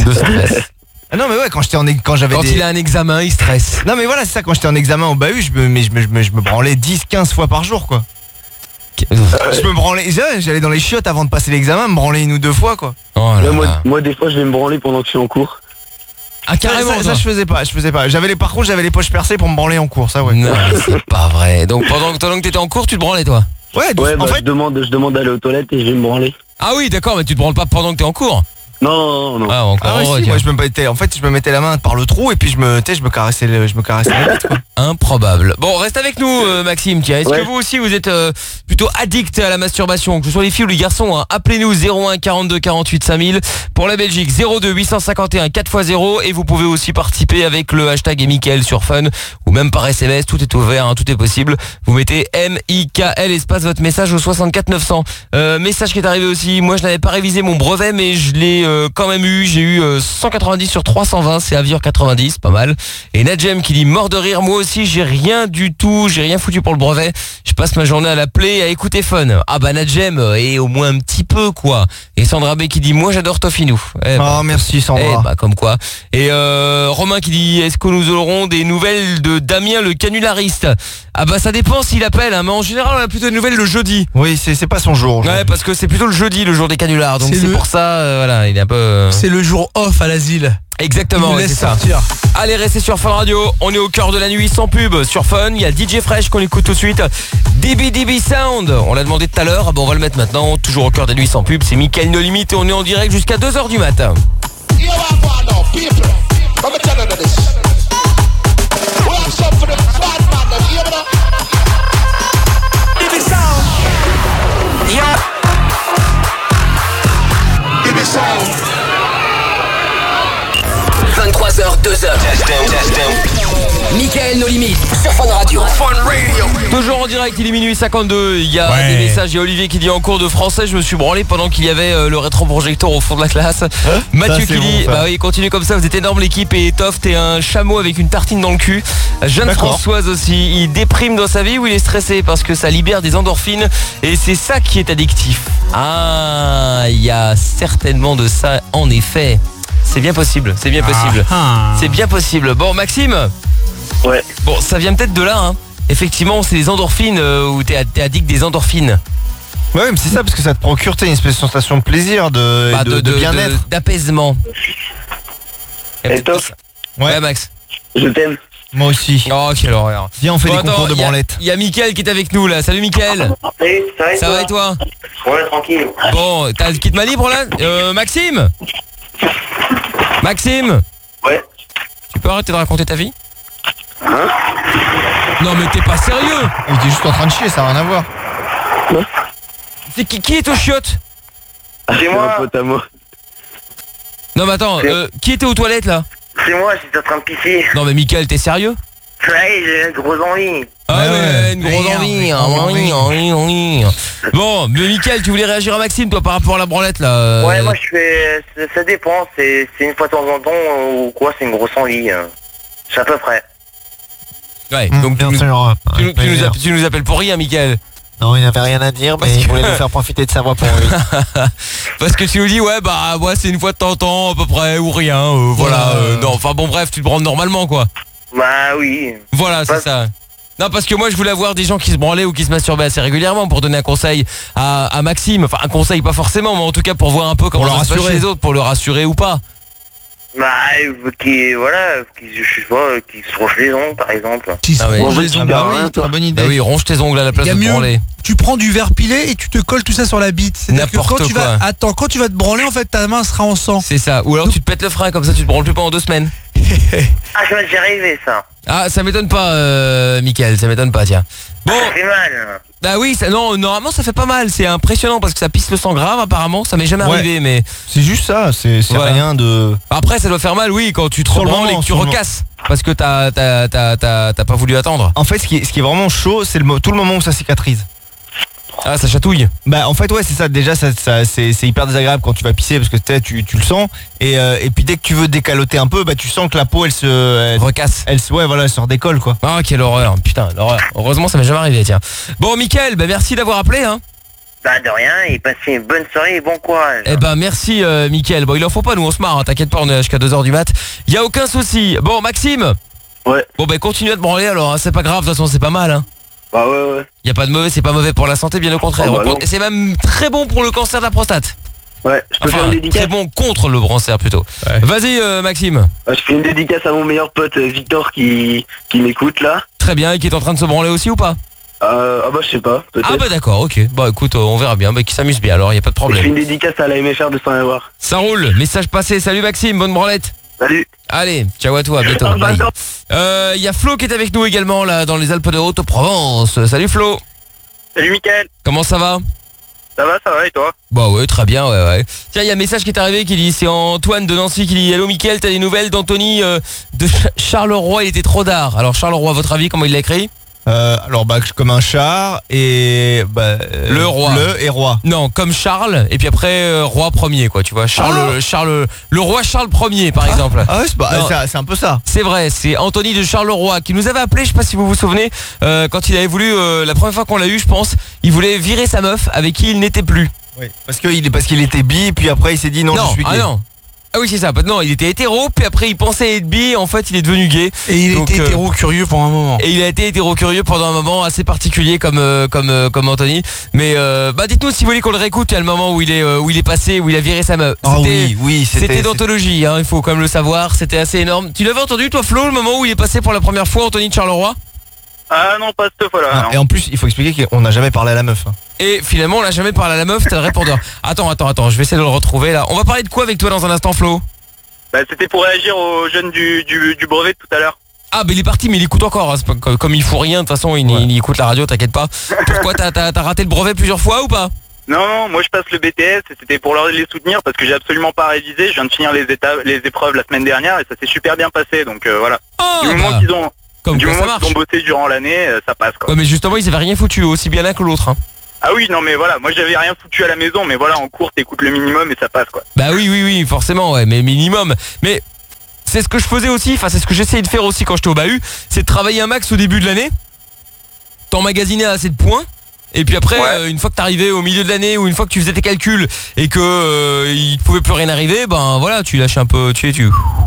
Ah non mais ouais, quand il a un examen, il stresse. Non mais voilà, c'est ça, quand j'étais en examen au bahut, je me branlais 10-15 fois par jour quoi. Je me branlais, j'allais dans les chiottes avant de passer l'examen, me branler 1 ou 2 fois quoi. Oh moi des fois je vais me branler pendant que je suis en cours. Ah carrément ça je faisais pas. Par contre j'avais les poches percées pour me branler en cours, ça ouais. Non c'est pas vrai. Donc pendant que t'étais en cours tu te branlais toi? Ouais, en fait je demande d'aller aux toilettes et je vais me branler. Ah oui d'accord, mais tu te branles pas pendant que t'es en cours? Non. Ah encore moi je me mettais la main par le trou et puis je me caressais la bite quoi. Improbable. Bon, reste avec nous Maxime, tiens. Est-ce que vous aussi vous êtes plutôt addict à la masturbation, que ce soit les filles ou les garçons hein. Appelez-nous 01 42 48 5000 pour la Belgique, 02 851 4x0 et vous pouvez aussi participer avec le hashtag Mickaël sur Fun ou même par SMS, tout est ouvert, hein, tout est possible. Vous mettez MIKL espace votre message au 64 900. Message qui est arrivé aussi, moi je n'avais pas révisé mon brevet mais je l'ai quand même eu, j'ai eu 190 sur 320, c'est avion 90, pas mal. Et Nadjem qui dit mort de rire, moi aussi j'ai rien du tout, j'ai rien foutu pour le brevet, je passe ma journée à l'appeler et à écouter Fun. Ah bah Nadjem, et au moins un petit peu quoi. Et Sandra B qui dit moi j'adore Tofinou. Merci Sandra. Bah comme quoi. Et Romain qui dit est-ce que nous aurons des nouvelles de Damien le canulariste? Ah bah ça dépend s'il appelle hein, mais en général on a plutôt des nouvelles le jeudi. Oui c'est pas son jour. Ouais parce que c'est plutôt le jeudi, le jour des canulars, donc c'est pour ça voilà, il est un peu... C'est le jour off à l'asile. Exactement, c'est ça. Allez, restez sur Fun Radio, on est au cœur de la nuit sans pub sur Fun. Il y a DJ Fresh qu'on écoute tout de suite, DB Sound, on l'a demandé tout à l'heure, on va le mettre maintenant. Toujours au cœur des nuits sans pub, c'est Mickaël No Limit et on est en direct jusqu'à 2h du matin. Mickaël No Limit sur Fun Radio. Toujours en direct, il est minuit 52. Il y a des messages. Il y a Olivier qui dit en cours de français je me suis branlé pendant qu'il y avait le rétroprojecteur au fond de la classe. Mathieu qui dit bah oui, continuez comme ça, vous êtes énorme l'équipe. Et Toff, t'es un chameau avec une tartine dans le cul. Jeanne Françoise aussi, il déprime dans sa vie ou il est stressé parce que ça libère des endorphines et c'est ça qui est addictif. Ah, il y a certainement de ça en effet. C'est bien possible, c'est bien possible. C'est bien possible. Bon Maxime. Ouais. Bon, ça vient peut-être de là hein. Effectivement, c'est les endorphines où t'es addict des endorphines. Ouais, mais c'est ça parce que ça te procure une espèce de sensation de plaisir, de bien-être, d'apaisement. Et top. Ouais Max. Je t'aime. Moi aussi. Oh quelle horreur. Viens, on fait des concours de branlette. Il y a Mickaël qui est avec nous là. Salut Mickaël. Ça va et toi? Ouais, tranquille. Bon, t'as le kit ma libre là Maxime. Maxime. Ouais. Tu peux arrêter de raconter ta vie? Hein? Non mais t'es pas sérieux? Il était juste en train de chier, ça n'a rien à voir. C'est qui est aux chiottes? C'est moi. Un pote à moi. Non mais attends, qui était aux toilettes là? C'est moi, j'étais en train de pisser. Non mais Mickaël, t'es sérieux? Ouais, j'ai une grosse envie. Ah ouais, une grosse envie. Bon, mais Mickaël, tu voulais réagir à Maxime, toi, par rapport à la branlette, là Ouais, moi, je fais... Ça dépend, c'est une fois de temps en temps ou quoi, c'est une grosse envie. C'est à peu près. Ouais, donc tu nous appelles pour rien, Mickaël. Non, il n'avait rien à dire, mais il voulait nous faire profiter de sa voix pour lui. Parce que tu nous dis, ouais, bah, ouais, c'est une fois de temps en temps, à peu près, ou rien, voilà. Non, enfin bon, bref, tu te branles normalement, quoi. Bah oui. Voilà, c'est ça. Non, parce que moi, je voulais avoir des gens qui se branlaient ou qui se masturbaient assez régulièrement pour donner un conseil à Maxime. Enfin, un conseil, pas forcément, mais en tout cas pour voir un peu comment ça se passe chez les autres, pour le rassurer ou pas. Bah, qui se ronge les ongles, par exemple. Qui se ronge les ongles, c'est bonne idée. Bah oui, ronge tes ongles à la place de te branler. Tu prends du verre pilé et tu te colles tout ça sur la bite. C'est-à-dire que quand tu vas te branler, en fait, ta main sera en sang. C'est ça. Ou alors tu te pètes le frein, comme ça tu te branles plus pendant 2 semaines. Ah, ça m'est déjà arrivé, ça. Ah, ça m'étonne pas, Mickaël, ça m'étonne pas, tiens. Bon. Ça fait mal. Bah oui, non, normalement ça fait pas mal, c'est impressionnant parce que ça pisse le sang grave apparemment, ça m'est jamais arrivé, mais... C'est juste ça, c'est rien de... Après ça doit faire mal, oui, quand tu te rebranles et que tu recasses, parce que t'as pas voulu attendre. En fait, ce qui est vraiment chaud, c'est tout le moment où ça cicatrise. Ah, ça chatouille. Bah en fait ouais, c'est ça, déjà c'est hyper désagréable quand tu vas pisser parce que tu le sens et puis dès que tu veux décaloter un peu, bah tu sens que la peau elle se recasse. Elle se redécolle quoi. Ah, quelle horreur, putain, l'horreur. Heureusement ça m'est jamais arrivé, tiens. Bon Mickaël, bah merci d'avoir appelé hein. Bah de rien, et passez une bonne soirée et bon courage. Eh ben merci Mickaël. Bon, il en faut pas, nous on se marre, hein. T'inquiète pas, on est jusqu'à 2h du mat. Y a aucun souci. Bon Maxime. Ouais. Bon bah continue à te branler alors, hein. C'est pas grave, de toute façon c'est pas mal hein. Bah ouais. Y a pas de mauvais, c'est pas mauvais pour la santé, bien au contraire. Et c'est même très bon pour le cancer de la prostate. Ouais, je peux faire une dédicace. Très bon contre le cancer plutôt. Ouais. Vas-y Maxime. Je fais une dédicace à mon meilleur pote Victor qui m'écoute là. Très bien, et qui est en train de se branler aussi ou pas? Ah bah je sais pas, peut-être. Ah bah d'accord, ok. Bah écoute, on verra bien, bah qui s'amuse bien alors, y a pas de problème. Je fais une dédicace à la MFR de Saint-Avoir. Ça roule, message passé, salut Maxime, bonne branlette. Salut. Allez, ciao à toi, à bientôt. Bye. Y a Flo qui est avec nous également là dans les Alpes de Haute-Provence. Salut Flo. Salut Mickaël. Comment ça va? Ça va et toi? Bah ouais, très bien, ouais. Tiens, il y a un message qui est arrivé qui dit, c'est Antoine de Nancy qui dit: hello Mickaël, t'as des nouvelles d'Anthony de Charleroi, il était trop tard. Alors Charleroi, à votre avis, comment il l'a écrit? Alors bah comme un char et le roi. Le et roi. Non, comme Charles et puis après roi premier quoi, tu vois. Le roi Charles Ier par exemple. Ah ouais, c'est un peu ça. C'est vrai, c'est Anthony de Charleroi qui nous avait appelé, je sais pas si vous vous souvenez, quand il avait voulu la première fois qu'on l'a eu, je pense, il voulait virer sa meuf avec qui il n'était plus. Oui, parce qu'il était bi puis après il s'est dit non, je suis gay. Non. Ah oui c'est ça, non il était hétéro puis après il pensait être bi, en fait il est devenu gay. Et il était hétéro curieux pendant un moment. Et il a été hétéro curieux pendant un moment assez particulier comme Anthony. Mais bah dites-nous si vous voulez qu'on le réécoute, il y a le moment où il est passé, où il a viré sa meuf. C'était d'anthologie, hein, il faut quand même le savoir, c'était assez énorme. Tu l'avais entendu toi Flo, le moment où il est passé pour la première fois Anthony de Charleroi? Ah non, pas cette fois-là. Et en plus il faut expliquer qu'on n'a jamais parlé à la meuf. Et finalement on n'a jamais parlé à la meuf, t'as le répondeur. Attends, je vais essayer de le retrouver là. On va parler de quoi avec toi dans un instant Flo? Bah c'était pour réagir aux jeunes du brevet de tout à l'heure. Ah bah il est parti mais il écoute encore hein. C'est pas, comme il fout rien de toute façon il écoute la radio, t'inquiète pas. Pourquoi t'as raté le brevet plusieurs fois ou pas? Non, moi je passe le BTS et c'était pour les soutenir parce que j'ai absolument pas révisé. Je viens de finir les épreuves la semaine dernière et ça s'est super bien passé, donc voilà. Du moment qu'ils ont bossé durant l'année, ça passe quoi. Ouais mais justement ils avaient rien foutu, aussi bien l'un que l'autre hein. Ah oui, non mais voilà, moi j'avais rien foutu à la maison, mais voilà, en cours t'écoutes le minimum et ça passe quoi. Bah oui, forcément, ouais, mais minimum. Mais c'est ce que je faisais aussi, enfin c'est ce que j'essayais de faire aussi quand j'étais au bahut, c'est de travailler un max au début de l'année, t'emmagasiner assez de points, et puis après, une fois que t'arrivais au milieu de l'année, ou une fois que tu faisais tes calculs, et que il pouvait plus rien arriver, ben voilà, tu lâches un peu, tu.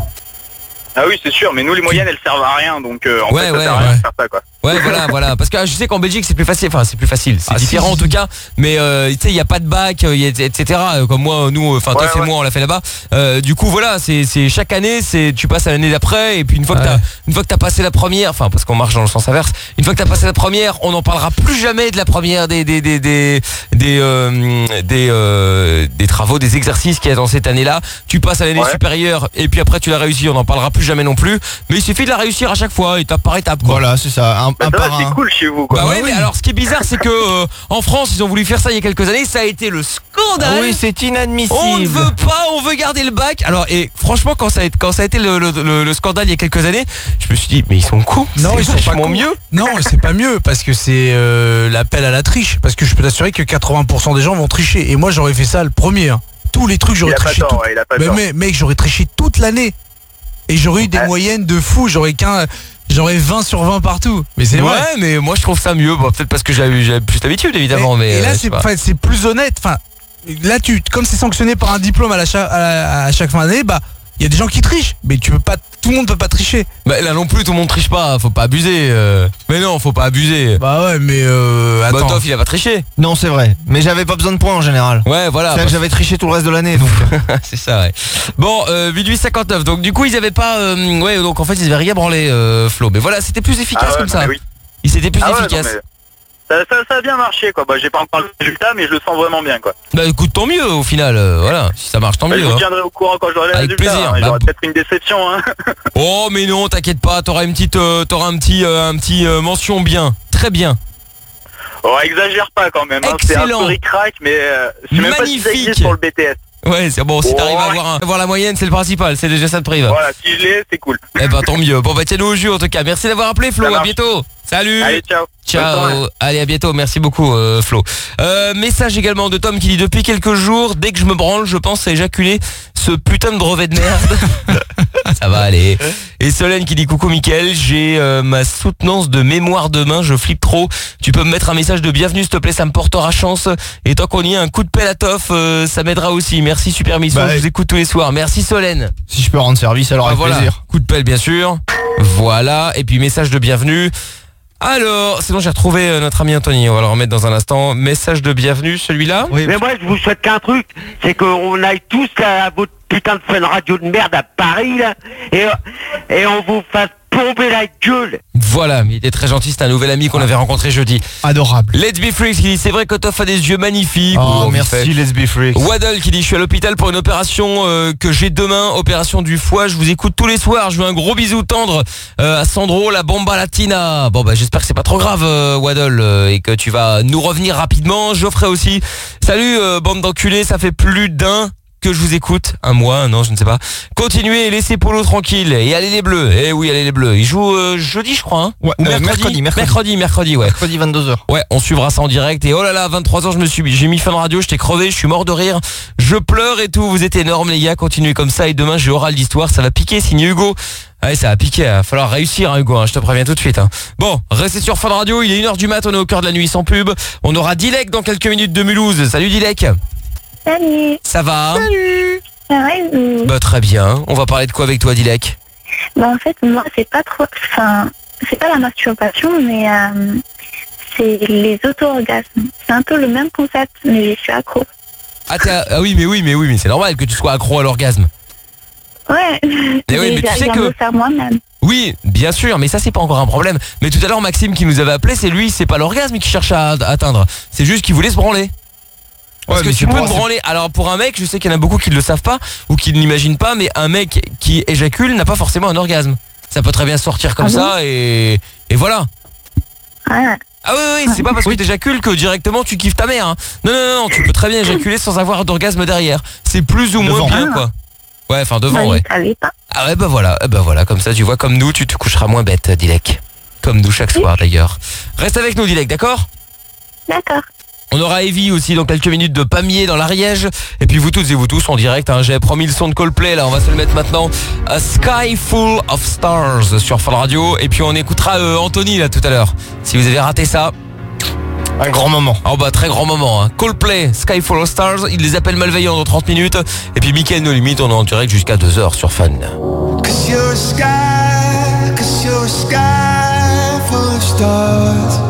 Ah oui c'est sûr, mais nous les moyennes elles servent à rien, donc en fait ça sert à rien de faire ça quoi. Ouais voilà, parce que je sais qu'en Belgique c'est plus facile, c'est différent en tout cas, mais tu sais il y a pas de bac, etc. Comme moi, nous, enfin toi et moi on l'a fait là-bas. Du coup voilà, c'est chaque année, tu passes à l'année d'après, et puis une fois que t'as passé la première, enfin parce qu'on marche dans le sens inverse, une fois que t'as passé la première, on n'en parlera plus jamais de la première des travaux, des exercices qu'il y a dans cette année-là. Tu passes à l'année supérieure, et puis après tu l'as réussi, on n'en parlera plus jamais non plus. Mais il suffit de la réussir à chaque fois, étape par étape quoi. Voilà, c'est ça. c'est cool chez vous, quoi. Bah ouais, mais alors ce qui est bizarre, c'est que en France, ils ont voulu faire ça il y a quelques années, ça a été le scandale. Oui, c'est inadmissible. On ne veut pas, on veut garder le bac. Alors, et franchement, quand ça a été le scandale il y a quelques années, je me suis dit, mais ils sont cons. Non, ils sont pas vachement mieux. Non, c'est pas mieux parce que c'est l'appel à la triche. Parce que je peux t'assurer que 80% des gens vont tricher. Et moi, j'aurais fait ça le premier. Hein. Tous les trucs, j'aurais triché. Mais mec, j'aurais triché toute l'année. Et j'aurais eu des moyennes de fou. J'aurais 20 sur 20 partout. Mais c'est vrai. Ouais, mais moi je trouve ça mieux. Bon, peut-être parce que j'avais plus d'habitude, évidemment. Et là, c'est plus honnête. Enfin, là, comme c'est sanctionné par un diplôme à chaque fin d'année, bah, il y a des gens qui trichent. Mais tout le monde peut pas tricher. Bah, là non plus, tout le monde triche pas. Faut pas abuser. Mais non, faut pas abuser. Bah ouais, mais attends. Toff, il a pas triché. Non, c'est vrai. Mais j'avais pas besoin de points en général. Ouais, voilà. C'est que j'avais triché tout le reste de l'année. Donc. C'est ça, ouais. Bon, 8,59. Donc du coup, ils avaient pas. Ouais, donc en fait, ils avaient rien branlé, Flo. Mais voilà, c'était plus efficace comme ça. Oui. Ils étaient plus efficaces. Ça a bien marché, quoi. Bah, j'ai pas encore le résultat, mais je le sens vraiment bien, quoi. Bah écoute, tant mieux au final. Voilà, si ça marche, tant mieux. Je vous tiendrai au courant quand j'aurai les avec résultats. Plaisir. Hein. J'aurai peut-être une déception. Hein. Oh mais non, t'inquiète pas, t'auras un petit mention bien, très bien. Oh, exagère pas quand même. Hein. C'est un peu ric-rac, mais c'est même pas si ça existe pour le BTS. Ouais, c'est bon, si t'arrives à avoir la moyenne, c'est le principal, c'est déjà ça de prive. Voilà, si je l'ai, c'est cool. Eh ben tant mieux. Bon bah tiens-nous au jus en tout cas. Merci d'avoir appelé Flo, à bientôt. Salut. Allez, ciao. Ciao. Allez, à bientôt. Merci beaucoup Flo. Message également de Tom qui dit depuis quelques jours, dès que je me branle, je pense à éjaculer ce putain de brevet de merde. Ça va aller. Et Solène qui dit coucou Mickaël, j'ai ma soutenance de mémoire demain, je flippe trop. Tu peux me mettre un message de bienvenue s'il te plaît, ça me portera chance. Et tant qu'on y est, un coup de pelle à Toff, ça m'aidera aussi. Merci super mission, je vous écoute tous les soirs. Merci Solène. Si je peux rendre service, alors avec plaisir. Coup de pelle bien sûr. Voilà, et puis message de bienvenue. Alors, sinon j'ai retrouvé notre ami Anthony, on va le remettre dans un instant. Message de bienvenue, celui-là. Oui. Mais moi je vous souhaite qu'un truc, c'est qu'on aille tous à votre putain de Fun Radio de merde à Paris là, et on vous fasse plomber la gueule. Voilà, il était très gentil, c'est un nouvel ami qu'on avait rencontré jeudi. Adorable. Let's Be Freaks qui dit c'est vrai que Toff a des yeux magnifiques. Oh merci Let's Be Freaks. Waddle qui dit je suis à l'hôpital pour une opération que j'ai demain, opération du foie, je vous écoute tous les soirs, je veux un gros bisou tendre à Sandro, la bomba latina. Bon bah j'espère que c'est pas trop grave Waddle et que tu vas nous revenir rapidement. Geoffrey aussi. Salut bande d'enculés, ça fait plus d'un que je vous écoute, un mois, non je ne sais pas. Continuez et laissez Polo tranquille et allez les bleus. Eh oui allez les bleus. Ils jouent jeudi je crois hein. Ouais, ou mercredi ouais. Mercredi 22h. Ouais, on suivra ça en direct et oh là là 23h j'ai mis Fun Radio, j'étais crevé, je suis mort de rire. Je pleure et tout, vous êtes énormes les gars, continuez comme ça et demain j'ai oral d'histoire, ça va piquer signé Hugo. Ouais, ça va piquer, il va falloir réussir hein, Hugo, hein, je te préviens tout de suite hein. Bon, restez sur Fun Radio, il est 1h du mat, on est au cœur de la nuit sans pub. On aura Dilek dans quelques minutes de Mulhouse. Salut Dilek. Salut. Ça va? Salut. Ça va? Bah très bien. On va parler de quoi avec toi, Dilek? Bah en fait, moi c'est pas trop, enfin, c'est pas la masturbation, mais c'est les auto-orgasmes. C'est un peu le même concept, mais je suis accro. Ah oui, mais c'est normal que tu sois accro à l'orgasme. Ouais. Mais oui, mais tu sais que le faire moi-même. Oui, bien sûr, mais ça c'est pas encore un problème. Mais tout à l'heure Maxime qui nous avait appelé, c'est lui, c'est pas l'orgasme qu'il cherche à atteindre. C'est juste qu'il voulait se branler. Parce que tu peux te branler. Alors pour un mec, je sais qu'il y en a beaucoup qui ne le savent pas ou qui ne l'imaginent pas, mais un mec qui éjacule n'a pas forcément un orgasme. Ça peut très bien sortir comme ça et voilà. Ah oui, c'est pas parce que t'éjacules que directement tu kiffes ta mère. Hein. Non, tu peux très bien éjaculer sans avoir d'orgasme derrière. C'est plus ou moins bien quoi. Ouais, enfin devant, ouais. Ah ouais, bah voilà, comme ça tu vois, comme nous, tu te coucheras moins bête, Dilek. Comme nous chaque soir d'ailleurs. Reste avec nous, Dilek, d'accord? D'accord. On aura Evie aussi dans quelques minutes de Pamiers dans l'Ariège. Et puis vous toutes et vous tous en direct, hein, j'ai promis le son de Coldplay, là on va se le mettre maintenant. A Sky Full of Stars sur Fun Radio. Et puis on écoutera Anthony là tout à l'heure. Si vous avez raté ça, un grand moment. Oh bah très grand moment hein. Coldplay, Sky Full of Stars. Il les appelle malveillants dans 30 minutes. Et puis Mickaël No Limit, on est en direct jusqu'à 2h sur Fun. Cause you're a sky full of stars.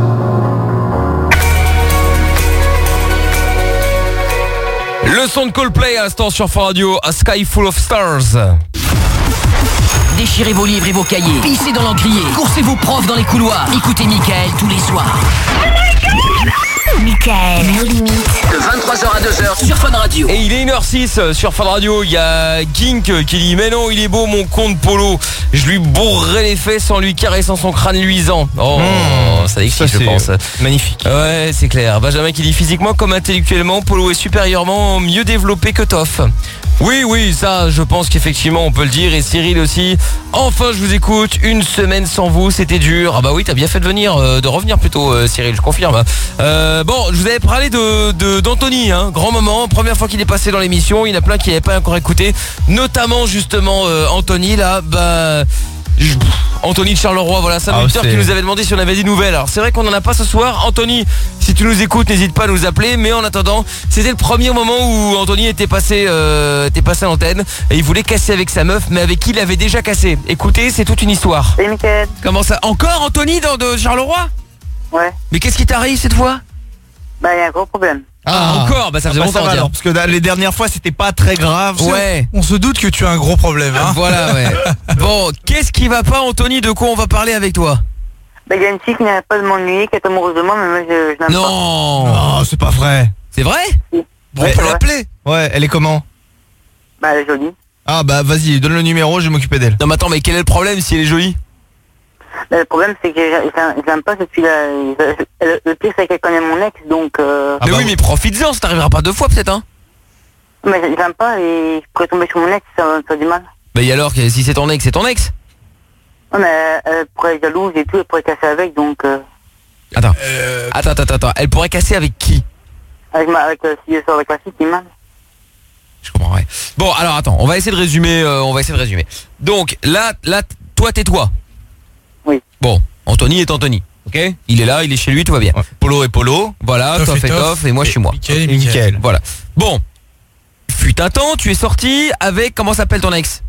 Le son de Coldplay à l'instant sur Fun Radio, A Sky Full of Stars. Déchirez vos livres et vos cahiers, pissez dans l'encrier, coursez vos profs dans les couloirs, écoutez Mickaël tous les soirs. Mickaël No Limit. De 23h à 2h sur Fun Radio. Radio. Et il est 1h06 sur Fun Radio. Il y a Gink qui dit mais non, il est beau mon compte Polo. Je lui bourrerai les fesses en lui caressant son crâne luisant. Oh, ça excite, je pense. Magnifique. Ouais, c'est clair. Benjamin qui dit physiquement comme intellectuellement, Polo est supérieurement mieux développé que Toff. Oui, ça, je pense qu'effectivement, on peut le dire. Et Cyril aussi. Enfin, je vous écoute. Une semaine sans vous, c'était dur. Ah bah oui, t'as bien fait de venir, de revenir plutôt, Cyril, je confirme. Bon, je vous avais parlé d'Anthony, hein, grand moment. Première fois qu'il est passé dans l'émission. Il y en a plein qui n'avaient pas encore écouté. Notamment, justement, Anthony, là, bah... Anthony de Charleroi, voilà, Samuel qui nous avait demandé si on avait des nouvelles. Alors c'est vrai qu'on en a pas ce soir. Anthony, si tu nous écoutes, n'hésite pas à nous appeler. Mais en attendant, c'était le premier moment où Anthony était passé à l'antenne et il voulait casser avec sa meuf, mais avec qui il avait déjà cassé. Écoutez, c'est toute une histoire. C'est Mickaël. Comment ça? Encore Anthony de Charleroi? Ouais. Mais qu'est-ce qui t'arrive cette fois? Bah il y a un gros problème. Encore? Bah ça faisait longtemps. Alors, parce que les dernières fois c'était pas très grave. Ouais. On se doute que tu as un gros problème, hein. Voilà, ouais. Bon, qu'est-ce qui va pas, Anthony? De quoi on va parler avec toi? Bah il y a une fille qui n'arrête pas de m'ennuyer, qui est amoureuse de moi, mais moi je n'aime pas. Non, c'est pas vrai. C'est vrai? Oui. Bon, on peut l'appeler. Ouais, elle est comment? Bah elle est jolie. Ah bah vas-y, donne le numéro, je vais m'occuper d'elle. Non mais attends, mais quel est le problème si elle est jolie? Bah, le problème c'est que j'aime pas cette fille-là. Le pire c'est qu'elle connaît mon ex, donc... Mais oui, mais profites-en, ça t'arrivera pas 2 fois peut-être, hein? Mais j'aime pas et je pourrais tomber sur mon ex, ça a du mal. Bah et alors, si c'est ton ex, c'est ton ex? Ouais, mais elle pourrait être jalouse et tout, elle pourrait casser avec, donc... Attends, elle pourrait casser avec qui? Si je sors avec ma fille, c'est mal. Je comprends, ouais. Bon, alors attends, on va essayer de résumer. Donc, là, toi, t'es toi. Oui. Bon, Anthony est Anthony, ok? Il est là, il est chez lui, tout va bien. Ouais. Polo est Polo. Voilà, Toff Toff est est Toff. Toff, et moi je suis moi. Mickaël. Voilà. Bon, fut un temps, tu es sorti avec, comment s'appelle ton ex?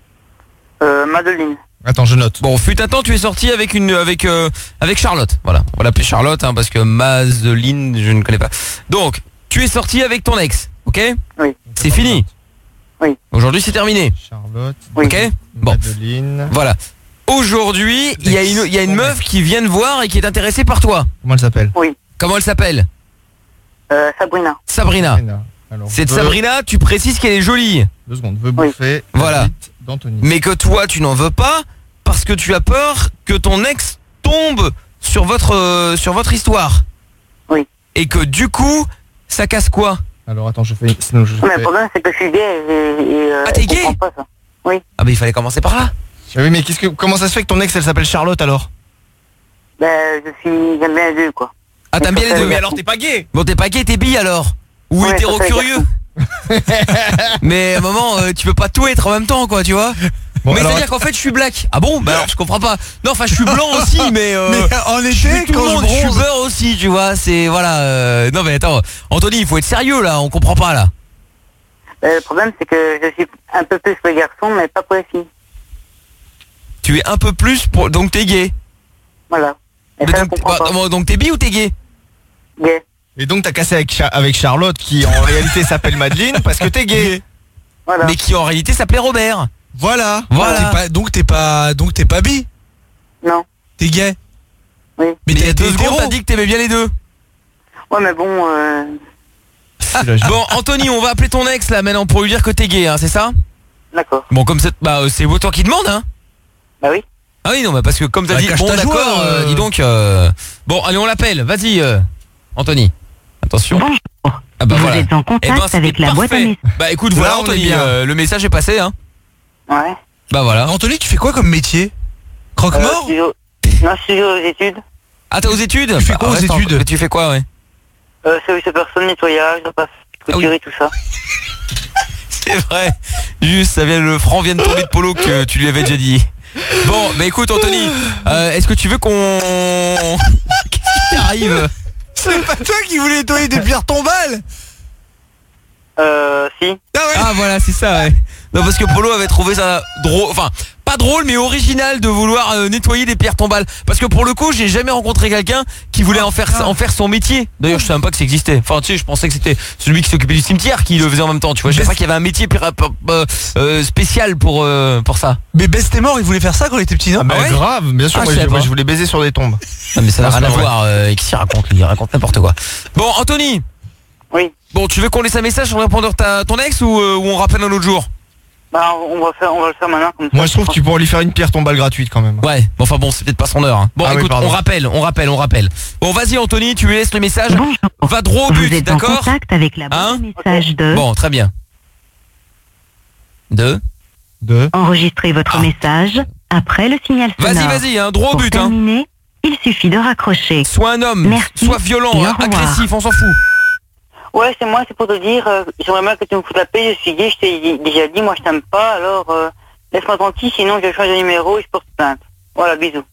Madeline. Attends, je note. Bon, fut un temps, tu es sorti avec Charlotte. Voilà, on va l'appeler Charlotte, hein, parce que Madeline, je ne connais pas. Donc, tu es sorti avec ton ex, ok? Oui. C'est fini. Oui. Aujourd'hui, c'est terminé. Charlotte. Oui. Ok. Bon. Madeline. Voilà. Aujourd'hui, il y a une meuf qui vient te voir et qui est intéressée par toi. Comment elle s'appelle? Oui. Comment elle s'appelle? Sabrina. Sabrina. Alors, Cette Sabrina, tu précises qu'elle est jolie. 2 secondes. Veut bouffer. Voilà. D'Anthony. Mais que toi, tu n'en veux pas parce que tu as peur que ton ex tombe sur votre histoire. Oui. Et que du coup, ça casse quoi? Alors attends, je fais. Sinon, Mais le problème c'est que je suis gay et ah, t'es gay? pas ça. Oui. Ah bah il fallait commencer par là. Ah oui, mais comment ça se fait que ton ex elle s'appelle Charlotte alors? Ben j'aime bien les deux quoi. Ah t'aimes bien les deux? Mais alors t'es pas gay? Bon t'es pas gay, t'es bi alors? Ou Ouais, hétéro-curieux? Mais à un moment, tu peux pas tout être en même temps quoi, tu vois? Bon, mais alors, c'est-à-dire qu'en fait je suis black. Ah bon? Bah alors je comprends pas. Non enfin je suis blanc aussi mais en je suis été, tout quand le monde, je je suis bronze... beurre aussi, tu vois, c'est voilà non mais attends, Anthony, il faut être sérieux là, on comprend pas là. Le problème c'est que je suis un peu plus pour les garçons mais pas pour les filles. Tu es un peu plus pour donc t'es gay. Voilà. Et Mais ça, donc, je comprends pas. donc t'es bi ou t'es gay? Gay. Et donc t'as cassé avec Charlotte qui en réalité s'appelle Madeleine parce que t'es gay. Voilà. Mais qui en réalité s'appelait Robert. Voilà. Donc t'es pas bi. Non. T'es gay. Oui. Mais il y a t'es 2 secondes hétéro. t'as dit que t'aimais bien les deux. Ouais mais bon Bon Anthony, on va appeler ton ex là maintenant pour lui dire que t'es gay, hein, c'est ça? D'accord. Bon comme c'est autant qui demande, hein. Bah oui. Ah oui non bah parce que comme t'as Bah, dit cache bon ta d'accord, joie, dis donc bon allez on l'appelle, vas-y Anthony. Attention. Bonjour. Ah bah Vous voilà. êtes en contact Eh ben, c'était avec la boîte à parfait. messages. Bah écoute Là, voilà on est Anthony, bien. le message est passé hein. Ouais. Bah voilà. Anthony, tu fais quoi comme métier? Croque-mort? Non, je suis aux études. Ah t'es aux études? Tu fais quoi aux Reste études? Mais tu fais quoi ouais? Service de personne, nettoyage, couture et tout ça. C'est vrai. Juste ça vient le franc vient de tomber de Polo que tu lui avais déjà dit. Bon bah écoute Anthony, est-ce que tu veux qu'on qu'est-ce qui t'arrive? C'est pas toi qui voulais nettoyer des pierres tombales? Si. Ah voilà c'est ça ouais. Non parce que Polo avait trouvé ça drôle, enfin pas drôle mais original de vouloir nettoyer des pierres tombales. Parce que pour le coup j'ai jamais rencontré quelqu'un qui voulait en faire son métier. D'ailleurs je savais même pas que ça existait. Enfin tu sais je pensais que c'était celui qui s'occupait du cimetière qui le faisait en même temps. Tu vois je savais pas qu'il y avait un métier spécial pour ça. Mais Best est mort, il voulait faire ça quand il était petit non? Ah bah ouais grave, bien sûr, Ah, moi je voulais baiser sur des tombes. Ah mais ça n'a Non, rien à c'est pas voir, il raconte n'importe quoi. Bon Anthony. Oui. Bon, tu veux qu'on laisse un message sur le répondeur de ton ex ou on rappelle un autre jour? Bah, on va le faire maintenant comme ça. Moi je trouve que tu pourrais lui faire une pierre tombale gratuite quand même. Ouais, bon, enfin bon, c'est peut-être pas son heure. Hein. Bon, écoute, on rappelle. Bon, vas-y Anthony, tu lui laisses le message. Va droit au but, Vous êtes d'accord? en contact avec la boîte de message de... Bon, très bien. De Enregistrez votre message après le signal sonore. Vas-y, hein, droit au but. Pour terminer, il suffit de raccrocher. Sois un homme, sois violent, agressif, on s'en fout. Ouais, c'est moi, c'est pour te dire, j'aimerais bien que tu me foutes la paix, je suis gay, je t'ai déjà dit, moi je t'aime pas, alors laisse-moi tranquille, sinon je change de numéro et je porte plainte. Voilà, bisous.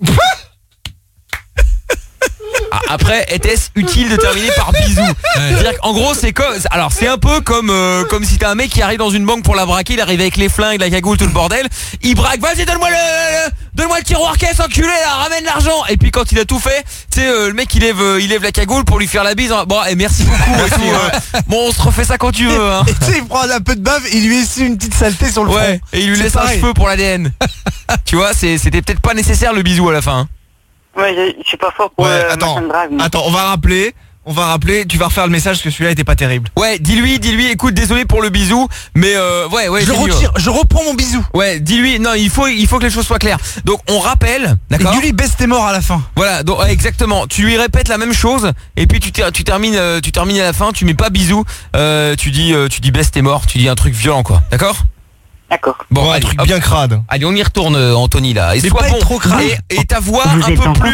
Après, était-ce utile de terminer par bisous? C'est-à-dire qu'en gros, c'est comme, alors c'est un peu comme si t'as un mec qui arrive dans une banque pour la braquer, il arrive avec les flingues, la cagoule, tout le bordel, il braque, vas-y donne-moi le tiroir caisse, enculé, là, ramène l'argent. Et puis quand il a tout fait, tu sais, le mec il lève la cagoule pour lui faire la bise. Bon, et merci beaucoup aussi. Bon, on se refait ça quand tu veux. Hein. Et tu sais, il prend un peu de bave, il lui essuie une petite saleté sur le front. Ouais, et il lui laisse un cheveu pour l'ADN. Tu vois, c'était peut-être pas nécessaire le bisou à la fin. Ouais, je suis pas fort pour attends, on va rappeler, tu vas refaire le message parce que celui-là était pas terrible. Ouais, dis-lui, écoute, désolé pour le bisou, mais ouais. Je le retire, je reprends mon bisou. Ouais, dis-lui, non, il faut que les choses soient claires. Donc on rappelle, d'accord? Et dis-lui baisse tes morts à la fin. Voilà, donc exactement. Tu lui répètes la même chose et puis tu termines à la fin, tu mets pas bisou, tu dis baisse tes morts, tu dis un truc violent quoi, d'accord? D'accord. Bon, un truc bien crade. Allez, on y retourne Anthony là. Et sois bon. Trop crade. Et ta voix un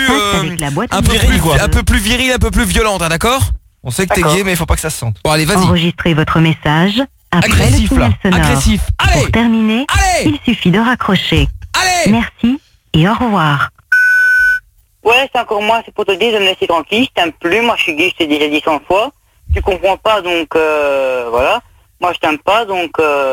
peu plus virile, un peu plus violente, hein, d'accord? On sait que t'es gay mais il faut pas que ça se sente. Bon, allez, vas-y. Enregistrez votre message après agressif, le signal là. sonore. Agressif. Allez. Pour terminer, il suffit de raccrocher. Allez. Merci et au revoir. Ouais, c'est encore moi, c'est pour te dire de me laisser tranquille, je t'aime plus, moi je suis gay, je t'ai déjà dit 100 fois. Tu comprends pas, donc voilà. Moi je t'aime pas, donc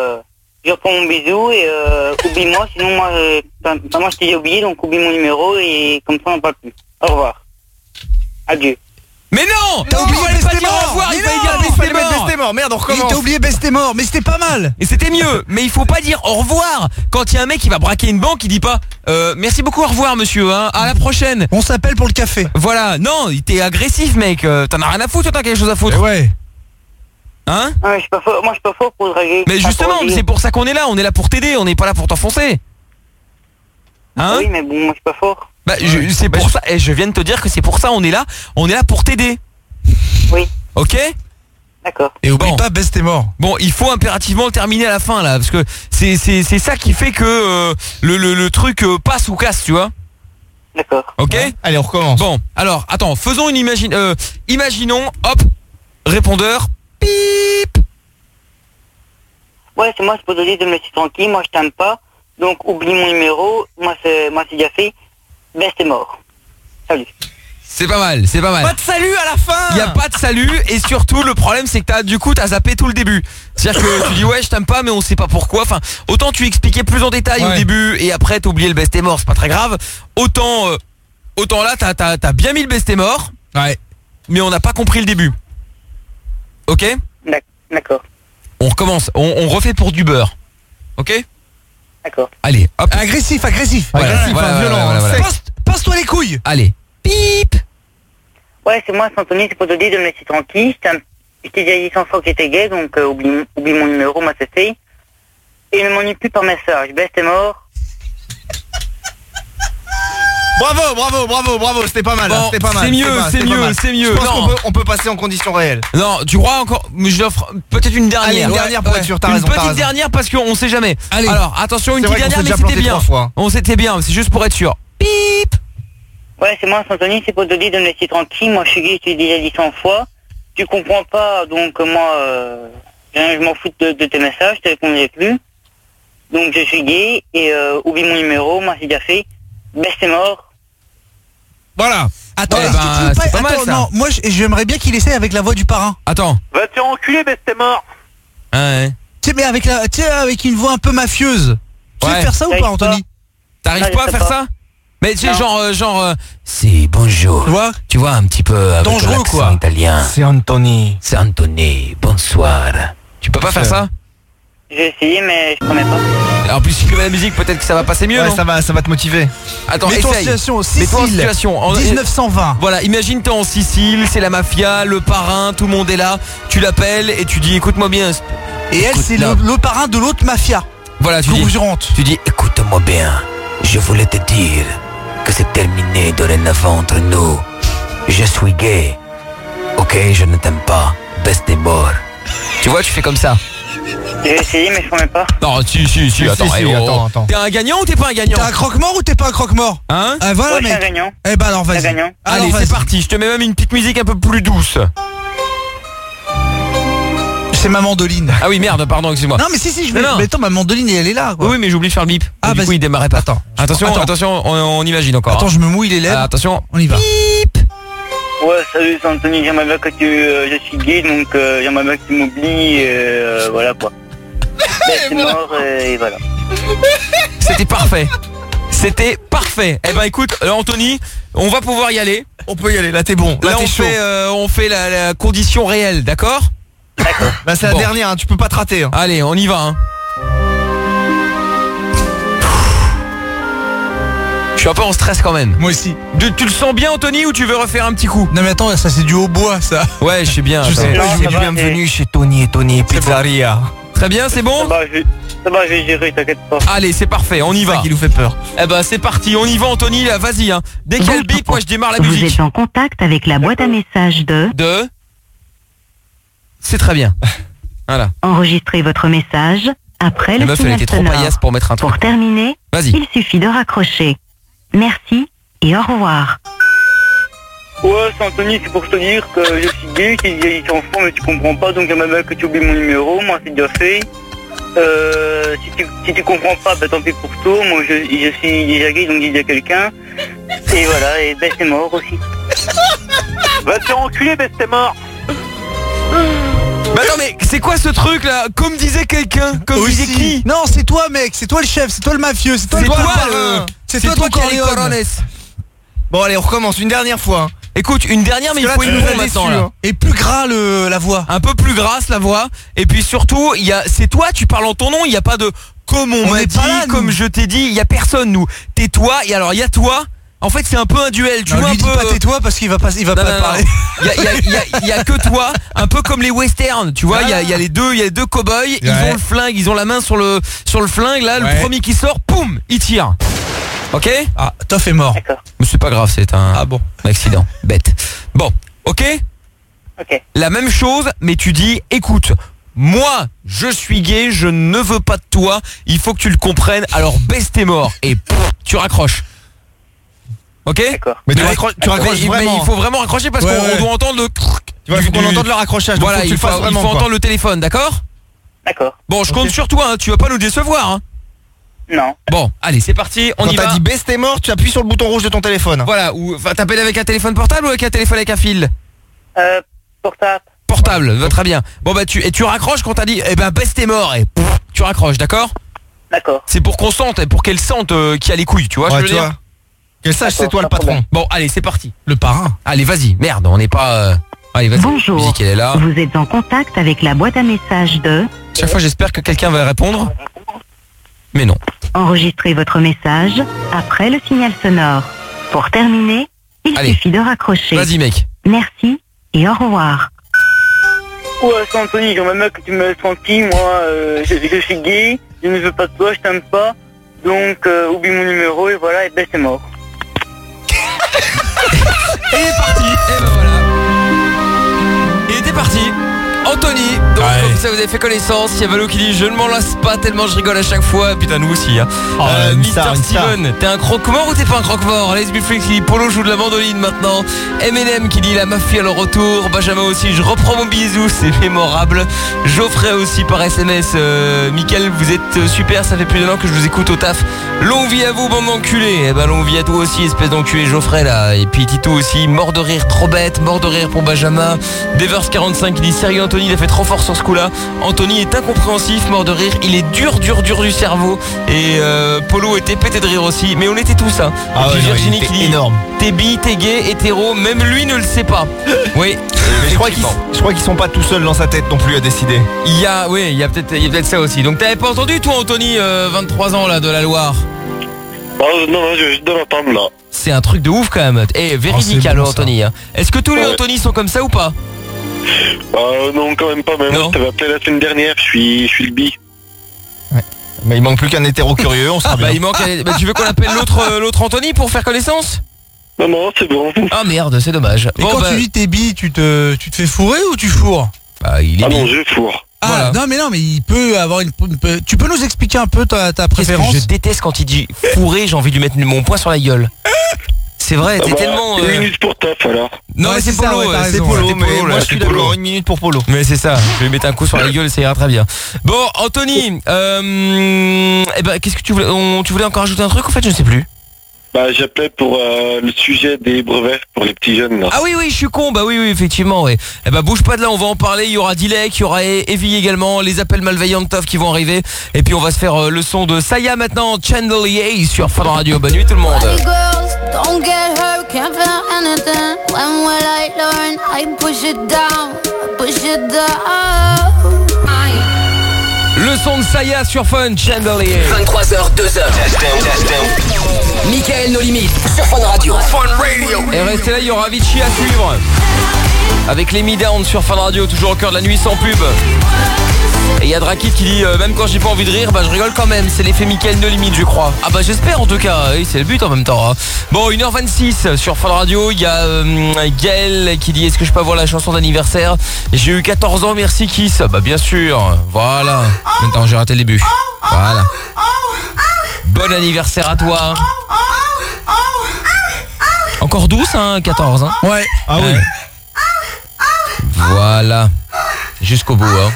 je reprends mon bisou et oublie-moi, sinon moi je t'ai déjà oublié, donc oublie mon numéro et comme ça on parle plus. Au revoir. Adieu. Mais non, t'as oublié baisse tes morts. Il fallait dire baisse tes morts. Merde, on recommence. Il t'a oublié baisse tes morts, mais c'était pas mal. Et c'était mieux, mais il faut pas dire au revoir. Quand il y a un mec qui va braquer une banque, il dit pas merci beaucoup, au revoir monsieur, hein, à la prochaine. On s'appelle pour le café. Voilà, non, t'es agressif mec, t'en as rien à foutre, t'as quelque chose à foutre. Ouais. Hein? Ouais, je suis pas fort pour draguer. Mais justement, c'est pour ça qu'on est là pour t'aider, on n'est pas là pour t'enfoncer. Hein? Oui, mais bon, moi je suis pas fort. Bah, c'est pour ça, et je viens de te dire que c'est pour ça on est là pour t'aider. Oui. Ok? D'accord. Et oublie pas, baisse tes morts. Bon, il faut impérativement le terminer à la fin là, parce que c'est ça qui fait que le truc passe ou casse, tu vois. D'accord. Ok? Ouais. Allez, on recommence. Bon, alors, attends, faisons imaginons, hop, répondeur, pip. Ouais, c'est moi, c'est pour te dire de me laisser tranquille, moi je t'aime pas, donc oublie mon numéro, moi c'est déjà fait, baisse tes morts. Salut. C'est pas mal. Pas de salut à la fin. Il y a pas de salut et surtout le problème c'est que t'as zappé tout le début. C'est-à-dire que tu dis ouais je t'aime pas mais on sait pas pourquoi. Enfin autant tu expliquais plus en détail au début et après t'as oublié le baisse tes morts, c'est pas très grave. Autant là t'as bien mis le baisse tes morts. Ouais. Mais on n'a pas compris le début. Ok? D'accord. On recommence. On refait pour du beurre. Ok? D'accord. Allez, hop. Agressif. Voilà, Violent. Passe-toi les couilles. Allez. Pip. Ouais, c'est moi, c'est Anthony, c'est pour te dire de me laisser tranquille. Je t'ai déjà dit 100 fois que j'étais gay, donc oublie mon numéro, moi c'est fait. Et ne m'ennuie plus par message. Baisse tes morts. Bravo, c'était pas mal. Bon, c'était pas mal. C'est mieux. Je pense qu'on peut passer en conditions réelles. Non, tu crois encore? Mais je l'offre peut-être une dernière. Allez, une dernière pour être sûr, t'as raison. Une petite dernière parce qu'on sait jamais. Allez. Alors, attention, une C'est petite vrai qu'on dernière, s'est mais déjà c'était planté 3 fois. On s'était bien, c'est juste pour être sûr. Pip. Ouais, c'est moi, c'est Anthony, c'est pour te dire de me laisser tranquille. Moi je suis gay, je t'ai déjà dit 100 fois. Tu comprends pas, donc moi, je m'en fous de tes messages, je te répondrai plus. Donc je suis gay et oublie mon numéro, moi c'est déjà fait. Baisse tes morts. Voilà. Attends, Ouais, est-ce que tu veux c'est pas mal, ça. Non, moi j'aimerais bien qu'il essaie avec la voix du parrain. Attends. Va te faire enculer, baisse tes morts. Ouais. Tu sais, mais avec une voix un peu mafieuse. Tu sais Ouais. faire ça ou pas, Anthony? T'arrives Non, pas à je sais faire pas. ça? Mais tu sais, genre c'est bonjour. Tu vois un petit peu avec dangereux, l'accent quoi. italien. C'est Anthony. C'est Anthony, bonsoir. Tu peux pas faire ça? J'ai essayé, mais je promets pas. En plus, si tu mets la musique, peut-être que ça va passer mieux. Ouais, non ça va te motiver. Attends, Mets-toi en essaye. situation, Mets-toi en Sicile, situation. 1920. Voilà, imagine t'es en Sicile, c'est la mafia, le parrain, tout le monde est là. Tu l'appelles et tu dis écoute-moi bien. Et elle, c'est le parrain de l'autre mafia. Voilà, tu dis écoute-moi bien. Je voulais te dire que c'est terminé dorénavant entre nous. Je suis gay. Ok, je ne t'aime pas. Baisse tes bords. Tu vois, tu fais comme ça. J'ai essayé, mais je promets pas. Non, si, attends. T'es un gagnant ou t'es pas un gagnant? T'es un croque-mort ou t'es pas un croque-mort? Hein? Voilà, ouais, mec. je suis un gagnant. Eh ben alors, vas-y. Allez, c'est parti. Je te mets même une petite musique un peu plus douce. C'est ma mandoline. Ah oui, merde, pardon, excuse-moi. Non, mais si, je vais. Non. Mais attends, ma mandoline, elle est là, quoi. Oui, mais j'oublie de faire le bip. Ah, du coup, il démarrait pas. Attention, on imagine encore. Attends, je me mouille les lèvres. Attention, on y va. Ouais, salut, c'est Anthony. J'aimerais bien que je suis gay, donc j'aimerais bien que tu m'oublies. Voilà quoi. C'est mort et voilà. C'était parfait. C'était parfait. Eh ben écoute, Anthony, on va pouvoir y aller. On peut y aller, là t'es bon. Là t'es chaud. On fait la condition réelle, d'accord? D'accord. Là c'est la dernière, hein, tu peux pas te rater. Hein. Allez, on y va. Hein. Je suis un peu en stress quand même. Moi aussi. Tu le sens bien, Anthony, ou tu veux refaire un petit coup? Non mais attends, ça c'est du hautbois, ça. Ouais, je sais bien. Je sais pas. Bienvenue chez Tony et Tony Pizzeria. Très bien, c'est bon? Ça va, je vais gérer, t'inquiète pas. Allez, c'est parfait, on y va. C'est ça qui nous fait peur. Eh ben c'est parti, on y va, Anthony, là, vas-y. Hein. Dès qu'il y a le bip, moi je démarre la musique. Vous êtes en contact avec la boîte à messages de... C'est très bien. Voilà. Enregistrez votre message après La le meuf, elle signal était trop sonore. paillasse pour mettre un truc. Pour terminer, Vas-y. il suffit de raccrocher. Merci et au revoir. Ouais, c'est Anthony, c'est pour te dire que je suis gay, j'ai enfant, mais tu comprends pas, donc j'aimerais bien que tu oublies mon numéro, moi c'est déjà fait. Si tu comprends pas, bah tant pis pour toi, moi je suis déjà gay, donc j'ai déjà quelqu'un. Et voilà, et ben c'est mort aussi. Va te faire enculer, ben c'est mort. Bah attends, mais c'est quoi ce truc là? Comme disait quelqu'un, comme disait qui? Non, c'est toi, mec, c'est toi le chef, c'est toi le mafieux, c'est toi C'est le toi parrain. C'est toi ton Corleone. Bon allez, on recommence une dernière fois. Hein. Écoute, une dernière, mais il faut une nouvelle maintenant là. Et plus gras la voix. Un peu plus grasse la voix. Et puis surtout, c'est toi, tu parles en ton nom, il n'y a pas de comme on m'a dit, là, comme je t'ai dit, il y a personne nous. Tais-toi, et alors il y a toi. En fait, c'est un peu un duel, tu vois un lui peu. Dis pas tais-toi parce qu'il va pas parler. Il y a que toi, un peu comme les westerns, tu vois, il y a les deux cow-boys, ils ont le flingue, ils ont la main sur le flingue là, le premier qui sort, poum, il tire. OK? Ah, Toff est mort. Mais c'est pas grave, c'est un accident, bête. Bon, OK? OK. La même chose, mais tu dis écoute, moi, je suis gay, je ne veux pas de toi, il faut que tu le comprennes, alors baisse tes morts et tu raccroches. OK? Mais tu raccroches vraiment. Mais il faut vraiment raccrocher parce qu'on doit entendre le... Il faut qu'on entende le raccrochage. Voilà, il faut entendre le téléphone, d'accord? D'accord. Bon, je compte sur toi, hein, tu vas pas nous décevoir. Hein. Non. Bon, allez, c'est parti, on y va. Quand t'as dit baisse tes morts, tu appuies sur le bouton rouge de ton téléphone. Voilà, ou t'appelles avec un téléphone portable ou avec un téléphone avec un fil? Portable. Portable, très bien. Bon bah tu raccroches quand t'as dit eh ben baisse tes morts et tu raccroches, d'accord? D'accord. C'est pour qu'on sente, pour qu'elle sente qu'il y a les couilles, tu vois, je veux dire. Qu'elle sache c'est toi le patron. Bon, allez, c'est parti. Le parrain. Allez, vas-y. Merde, on n'est pas Allez, vas-y. Bonjour. La musique, elle est là. Vous êtes en contact avec la boîte à messages de... Chaque fois, j'espère que quelqu'un va répondre. Mais non. Enregistrez votre message après le signal sonore. Pour terminer, il suffit de raccrocher. Vas-y, mec. Merci et au revoir. Ouais, c'est Anthony, j'aimerais bien que tu me laisses tranquille, moi, je suis gay, je ne veux pas de toi, je t'aime pas, donc oublie mon numéro et voilà, et ben c'est mort. Et il est parti. Et ben voilà. Il était parti. Anthony, donc comme ça vous avez fait connaissance. Il y a Valo qui dit je ne m'en lasse pas tellement je rigole à chaque fois. Putain nous aussi hein. Mister Steven, t'es un croque-mort ou t'es pas un croque-mort? Les Biflix qui dit Polo joue de la mandoline maintenant. M&M qui dit la mafia le retour. Benjamin aussi, je reprends mon bisou, c'est mémorable. Geoffrey aussi par SMS. Mickaël, vous êtes super, ça fait plus d'un an que je vous écoute au taf. Longue vie à vous bande d'enculés. Eh ben longue vie à toi aussi espèce d'enculé Geoffrey là. Et puis Tito aussi, mort de rire, trop bête, mort de rire pour Benjamin. Devers 45 qui dit sérieux Anthony, il a fait trop fort sur ce coup-là. Anthony est incompréhensif, mort de rire. Il est dur du cerveau. Et Polo était pété de rire aussi. Mais on était tous, hein. Ah et puis ouais, Virginie qui dit énorme. T'es bi, t'es gay, hétéro, même lui ne le sait pas. Oui. Mais je crois qu'ils sont pas tout seuls dans sa tête non plus à décider. Il y a peut-être ça aussi. Donc t'avais pas entendu toi Anthony, 23 ans là de la Loire? Non, je viens de l'entendre là. C'est un truc de ouf quand même. Et véridique bon, Anthony. Hein. Est-ce que tous les Anthony sont comme ça ou pas? Non, quand même pas. Même moi, je t'avais appelé la semaine dernière. Je suis le bi. Ouais. Mais il manque plus qu'un hétéro curieux, on sera bien. Il manque. Tu veux qu'on appelle l'autre Anthony pour faire connaissance? Non, c'est bon. Ah merde, c'est dommage. Et quand tu dis t'es bi, tu te fais fourrer ou tu fourres? Il est bi. Non, je fourre. Ah voilà. mais il peut avoir tu peux nous expliquer un peu ta préférence? Je déteste quand il dit fourrer, j'ai envie de lui mettre mon poing sur la gueule. C'est vrai, t'es tellement... Une minute pour Toff alors. Non, mais c'est Polo, c'est Polo, mais moi je suis d'accord, une minute pour Polo. Mais c'est ça, je vais lui mettre un coup sur la gueule et ça ira très bien. Bon, Anthony, qu'est-ce que tu voulais encore ajouter un truc en fait, je ne sais plus. J'appelais pour le sujet des brevets pour les petits jeunes là. Ah oui, je suis con, oui, effectivement, ouais. Bouge pas de là, on va en parler, il y aura Dilek, il y aura Evie également, les appels malveillants de Toff qui vont arriver. Et puis on va se faire le son de Saya maintenant, Chandelier sur Fun Radio. Bonne nuit tout le monde. Don't get hurt, can't feel anything. When will I learn? I push it down, push it down. Le son de Saya sur Fun, Chandelier. 23h, 2h. Mickaël No Limites sur Fun Radio. Et restez là, il y aura Avicii à suivre. Avec les Me Down sur Fun Radio, toujours au cœur de la nuit sans pub. Et il y a Drakit qui dit même quand j'ai pas envie de rire, je rigole quand même. C'est l'effet Mickaël No Limites, je crois. J'espère en tout cas, oui, c'est le but en même temps. Hein. Bon, 1h26 sur Fun Radio. Il y a Gaël qui dit est-ce que je peux avoir la chanson d'anniversaire? J'ai eu 14 ans, merci Kiss. Bien sûr, voilà. Maintenant j'ai raté le début. Voilà. Bon anniversaire à toi. Encore douce, hein, 14 hein. Ouais. Ah oui. Voilà. Jusqu'au bout, hein.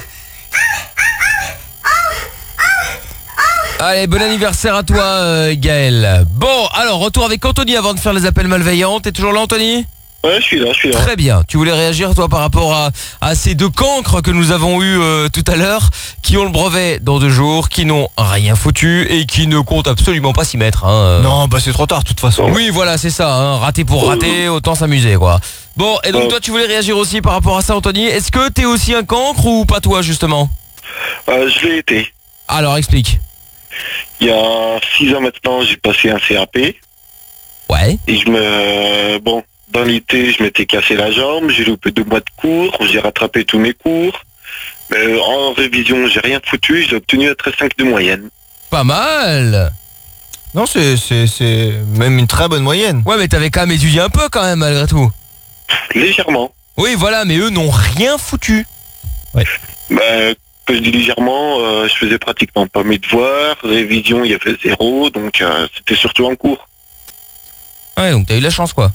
Allez, bon anniversaire à toi Gaël. Bon, alors retour avec Anthony avant de faire les appels malveillants. T'es toujours là Anthony? Ouais, je suis là. Très bien. Tu voulais réagir toi par rapport à ces deux cancres que nous avons eu tout à l'heure, qui ont le brevet dans 2 jours, qui n'ont rien foutu et qui ne comptent absolument pas s'y mettre. Hein. Non, c'est trop tard de toute façon. Oui, voilà, c'est ça. Hein. Raté pour rater, autant s'amuser quoi. Bon, et donc toi tu voulais réagir aussi par rapport à ça Anthony. Est-ce que t'es aussi un cancre ou pas toi justement? Je l'ai été. Alors explique. Il y a 6 ans maintenant, j'ai passé un CAP. Ouais. Et dans l'été, je m'étais cassé la jambe, j'ai loupé 2 mois de cours, j'ai rattrapé tous mes cours. Mais en révision, j'ai rien foutu, j'ai obtenu un 13,5 de moyenne. Pas mal. Non, c'est même une très bonne moyenne. Ouais, mais t'avais quand même étudié un peu quand même malgré tout. Légèrement. Oui, voilà, mais eux n'ont rien foutu. Ouais. Que je dis légèrement, je faisais pratiquement pas mes devoirs, révision il y avait 0, donc c'était surtout en cours. Ouais, donc t'as eu de la chance quoi.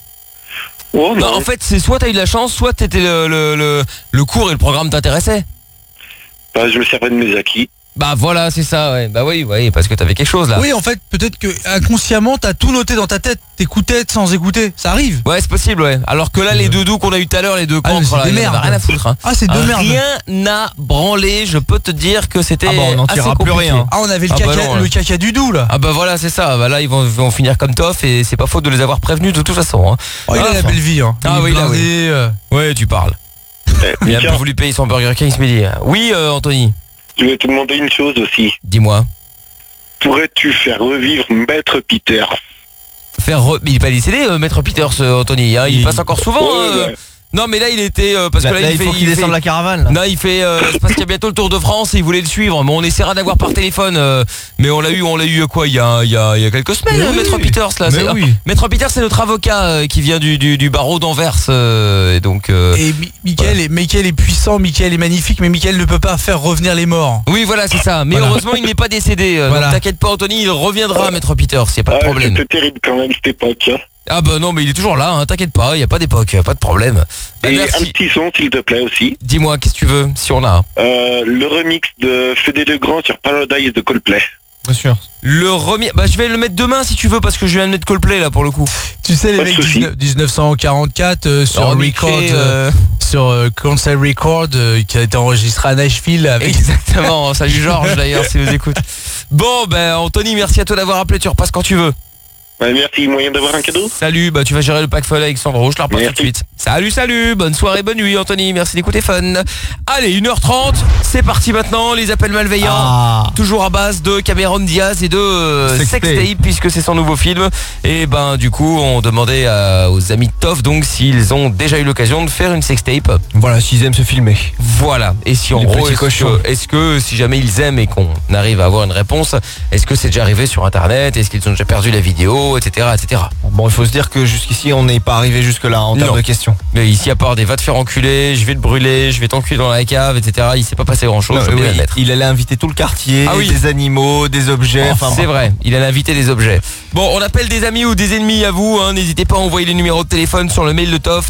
Oh, non. En fait c'est soit t'as eu de la chance, soit t'étais le cours et le programme t'intéressait. Je me servais de mes acquis. Voilà, c'est ça, ouais. Oui, parce que t'avais quelque chose là. Oui, en fait, peut-être que inconsciemment, t'as tout noté dans ta tête. T'écoutais sans écouter. Ça arrive. Ouais, c'est possible, ouais. Alors que là, les deux doux qu'on a eu tout à l'heure, les deux cancres, là, il y en avait rien à foutre. Hein. C'est de merde. Rien n'a branlé, je peux te dire que c'était on n'en tirera plus rien. On avait le caca du doux là. Voilà, c'est ça. Là, ils vont finir comme Toff et c'est pas faute de les avoir prévenus de toute façon. Hein. Il a la belle vie. Hein. Ouais, tu parles. Il a pas voulu payer son Burger King ce midi. Oui, Anthony. Je vais te demander une chose aussi. Dis-moi. Pourrais-tu faire revivre Maître Peter? Il n'est pas décédé, Maître Peters, Anthony. Hein. Il passe encore souvent. Non, mais là, il était... parce que là, il faut qu'il descende la caravane. Là. Non, il fait... c'est parce qu'il y a bientôt le Tour de France et il voulait le suivre. Mais on essaiera d'avoir par téléphone. Mais on l'a eu quoi il y a quelques semaines, Maître Peters. Là, Maître Peters, c'est notre avocat qui vient du barreau d'Anvers. Et donc... Et Mickaël est puissant, Mickaël est magnifique, mais Mickaël ne peut pas faire revenir les morts. Oui, voilà, c'est ça. Mais heureusement, il n'est pas décédé. Donc t'inquiète pas, Anthony, il reviendra, Maître Peters. Il n'y a pas de problème. C'était terrible quand même, cette époque. Ah non, mais il est toujours là, hein, t'inquiète pas, il n'y a pas d'époque, pas de problème. Et un petit son s'il te plaît aussi. Dis-moi, qu'est-ce que tu veux, si on a le remix de Fédé Legrand sur Paradise de Coldplay. Bien sûr. Le remix, je vais le mettre demain si tu veux parce que je viens de mettre Coldplay là pour le coup. Tu sais les mecs 1944 sur Record, sur Concert Record qui a été enregistré à Nashville avec... Exactement, salut Georges d'ailleurs si vous écoutez. Bon Anthony, merci à toi d'avoir appelé, tu repasses quand tu veux. Merci, moyen d'avoir un cadeau. Salut, tu vas gérer le pack folle avec Sandro, je te repasse tout de suite. Salut, bonne soirée, bonne nuit Anthony, merci d'écouter Fun. Allez, 1h30, c'est parti maintenant, les appels malveillants. Toujours à base de Cameron Diaz et de Sextape puisque c'est son nouveau film. Et du coup, on demandait aux amis de Toff donc s'ils ont déjà eu l'occasion de faire une sextape. Voilà, s'ils aiment se filmer. Voilà, et si en gros, est-ce que si jamais ils aiment et qu'on arrive à avoir une réponse, est-ce que c'est déjà arrivé sur internet, est-ce qu'ils ont déjà perdu la vidéo, etc. Bon, il faut se dire que jusqu'ici on n'est pas arrivé jusque là en termes de questions. Mais ici à part des va te faire enculer, je vais te brûler, je vais t'enculer dans la cave, etc. Il s'est pas passé grand chose. Il allait inviter tout le quartier, des animaux, des objets. C'est vrai, il allait inviter des objets. Bon, on appelle des amis ou des ennemis à vous, n'hésitez pas à envoyer les numéros de téléphone sur le mail de Toff,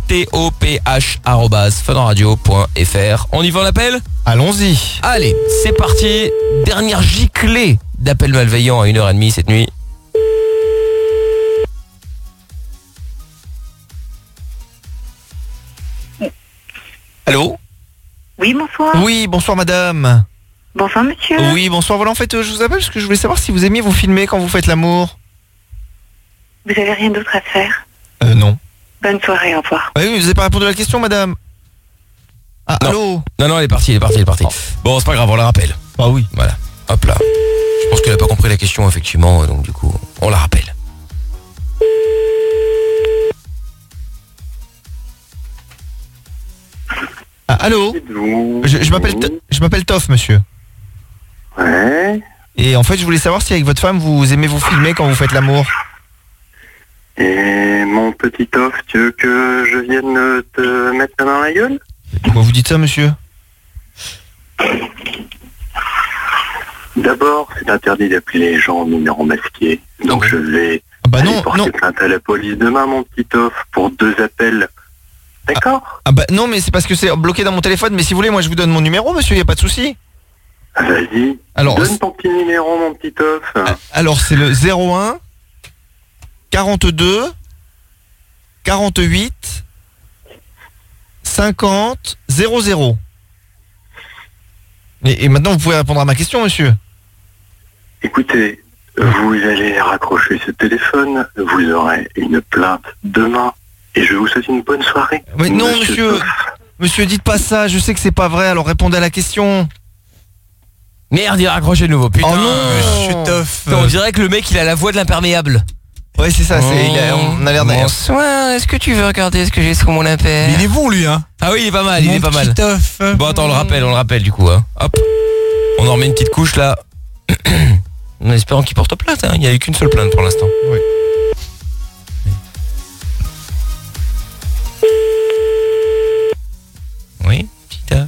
toph@funradio.fr. On y va, on appelle ? Allons-y. Allez, c'est parti. Dernière giclée d'appels malveillants à 1h30 cette nuit. Allô ? Oui, bonsoir. Oui, bonsoir madame. Bonsoir monsieur. Oui, bonsoir. Voilà, en fait, je vous appelle parce que je voulais savoir si vous aimiez vous filmer quand vous faites l'amour. Vous avez rien d'autre à faire ? Non. Bonne soirée, au revoir. Oui, mais vous n'avez pas répondu à la question, madame. Ah, non. Allô ? Non, elle est partie. Bon, c'est pas grave, on la rappelle. Ah oui. Voilà, hop là. Je pense qu'elle a pas compris la question, effectivement, donc du coup, on la rappelle. Allô ? Je m'appelle Toff, monsieur. Ouais. Et en fait, je voulais savoir si avec votre femme, vous aimez vous filmer quand vous faites l'amour. Et mon petit Toff, tu veux que je vienne te mettre dans la gueule ? Pourquoi vous dites ça, monsieur ? D'abord, c'est interdit d'appeler les gens en numéro masqué. Donc je vais porter plainte à la police demain, mon petit Toff, pour 2 appels. D'accord ? Non, mais c'est parce que c'est bloqué dans mon téléphone. Mais si vous voulez, moi je vous donne mon numéro, monsieur, y a pas de souci. Vas-y. Alors, donne ton petit numéro, mon petit Toff. Alors c'est le 01 42 48 50 00. Et maintenant vous pouvez répondre à ma question, monsieur. Écoutez, vous allez raccrocher ce téléphone, vous aurez une plainte demain. Et je vous souhaite une bonne soirée. Mais non, monsieur, dites pas ça, je sais que c'est pas vrai, alors répondez à la question. Merde, il a raccroché de nouveau, putain. Oh non, monsieur Toff. On dirait que le mec, il a la voix de l'imperméable. Ouais, c'est ça, on a l'air d'ailleurs. Bonsoir, est-ce que tu veux regarder ce que j'ai sur mon appel ? Il est bon, lui, hein. Ah oui, il est pas mal, il est pas mal. Toff. Bon, attends, on le rappelle du coup, hein. Hop. On en remet une petite couche, là. En espérant qu'il porte plainte, hein. Il n'y a eu qu'une seule plainte pour l'instant. Oui. Oui, petit Toff.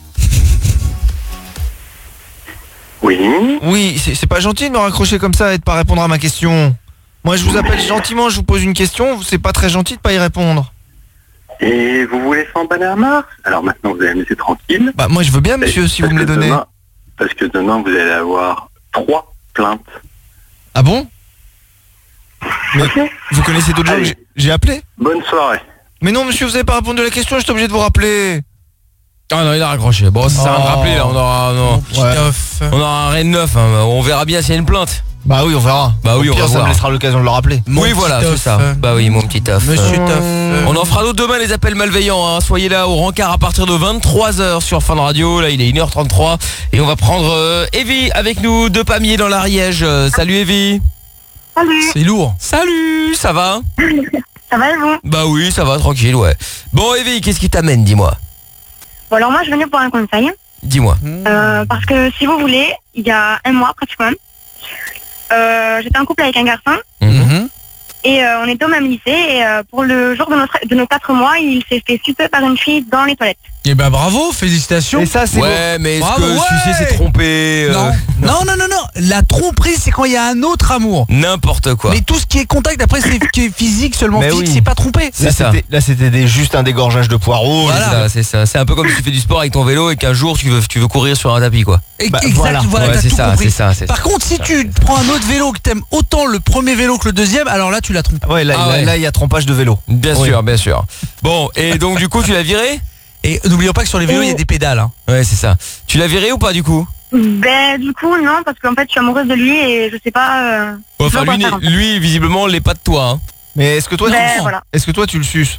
Oui, c'est pas gentil de me raccrocher comme ça et de pas répondre à ma question. Moi, je vous appelle gentiment, je vous pose une question, c'est pas très gentil de pas y répondre. Et vous voulez s'emballer à Mars ? Alors maintenant, vous allez me laisser tranquille. Moi, je veux bien, monsieur, si vous me les donnez. Parce que demain, vous allez avoir 3 plaintes. Ah bon ? Mais vous connaissez d'autres gens que j'ai appelé ? Bonne soirée. Mais non, monsieur, vous avez pas répondu à la question, j'étais obligé de vous rappeler. Ah non, il a raccroché. Bon, ça sert à rien de rappeler, là. On aura rien de neuf. Hein. On verra bien s'il y a une plainte. Bah oui, on verra. Bah oui, au pire, ça me laissera l'occasion de le rappeler. Oui, voilà, c'est ça. Bah oui, mon petit Toff. Monsieur Toff. On en fera d'autres demain, les appels malveillants. Hein. Soyez là au rencard à partir de 23h sur Fun Radio. Là, il est 1h33. Et on va prendre Evie avec nous de Pamiers dans l'Ariège. Salut Evie. Salut. C'est lourd. Salut, ça va ? Ça va et vous ? Bah oui, ça va, tranquille, ouais. Bon Evie, qu'est-ce qui t'amène, dis-moi ? Bon, alors moi, je venais pour un conseil. Dis-moi. Parce que si vous voulez, il y a 1 mois pratiquement, j'étais en couple avec un garçon. Et on était au même lycée. Et pour le jour de nos 4 mois, il s'est fait sucer par une fille dans les toilettes. Eh ben bravo, félicitations. Et ça c'est Ouais, mais est-ce Bravo, que sucer ouais. c'est tromper Non. Non. La tromperie, c'est quand il y a un autre amour. N'importe quoi. Mais tout ce qui est contact, après, c'est qui est physique, seulement Mais physique, oui. c'est pas trompé. C'est ça. Là c'était juste un dégorgeage de poireaux. Voilà. C'est ça. C'est un peu comme si tu fais du sport avec ton vélo et qu'un jour tu veux courir sur un tapis, quoi. Exact, voilà. voilà, Ouais, t'as c'est tout ça, compris. c'est ça, c'est Par ça. contre, si tu prends un autre vélo que t'aimes autant le premier vélo que le deuxième, alors là, tu la trompes. Ouais, Ah ouais. là il y a trompage de vélo. Bien Oui. sûr, bien sûr. Bon, et donc du coup, tu l'as viré? Et n'oublions pas que sur les vélos, il y a des pédales. Hein. Ouais, c'est ça. Tu l'as viré ou pas du coup? Ben, du coup, non, parce qu'en fait, je suis amoureuse de lui et je sais pas. Ouais, je sais enfin, pas quoi lui, faire, en fait. lui, visiblement, l'est pas de toi. Hein. Mais est-ce que toi Ben, voilà. tu le suces?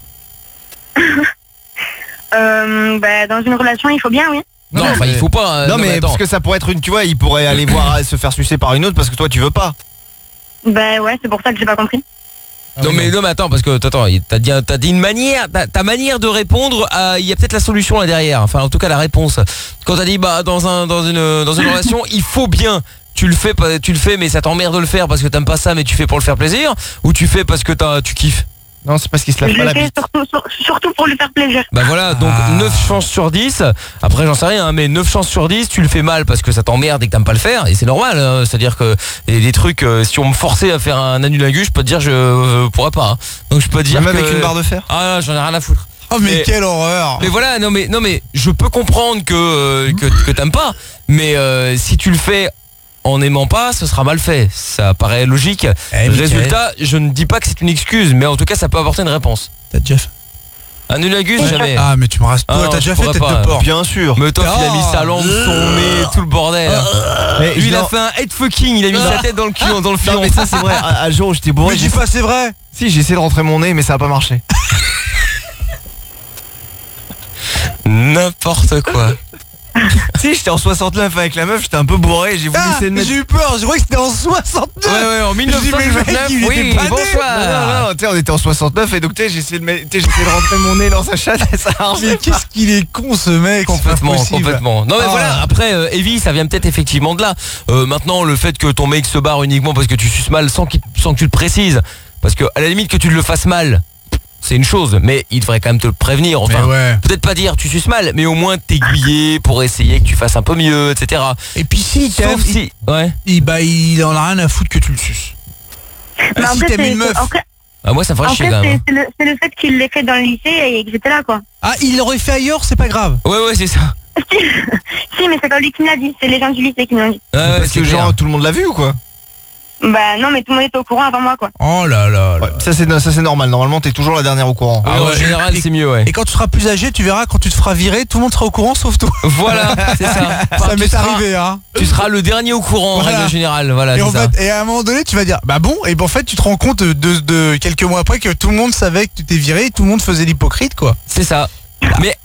Ben, dans une relation, il faut bien, oui. Non, enfin, il faut pas. Non mais attends. parce que ça pourrait être une, tu vois, il pourrait aller voir se faire sucer par une autre parce que toi tu veux pas. Ben, ouais, c'est pour ça que j'ai pas compris. Non mais attends, parce que attends, t'as dit une manière, ta manière de répondre, il y a peut-être la solution là derrière. Enfin, en tout cas la réponse. Quand t'as dit bah dans une relation, il faut bien. Tu le fais, mais ça t'emmerde de le faire parce que t'aimes pas ça, mais tu fais pour le faire plaisir, ou tu fais parce que tu kiffes. Non, c'est parce qu'il se lave Je pas le la fais bite. surtout pour lui faire plaisir. Bah voilà, donc 9 chances sur 10. Après j'en sais rien, hein, mais 9 chances sur 10, tu le fais mal parce que ça t'emmerde et que t'aimes pas le faire, et c'est normal. Hein, c'est-à-dire que des trucs, si on me forçait à faire un annulagus, je peux te dire je pourrais pas. Hein. Donc je peux te dire Même que, avec une barre de fer. Ah, j'en ai rien à foutre. Oh mais quelle horreur. Mais voilà, non mais je peux comprendre que t'aimes pas, mais si tu le fais en n'aimant pas, ce sera mal fait. Ça paraît logique. Résultat, je ne dis pas que c'est une excuse, mais en tout cas, ça peut apporter une réponse. T'as déjà fait? Annulagus, jamais. Ah mais tu me rassures. Ah, non, T'as déjà je fait pourrais tête pas. de porc. Bien sûr. Mais toi, il a mis sa langue, son nez, tout le bordel. Mais Lui, il a non. fait un head fucking, il a mis sa tête dans le cul, dans le Non filon. mais ça c'est vrai. Un jour j'étais bourré. Mais dis pas c'est vrai. Si j'ai essayé de rentrer mon nez mais ça a pas marché. N'importe quoi. Si j'étais en 69 avec la meuf, j'étais un peu bourré, j'ai voulu essayer de mettre. J'ai eu peur, je croyais que c'était en 69. Ouais, en 1969, il oui, était pas né. bonsoir. Non, tu sais, on était en 69 et donc tu sais, j'ai essayé de rentrer mon nez dans sa chatte et ça a marché. Mais qu'est-ce qu'il est con ce mec. Complètement. Non mais voilà, après Evie, ça vient peut-être effectivement de là. Maintenant, le fait que ton mec se barre uniquement parce que tu suces mal sans que tu le précises, parce que à la limite que tu le fasses mal, c'est une chose, mais il devrait quand même te le prévenir. Enfin, ouais. peut-être pas dire tu suces mal, mais au moins t'aiguiller pour essayer que tu fasses un peu mieux, etc. Et puis si Sauf si, ouais. il en a rien à foutre que tu le suces. Mais si après, t'aimes une meuf. Ah, moi ça me ferait chier quand même. c'est le fait qu'il l'ait fait dans le lycée et que j'étais là, quoi. Ah, il l'aurait fait ailleurs, c'est pas grave. Ouais, c'est ça. Si, mais c'est pas lui qui me l'a dit, c'est les gens du lycée qui me l'ont dit. Parce que genre tout le monde l'a vu ou quoi? Bah non, mais tout le monde était au courant avant moi, quoi. Oh là là. Ouais, ça c'est normal, normalement t'es toujours la dernière au courant. Ah, en général c'est mieux, ouais. Et quand tu seras plus âgé, tu verras, quand tu te feras virer, tout le monde sera au courant sauf toi. Voilà, c'est ça. Ça m'est arrivé, hein. Tu seras le dernier au courant, en règle générale. Voilà, et, en c'est ça. fait, et à un moment donné, tu vas dire, bah bon, et ben en fait, tu te rends compte de quelques mois après que tout le monde savait que tu t'es viré et tout le monde faisait l'hypocrite, quoi. C'est ça. Mais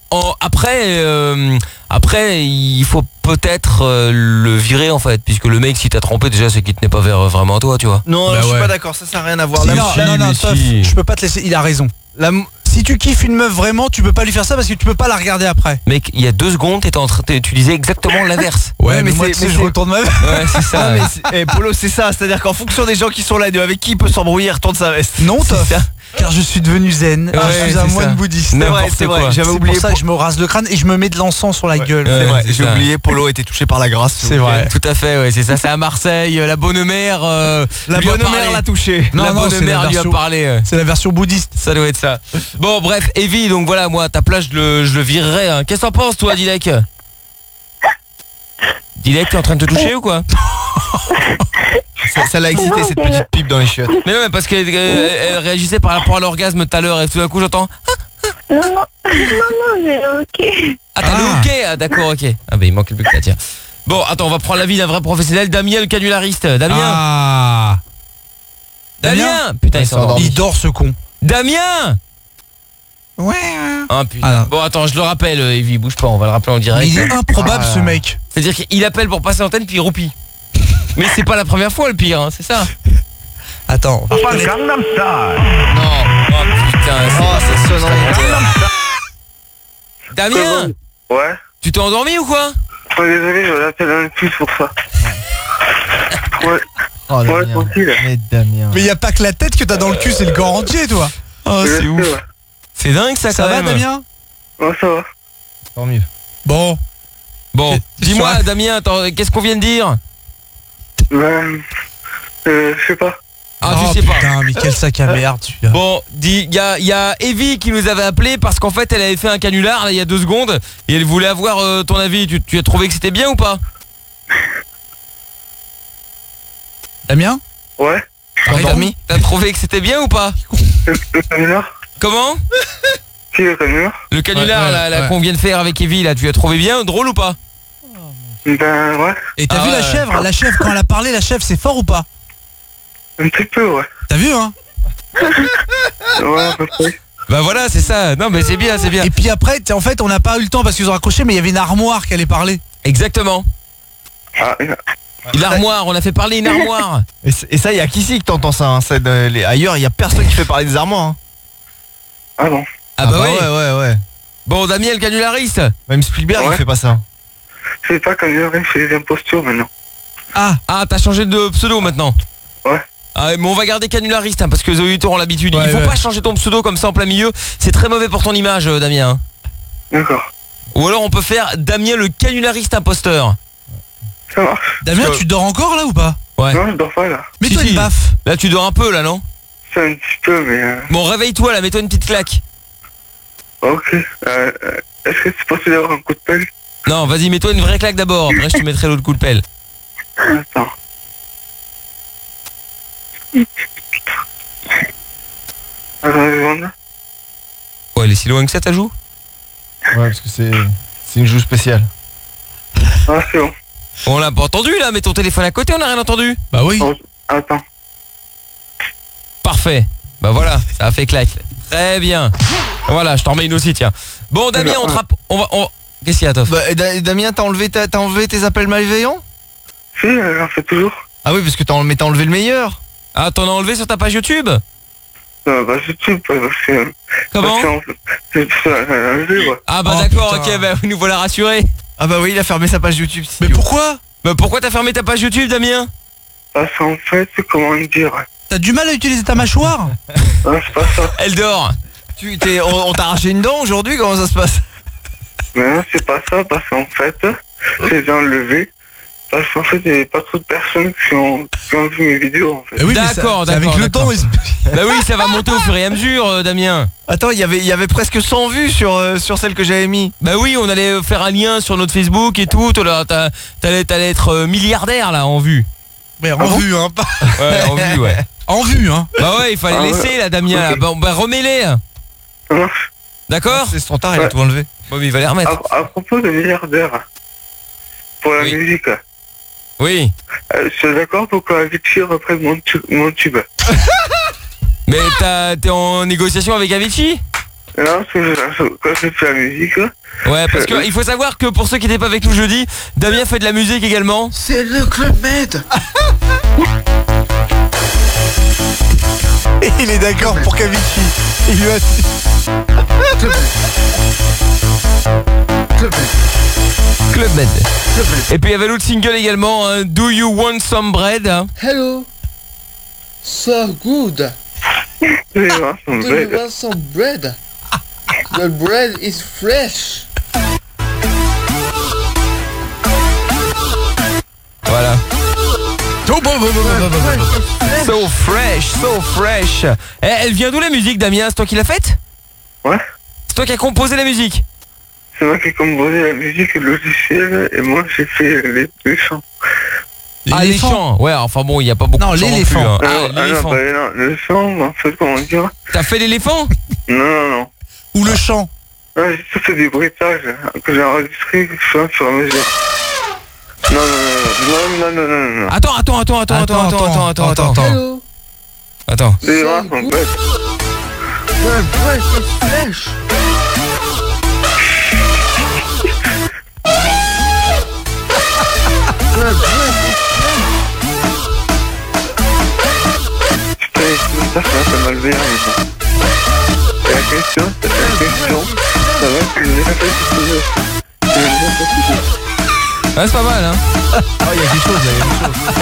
après, il faut peut-être le virer en fait, puisque le mec, si t'as trompé déjà, c'est qu'il tenait pas vraiment à toi, tu vois. Non, Bah je suis ouais. pas d'accord, ça n'a rien à voir. Non, La- non, Toff, je peux pas te laisser, il a raison. Si tu kiffes une meuf vraiment, tu peux pas lui faire ça parce que tu peux pas la regarder après. Mec, il y a 2 secondes, tu disais exactement l'inverse. Ouais, mais moi, tu sais, je retourne ma veste. Ouais, c'est ça. Ah, mais Polo, c'est ça, c'est-à-dire qu'en fonction des gens qui sont là, avec qui il peut s'embrouiller, il retourne sa veste. Non, Toff, car je suis devenu zen. Ouais, Je suis un c'est moine ça. bouddhiste. C'est vrai, j'avais C'est oublié. pour ça que je me rase le crâne et je me mets de l'encens sur la gueule. C'est vrai, c'est j'ai ça. oublié, Polo était touché par la grâce. C'est vrai. Tout à fait, ouais, c'est ça. C'est à Marseille, la bonne mère. La lui a bonne parlé. mère l'a touché. Non, La non, bonne c'est mère la lui a version- parlé. C'est la version bouddhiste. Ça doit être ça. Bon, bref, Evie, donc voilà, moi, à ta place, je le virerais. Hein. Qu'est-ce que t'en penses, toi, Dilek? Dilek, t'es en train de te toucher ou quoi? Ça l'a excité, cette petite pipe dans les chiottes. Mais non, mais parce qu'elle elle réagissait par rapport à l'orgasme tout à l'heure, et tout d'un coup, j'entends. Non, j'ai ok. Ah, t'as le ok. Ah, d'accord, ok. Ah, bah, il manque plus que ça, tiens. Bon, attends, on va prendre l'avis d'un vrai professionnel. Damien, le canulariste. Damien. Ah. Damien. Putain, il s'est endormi. Il dort ce con. Damien. Ouais. Ah putain. Ah, non. Bon, attends, je le rappelle, Evie, bouge pas, on va le rappeler en Mais direct. il est improbable ce mec. C'est-à-dire qu'il appelle pour passer l'antenne puis il roupille. Mais c'est pas la première fois le pire, hein, c'est ça. Attends. Non. Oh putain, c'est sonant. Damien. Ouais. Tu t'es endormi ou quoi? Oh, désolé, je l'appelle dans le plus pour ça. Ouais. Oh, Ouais, Damien. tranquille. Mais Damien. Mais il y a pas que la tête que t'as dans le cul, c'est le corps entier, toi. Oh, c'est Je ouf. sais, ouais. C'est dingue ça Ça quand va, même. Damien? Ouais, ça va. Tant mieux. Bon, dis-moi, Damien, attends, qu'est-ce qu'on vient de dire? Je sais pas. Ah, tu sais pas. Putain, mais quel sac à merde tu as. Bon, il y a Evie qui nous avait appelé parce qu'en fait elle avait fait un canular là, il y a 2 secondes et elle voulait avoir ton avis. Tu as trouvé que c'était bien ou pas? Damien? Ouais. T'as trouvé que c'était bien ou pas? Le canular? Comment? Qui le canular? Le canular là, qu'on vient de faire avec Evie là, tu as trouvé bien? Drôle ou pas? Ben ouais. Et t'as vu la chèvre? La chèvre, quand elle a parlé, la chèvre, c'est fort ou pas? Un petit peu, ouais. T'as vu, hein? Ouais, à peu près. Bah voilà, c'est ça. Non mais c'est bien, c'est bien. Et puis après, en fait, on n'a pas eu le temps parce qu'ils ont raccroché, mais il y avait une armoire qui allait parler. Exactement. Ah, une armoire, on a fait parler une armoire. Et ça, il y a qu'ici que t'entends ça. Hein. Ailleurs, il y a personne qui fait parler des armoires. Hein. Ah bon. Ah bah oui. Ouais. Bon, Damien, le canulariste. Même Spielberg, il fait pas ça. C'est pas canulariste, c'est des impostures maintenant. Ah, t'as changé de pseudo maintenant. Ouais. Ah, mais on va garder canulariste hein, parce que les auditeurs ont l'habitude. Il faut pas changer ton pseudo comme ça en plein milieu. C'est très mauvais pour ton image, Damien. D'accord. Ou alors on peut faire Damien le canulariste imposteur. Ça marche. Damien, tu dors encore là ou pas? Ouais. Non, je dors pas là. Mets-toi une baffe. Là, tu dors un peu là, non? C'est un petit peu, mais... Bon, réveille-toi là, mets-toi une petite claque. Ok. Est-ce que c'est possible d'avoir un coup de pelle? Non, vas-y, mets-toi une vraie claque d'abord. Après, je te mettrai l'autre coup de pelle. Attends. Ouais, elle est si loin que ça, ta joue? Ouais, parce que c'est une joue spéciale. Ah, c'est bon. On l'a pas entendu là, mets ton téléphone à côté, on a rien entendu. Bah oui. Oh, attends. Parfait. Bah voilà, ça a fait claque. Très bien. Voilà, je t'en remets une aussi, tiens. Bon, Damien, on va... Qu'est-ce qu'il y a, Toff? Damien, t'as enlevé tes appels malveillants? Si, j'en fais toujours. Ah oui, parce que t'as enlevé le meilleur. Ah, t'en as enlevé sur ta page YouTube? Non, bah YouTube, parce que... Comment? Ah bah d'accord, ok, bah nous voilà rassurés. Ah bah oui, il a fermé sa page YouTube. Mais pourquoi? Bah pourquoi t'as fermé ta page YouTube, Damien? Parce qu'en fait, comment dire... T'as du mal à utiliser ta mâchoire? Non, c'est pas ça. Elle dort. On t'a arraché une dent aujourd'hui? Comment ça se passe? Mais non, c'est pas ça, parce qu'en fait, j'ai enlevé. Parce qu'en fait, il n'y avait pas trop de personnes qui ont vu mes vidéos, en fait. Oui, d'accord. Avec le temps, bah oui, ça va monter au fur et à mesure, Damien. Attends, il y avait presque 100 vues sur celle que j'avais mis. Bah oui, on allait faire un lien sur notre Facebook et tout. T'allais être milliardaire là en vue. Mais en vue, hein. Ouais, en vue, ouais. En vue, hein. Bah ouais, il fallait laisser là, Damien. Okay. Là. Bah remets-les. D'accord. C'est son tard, il a tout enlevé. Bon, mais il va les remettre. À propos de milliardaire, pour la musique. Oui. Je suis d'accord pour que Avicii reprenne mon tube. Mais t'es en négociation avec Avicii? Non, quand je fais la musique... Ouais, parce qu'il faut savoir que pour ceux qui n'étaient pas avec nous jeudi, Damien fait de la musique également. C'est le Club Med. Et il est d'accord pour qu'Avicii. Il lui a dit... Club Med. Et puis il y avait l'autre single également, hein, Do You Want Some Bread? Hello. So good. Do you want some bread? The bread is fresh. Voilà. So fresh. Elle vient d'où la musique, Damien? C'est toi qui l'as faite? Ouais. C'est toi qui as composé la musique? C'est moi qui ai composé la musique et le logiciel, et moi j'ai fait les chants. Les chants. Ouais, enfin bon, il n'y a pas beaucoup de chants. Non, l'éléphant. Non, le chant, en fait, comment dire? T'as fait l'éléphant? Non. Ou le chant? Ouais, j'ai tout fait des bruitages que j'ai enregistrés sur la musique. Non. Attends. Hello. Attends. C'est vrai, en fait. The bread is fresh. Ça fait mal bien. C'est la question. Ça va, tu nous as fait Ouais, c'est pas mal, hein. Oh, il y a quelque chose là,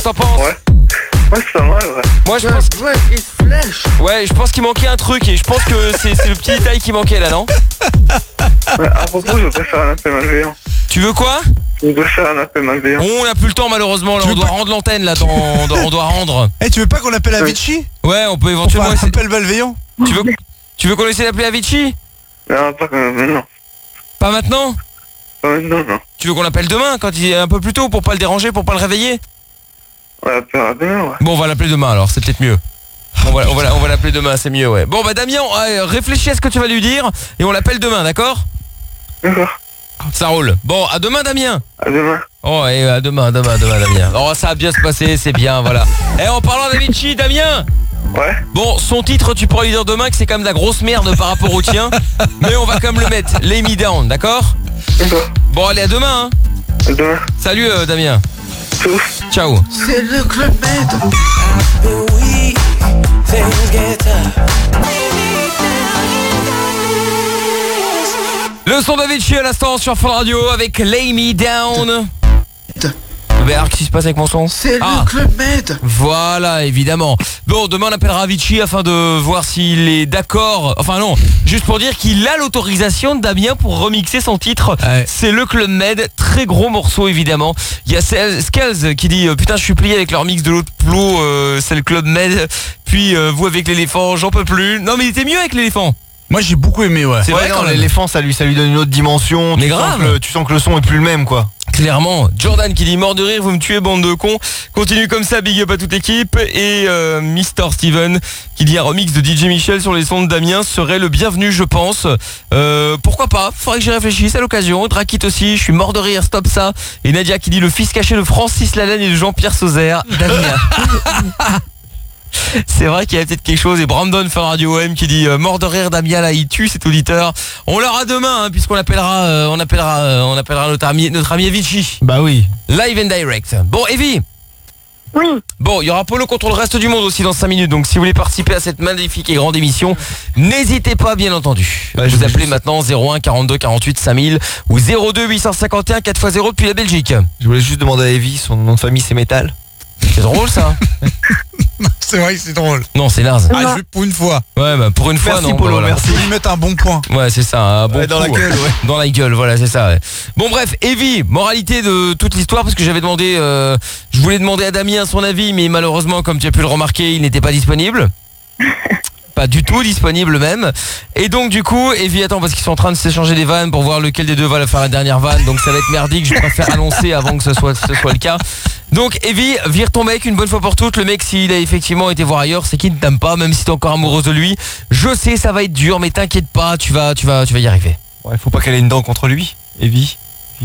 t'en penses? Ouais, c'est pas mal, ouais. Moi, je pense... Ouais, je pense qu'il manquait un truc et je pense que c'est le petit détail qui manquait là, non? Ouais, à propos, je voudrais faire un appel malveillant. Tu veux quoi? Je voudrais faire un appel malveillant. On n'a plus le temps malheureusement, là, on doit rendre l'antenne là, on doit rendre. Tu veux pas qu'on l'appelle Avicii? Ouais, on peut éventuellement... Un appel malveillant. Tu veux qu'on essaie d'appeler Avicii? Non, pas maintenant. Pas maintenant? Pas maintenant, non. Tu veux qu'on l'appelle demain, quand il est un peu plus tôt, pour pas le déranger, pour pas le réveiller? On l'appellera demain, ouais. Bon, on va l'appeler demain alors, c'est peut-être mieux. On va l'appeler demain, c'est mieux, ouais. Bon, bah Damien, réfléchis à ce que tu vas lui dire et on l'appelle demain, d'accord? D'accord. Ça roule. Bon, à demain, Damien. À demain. Oh, et à demain, Damien. Oh, ça va bien se passer, c'est bien, voilà. Et en parlant d'Avicii, Damien. Ouais. Bon, son titre, tu pourras lui dire demain que c'est quand même de la grosse merde par rapport au tien. Mais on va quand même le mettre. Lay Me Down, d'accord? D'accord. Bon, allez, à demain, hein. À demain. Salut, Damien. Ciao. C'est le Club Med. Le son d'Avicii à l'instant sur Fun Radio avec Lay Me Down. Mais alors qu'est-ce qui se passe avec mon son? C'est le Club Med. Voilà, évidemment. Bon, demain on appellera Avicii afin de voir s'il est d'accord. Enfin non, juste pour dire qu'il a l'autorisation de Damien pour remixer son titre. Ouais. C'est le Club Med, très gros morceau évidemment. Il y a Scales qui dit putain je suis plié avec leur mix de l'autre plot, c'est le Club Med. Puis vous avec l'éléphant, j'en peux plus. Non mais il était mieux avec l'éléphant. Moi j'ai beaucoup aimé, ouais. C'est vrai, quand l'éléphant ça lui donne une autre dimension. Mais grave. Tu sens que le son est plus le même, quoi. Clairement. Jordan qui dit mort de rire, vous me tuez bande de cons. Continue comme ça, big up à toute l'équipe. Et Mr Steven qui dit un remix de DJ Michel sur les sons de Damien serait le bienvenu, je pense. Pourquoi pas? Faudrait que j'y réfléchisse à l'occasion. Drakit aussi, je suis mort de rire, stop ça. Et Nadia qui dit le fils caché de Francis Lalanne et de Jean-Pierre Sauzère, Damien. C'est vrai qu'il y a peut-être quelque chose. Et Brandon Fun Radio M qui dit mort de rire, Damien là il tue cet auditeur. On l'aura demain hein, puisqu'on appellera notre ami Avicii. Bah oui. Live and direct. Bon Evie. Oui. Bon, il y aura Polo contre le reste du monde aussi dans 5 minutes. Donc si vous voulez participer à cette magnifique et grande émission, n'hésitez pas bien entendu. Vous appelez maintenant 01 42 48 5000 ou 02 851 4x0 depuis la Belgique. Je voulais juste demander à Evie, son nom de famille c'est Metal. C'est drôle ça. C'est vrai que c'est drôle. Non, c'est naze. Ah, je veux pour une fois. Ouais, bah pour une fois, merci non. Polo, voilà. merci. Lui mettre un bon point. Ouais, c'est ça, un bon dans coup, la gueule, ouais. Dans la gueule, voilà, c'est ça. Ouais. Bon, bref, Evie, moralité de toute l'histoire, parce que j'avais demandé, je voulais demander à Damien son avis, mais malheureusement, comme tu as pu le remarquer, il n'était pas disponible. Pas du tout disponible même. Et donc du coup, Evie, attends, parce qu'ils sont en train de s'échanger des vannes pour voir lequel des deux va faire la dernière vanne. Donc ça va être merdique, je préfère annoncer avant que ce soit le cas. Donc Evie, vire ton mec une bonne fois pour toutes. Le mec, s'il a effectivement été voir ailleurs, c'est qu'il ne t'aime pas, même si t'es encore amoureuse de lui. Je sais, ça va être dur, mais t'inquiète pas, tu vas y arriver. Ouais, faut pas qu'elle ait une dent contre lui, Evie.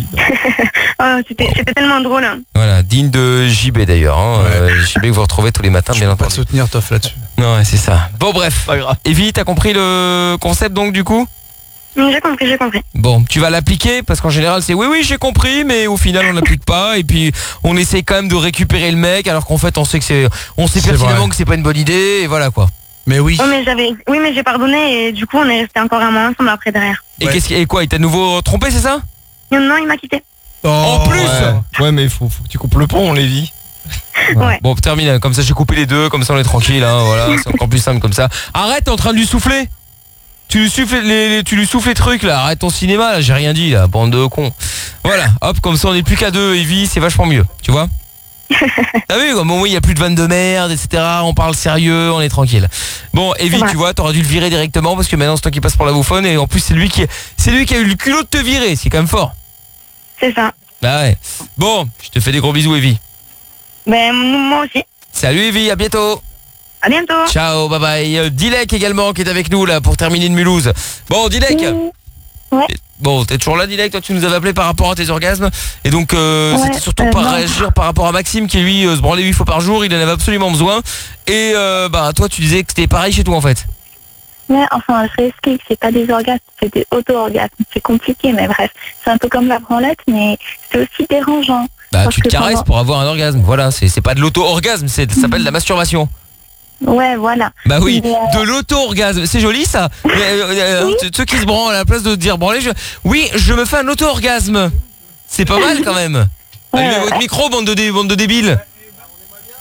Oh, c'était tellement drôle. Voilà, digne de JB d'ailleurs. Hein. JB que vous retrouvez tous les matins, bien entendu. Pas soutenir Toff là-dessus. Non, ouais, c'est ça. Bon, bref. Pas grave. Evie, t'as compris le concept donc du coup? J'ai compris. Bon, tu vas l'appliquer parce qu'en général c'est oui j'ai compris, mais au final on l'applique pas et puis on essaie quand même de récupérer le mec alors qu'en fait on sait pertinemment que c'est pas une bonne idée et voilà quoi. Mais oui. Mais j'ai pardonné et du coup on est resté encore un mois ensemble après derrière. Et et quoi, il t'a de nouveau trompé, c'est ça? Non, il m'a quitté. Oh, en plus ouais, mais faut que tu coupes le pont, Lévi. Ouais. Bon, terminé, comme ça j'ai coupé les deux, comme ça on est tranquille, hein, voilà, c'est encore plus simple comme ça. Arrête, t'es en train de lui souffler. Tu lui souffles les trucs là, arrête ton cinéma là, j'ai rien dit là, bande de cons. Voilà, hop, comme ça on est plus qu'à deux, Evie, c'est vachement mieux, tu vois. T'as vu, comme il y a plus de vannes de merde, etc. On parle sérieux, on est tranquille. Bon, Evie, tu vois, t'aurais dû le virer directement parce que maintenant c'est toi qui passe pour la bouffonne et en plus c'est lui qui a eu le culot de te virer, c'est quand même fort. C'est ça. Bah ouais. Bon, je te fais des gros bisous, Evie. Ben moi aussi. Salut Evie, à bientôt. À bientôt. Ciao, bye bye. Dilek également qui est avec nous là pour terminer de Mulhouse. Bon, Dilek. Ouais. Bon, t'es toujours là, Dilek. Toi, tu nous avais appelé par rapport à tes orgasmes. Et donc, c'était surtout pour réagir par rapport à Maxime qui lui se branlait 8 fois par jour. Il en avait absolument besoin. Et toi, tu disais que c'était pareil chez toi en fait. Ouais, enfin, je réexplique. C'est pas des orgasmes, c'est des auto-orgasmes. C'est compliqué, mais bref. C'est un peu comme la branlette, mais c'est aussi dérangeant. Bah, tu te caresses pour avoir un orgasme. Voilà, c'est pas de l'auto-orgasme, ça s'appelle la masturbation. Ouais, voilà. Bah oui, de l'auto-orgasme, c'est joli ça. Ceux qui se branlent à la place de dire branler, oui, je me fais un auto-orgasme. C'est pas mal quand même. Allumez votre micro, bande de débiles.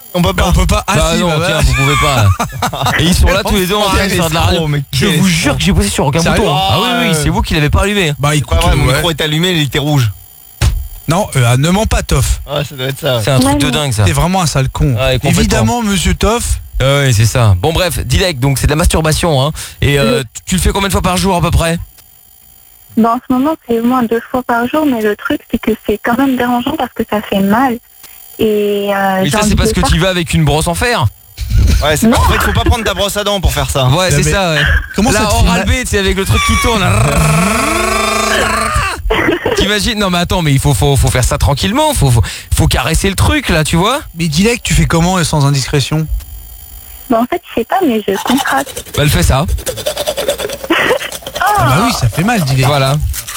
On peut pas. On peut pas. Ah Bah si, non, bah, tiens, bah. vous pouvez pas. Et ils sont là tous les deux en train de faire de la radio. Je vous jure que j'ai bossé sur aucun Sérieux bouton. Ah oui, c'est vous qui l'avez pas allumé. Bah écoute, Pas vrai, mon micro est allumé, il était rouge. Non, ne mens pas, Toff. Ouais, ça doit être ça. C'est un truc de dingue ça. T'es vraiment un sale con. Ouais, complètement. Évidemment, monsieur Toff. Ouais, c'est ça. Bon bref, Dilek, donc c'est de la masturbation hein. Et tu le fais combien de fois par jour à peu près? En ce moment, c'est au moins 2 fois par jour, mais le truc, c'est que c'est quand même dérangeant parce que ça fait mal. Et Mais ça c'est parce que tu y vas avec une brosse en fer. Ouais, c'est en fait, faut pas prendre ta brosse à dents pour faire ça. Ouais, c'est ça, ouais. Comment ça là, te en fait ralbé, tu sais, avec le truc qui tourne. T'imagines? Non mais attends, mais il faut faire ça tranquillement, faut caresser le truc là, tu vois. Mais Dilek, tu fais comment sans indiscrétion? En fait, je sais pas, mais je contracte. Bah elle fait ça. Ah bah oui, ça fait mal, Dilek. Voilà.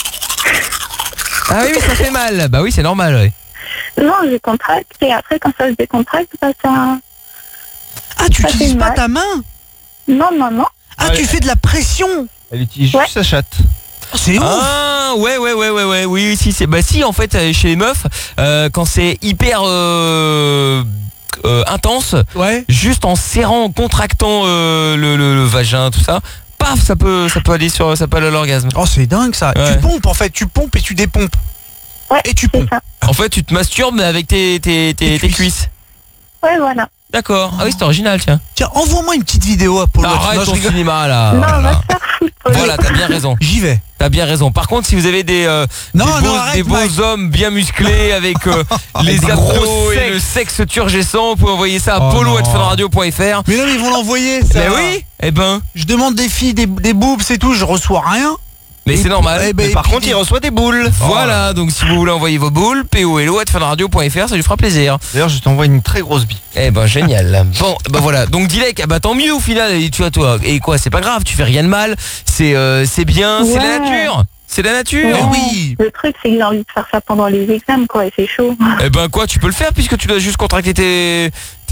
Ah oui, mais ça fait mal. Bah oui, c'est normal, ouais. Non, je contracte et après, quand ça se décontracte, bah, ça... Ah, tu ça utilises fait pas mal. ta main? Non, non, non. Ah, tu fais de la pression? Elle utilise juste sa chatte. C'est ouf. Ah ouais, oui, si, c'est... Bah si, en fait, chez les meufs, quand c'est hyper... intense, juste en serrant, en contractant le vagin, tout ça, paf, ça peut aller à l'orgasme. Oh, c'est dingue ça. Ouais. Tu pompes en fait, tu pompes et tu dépompes. Ouais, et tu pompes. En fait, tu te masturbes mais avec tes cuisses. Ouais, voilà. D'accord. Ah oui, c'est original, tiens. Tiens, envoie-moi une petite vidéo à Polo. Arrête ton cinéma là. Non, Voilà. on va se faire foutre. Voilà, t'as bien raison. J'y vais. T'as bien raison. Par contre, si vous avez des beaux hommes bien musclés avec les abdos et le sexe turgescent, vous pouvez envoyer ça à polo@funradio.fr. Mais non, mais ils vont l'envoyer ça. Mais oui. Eh ben. Je demande des filles, des boobs et tout, je reçois rien. Mais c'est normal. Mais par contre, il reçoit des boules. Voilà, donc si vous voulez envoyer vos boules, polo@funradio.fr, ça lui fera plaisir. D'ailleurs, je t'envoie une très grosse bite. Eh ben génial. Bon, bah voilà. Donc Dilek, bah tant mieux au final. Et tu vois toi. Et quoi, c'est pas grave, tu fais rien de mal. C'est bien, c'est la nature. C'est la nature. Ouais. Oui. Le truc, c'est que j'ai envie de faire ça pendant les examens, quoi, et c'est chaud. Eh ben quoi, tu peux le faire puisque tu dois juste contracter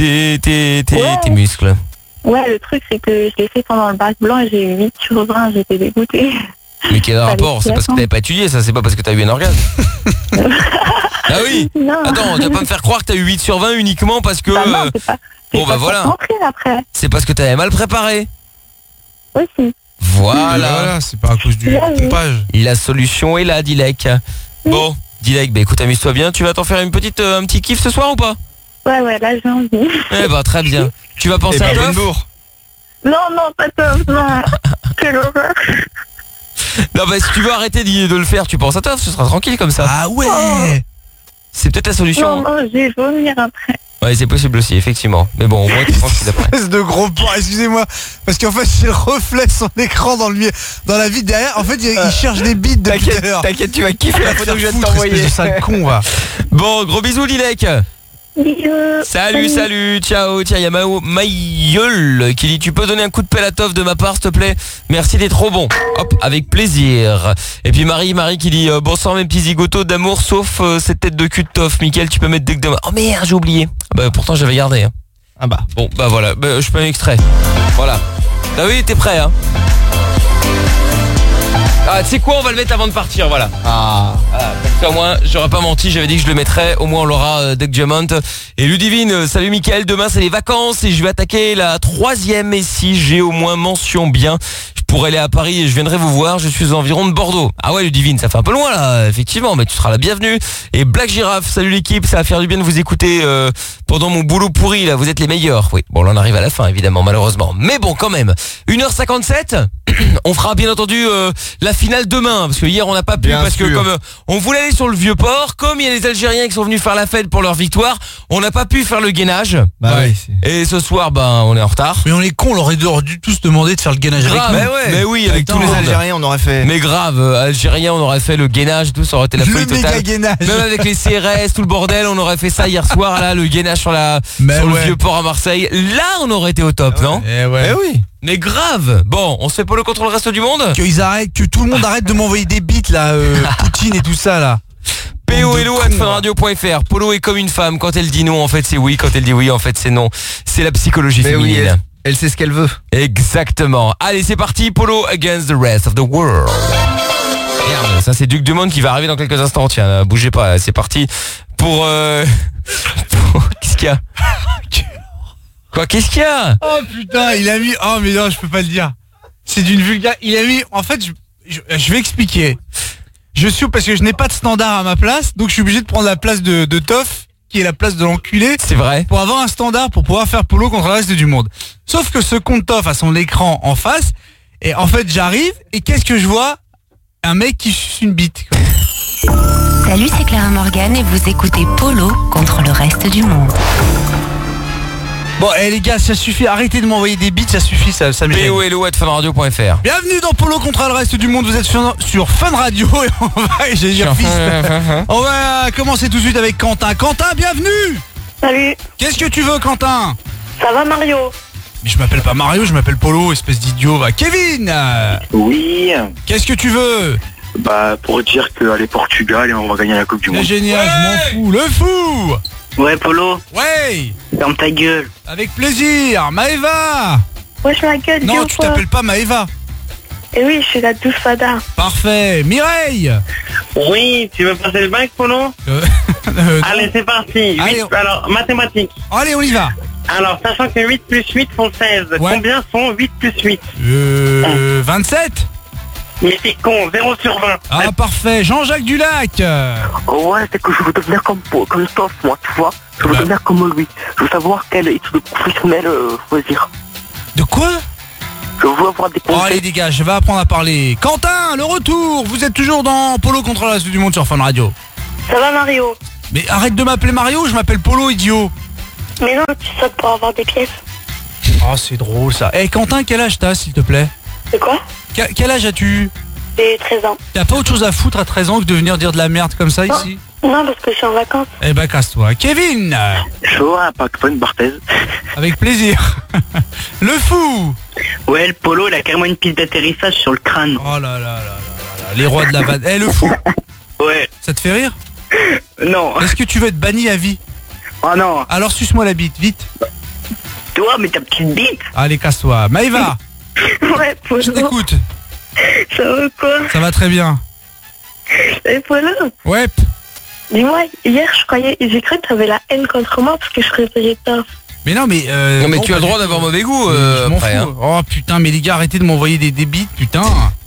tes muscles. Ouais, le truc, c'est que je l'ai fait pendant le bac blanc et j'ai eu 8 sur 20, j'étais dégoûtée. Mais quel rapport? C'est parce que t'avais pas étudié, ça, c'est pas parce que t'as eu un orgasme. Ah oui. Non. Attends, tu vas pas me faire croire que t'as eu 8 sur 20 uniquement parce que... Bah non, c'est pas, bon bah voilà. Après. C'est parce que t'avais mal préparé. Aussi. Voilà. C'est pas à cause du pompage. La solution est là, Dilek. Bon, Dilek, bah écoute, amuse-toi bien. Tu vas t'en faire un petit kiff ce soir ou pas? Ouais, là j'ai envie. Eh bah très bien. Tu vas penser à Toff? Non, pas Toff, non. Quelle horreur. Non bah si tu veux arrêter de le faire, tu penses à Toff, ce sera tranquille comme ça. Ah ouais. C'est peut-être la solution. Non, je vais vomir après. Ouais, c'est possible aussi, effectivement. Mais bon, au moins tu penses qu'il est prêt. Espèce de gros porc, excusez-moi. Parce qu'en fait, j'ai le reflet de son écran dans la vie derrière. En fait, il cherche des bites depuis tout à l'heure. T'inquiète, tu vas kiffer la photo que je viens de t'envoyer. Espèce de sale con, va. Bon, gros bisous, Dilek. Bisous. Salut, ciao. Tiens, il y a Mailleul qui dit: tu peux donner un coup de pelle à Toff de ma part, s'il te plaît? Merci, t'es trop bon. Hop, avec plaisir. Et puis Marie qui dit: bonsoir mes petits zigotos d'amour, sauf cette tête de cul de Toff. Mickaël, tu peux mettre dès que demain. Oh merde, j'ai oublié. Bah pourtant j'avais gardé. Hein. Ah bah. Bon, bah voilà, bah, je fais un extrait. Voilà. Ah oui, t'es prêt, hein? Ah, tu sais quoi, on va le mettre avant de partir, voilà. Voilà, comme ça au moins, j'aurais pas menti, j'avais dit que je le mettrais, au moins on l'aura Duck Diamond. Et Ludivine, salut Mickaël, demain c'est les vacances et je vais attaquer la 3e, et si j'ai au moins mention bien, je pourrais aller à Paris et je viendrai vous voir, je suis aux environs de Bordeaux. Ah ouais Ludivine, ça fait un peu loin là, effectivement, mais tu seras la bienvenue. Et Black Giraffe, salut l'équipe, ça va faire du bien de vous écouter pendant mon boulot pourri là, vous êtes les meilleurs. Oui, bon là on arrive à la fin évidemment, malheureusement. Mais bon quand même, 1h57, on fera bien entendu la finale demain, parce que hier on n'a pas pu, bien parce sûr. que comme on voulait aller sur le Vieux-Port, comme il y a les Algériens qui sont venus faire la fête pour leur victoire, on n'a pas pu faire le gainage. Bah oui, et ce soir, on est en retard. Mais on est cons, on aurait dû tous demander de faire le gainage avec nous. Mais oui, avec tous les Algériens, on aurait fait. Mais grave, Algériens, on aurait fait le gainage et tout, ça aurait été la folie méga totale. gainage. Même avec les CRS, tout le bordel, on aurait fait ça hier soir, là, le gainage sur le Vieux-Port à Marseille. Là, on aurait été au top, non? Eh oui. Mais grave. Bon, on se fait polo contre le reste du monde? Qu'ils arrêtent, que tout le monde arrête de m'envoyer des bites là, Poutine et tout ça là. POLO@funradio.fr. Polo est comme une femme, quand elle dit non, en fait c'est oui, quand elle dit oui, en fait c'est non. C'est la psychologie féminine. Oui, elle sait ce qu'elle veut. Exactement. Allez, c'est parti, Polo against the rest of the world. Merde, ça c'est Duc Dumont qui va arriver dans quelques instants. Tiens, bougez pas, c'est parti pour... Qu'est-ce qu'il y a? Quoi, qu'est-ce qu'il y a? Oh putain, il a mis... Oh mais non, je peux pas le dire. C'est d'une vulgaire... Il a mis... En fait, je vais expliquer. Je suis... Parce que je n'ai pas de standard à ma place, donc je suis obligé de prendre la place de Toff, qui est la place de l'enculé. C'est vrai. Pour avoir un standard, pour pouvoir faire polo contre le reste du monde. Sauf que ce compte Toff a son écran en face, et en fait, j'arrive, et qu'est-ce que je vois? Un mec qui suce une bite. Salut, c'est Clara Morgan et vous écoutez Polo contre le reste du monde. Bon, les gars, ça suffit, arrêtez de m'envoyer des bits, ça suffit, ça me gêne. POLO@funradio.fr. Bienvenue dans Polo contre le reste du monde, vous êtes sur Fun Radio et on va commencer tout de suite avec Quentin. Quentin, bienvenue. Salut. Qu'est-ce que tu veux, Quentin? Ça va, Mario? Mais je m'appelle pas Mario, je m'appelle Polo, espèce d'idiot. Va. Kevin. Oui. Qu'est-ce que tu veux? Bah, pour dire qu'aller Portugal et on va gagner la Coupe du Monde. C'est génial, je m'en fous. Le fou. Ouais, Polo. Ouais. Ferme ta gueule. Avec plaisir. Maëva. Wesh ma gueule. Non, tu t'appelles pas Maëva. Et oui, je suis la douce fada. Parfait. Mireille. Oui, tu veux passer le bac, Polo? Allez, c'est parti. Allez, alors, mathématiques. Allez, on y va. Alors, sachant que 8 plus 8 font 16, combien sont 8 plus 8? 27. Mais c'est con, 0 sur 20. Ah, parfait. Jean-Jacques Dulac. Ouais, c'est que je veux devenir comme Toff, moi, tu vois. Je veux devenir comme lui. Je veux savoir quel étude professionnelle choisir. De quoi? Je veux avoir des conseils. Oh, allez, dégage, je vais apprendre à parler. Quentin, le retour. Vous êtes toujours dans Polo contre le reste du monde sur Fun Radio. Ça va, Mario? Mais arrête de m'appeler Mario, je m'appelle Polo, idiot. Mais non, tu sautes pour avoir des pièces. Oh, c'est drôle ça. Eh, Quentin, quel âge t'as, s'il te plaît? C'est quoi? Quel âge as-tu? J'ai 13 ans. T'as pas autre chose à foutre à 13 ans que de venir dire de la merde comme ça ici? Non, parce que je suis en vacances. Eh ben, casse-toi. Kevin. Chaud, un pack-fun, Barthez. Avec plaisir. Le fou. Ouais, le Polo, il a carrément une piste d'atterrissage sur le crâne. Oh là là là là là. Les rois de la vanne. Eh, le fou. Ouais. Ça te fait rire? Non. Est-ce que tu veux être banni à vie? Oh non. Alors suce-moi la bite, vite. Toi, mais ta petite bite. Allez, casse-toi. Maëva. Ouais, Polo. Je t'écoute. Ça va quoi? Ça va très bien. Eh, Polo. Ouais. Dis-moi, hier, j'ai cru que t'avais la haine contre moi parce que je préférais Toff. Mais non, mais... non, mais tu as le droit d'avoir mauvais goût, je m'en après, fous. hein. Oh, putain, mais les gars, arrêtez de m'envoyer des bites, putain.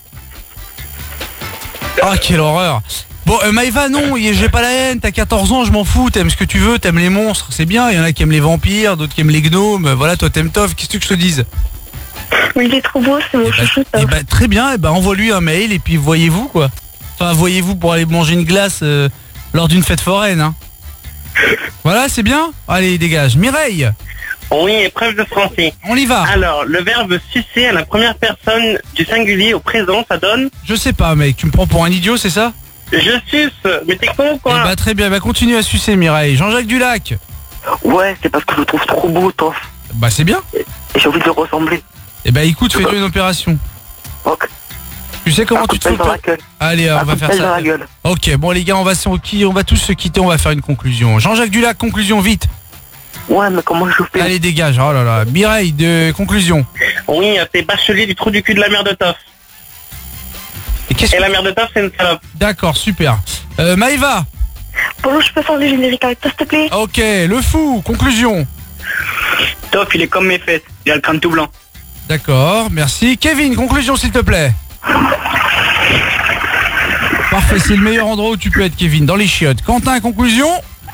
Ah, quelle horreur. Bon, Maëva, non, j'ai pas la haine, t'as 14 ans, je m'en fous, t'aimes ce que tu veux, t'aimes les monstres, c'est bien, il y en a qui aiment les vampires, d'autres qui aiment les gnomes, voilà, toi t'aimes Toff, qu'est-ce que je te dise? Mais il est trop beau, c'est mon chouchou, Toff. Très bien, envoie-lui un mail et puis voyez-vous, quoi. Enfin, voyez-vous pour aller manger une glace lors d'une fête foraine, hein. Voilà, c'est bien. Allez, dégage. Mireille. Oui, épreuve de français. On y va. Alors, le verbe sucer à la première personne du singulier au présent, ça donne? Je sais pas, mec, tu me prends pour un idiot, c'est ça? Je suce, mais t'es con, quoi. Eh bah, très bien, continue à sucer, Mireille. Jean-Jacques Dulac. Ouais, c'est parce que je le trouve trop beau, Toff. Bah, c'est bien. Et j'ai envie de le ressembler. Eh bah, écoute, fais-lui une opération. Ok. Tu sais comment tu te fais? Allez, on va faire ça. Ok, bon les gars, on va tous se quitter, on va faire une conclusion. Jean-Jacques Dulac, conclusion, vite. Ouais, mais comment je fais? Allez, dégage, oh là là. Mireille, de conclusion. Oui, c'est Bachelier du trou du cul de la mère de Toff. Et la mère de Toff, c'est une salope. D'accord, super. Maëva. Polo, je peux faire le générique avec toi, s'il te plaît? Ok, le fou, conclusion. Toff, il est comme mes fesses, il a le crâne tout blanc. D'accord, merci. Kevin, conclusion, s'il te plaît. Parfait, c'est le meilleur endroit où tu peux être, Kevin, dans les chiottes. Quentin, conclusion?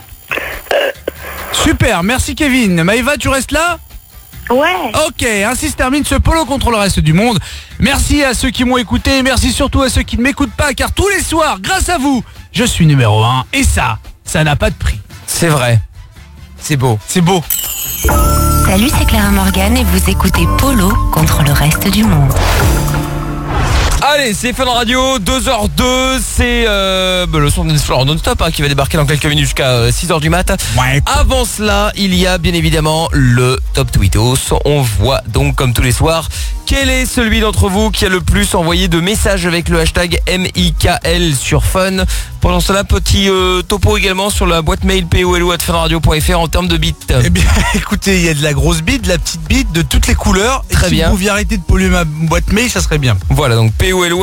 Super, merci Kevin. Maëva, tu restes là? Ouais. Ok, ainsi se termine ce Polo contre le reste du monde. Merci à ceux qui m'ont écouté et merci surtout à ceux qui ne m'écoutent pas, car tous les soirs, grâce à vous, je suis numéro 1 et ça n'a pas de prix. C'est vrai. C'est beau. C'est beau. Salut, c'est Clara Morgan et vous écoutez Polo contre le reste du monde. Allez, c'est Fun Radio, 2h02, c'est le son d'Explore non-stop qui va débarquer dans quelques minutes jusqu'à 6h du mat. Ouais. Avant cela, il y a bien évidemment le Top Tweetos. On voit donc comme tous les soirs quel est celui d'entre vous qui a le plus envoyé de messages avec le hashtag MIKL sur Fun. Pendant cela, petit topo également sur la boîte mail polo@funradio.fr en termes de bits. Eh bien, écoutez, il y a de la grosse bite, de la petite bite, de toutes les couleurs. Très bien. Si vous pouviez arrêter de polluer ma boîte mail, ça serait bien. Voilà, donc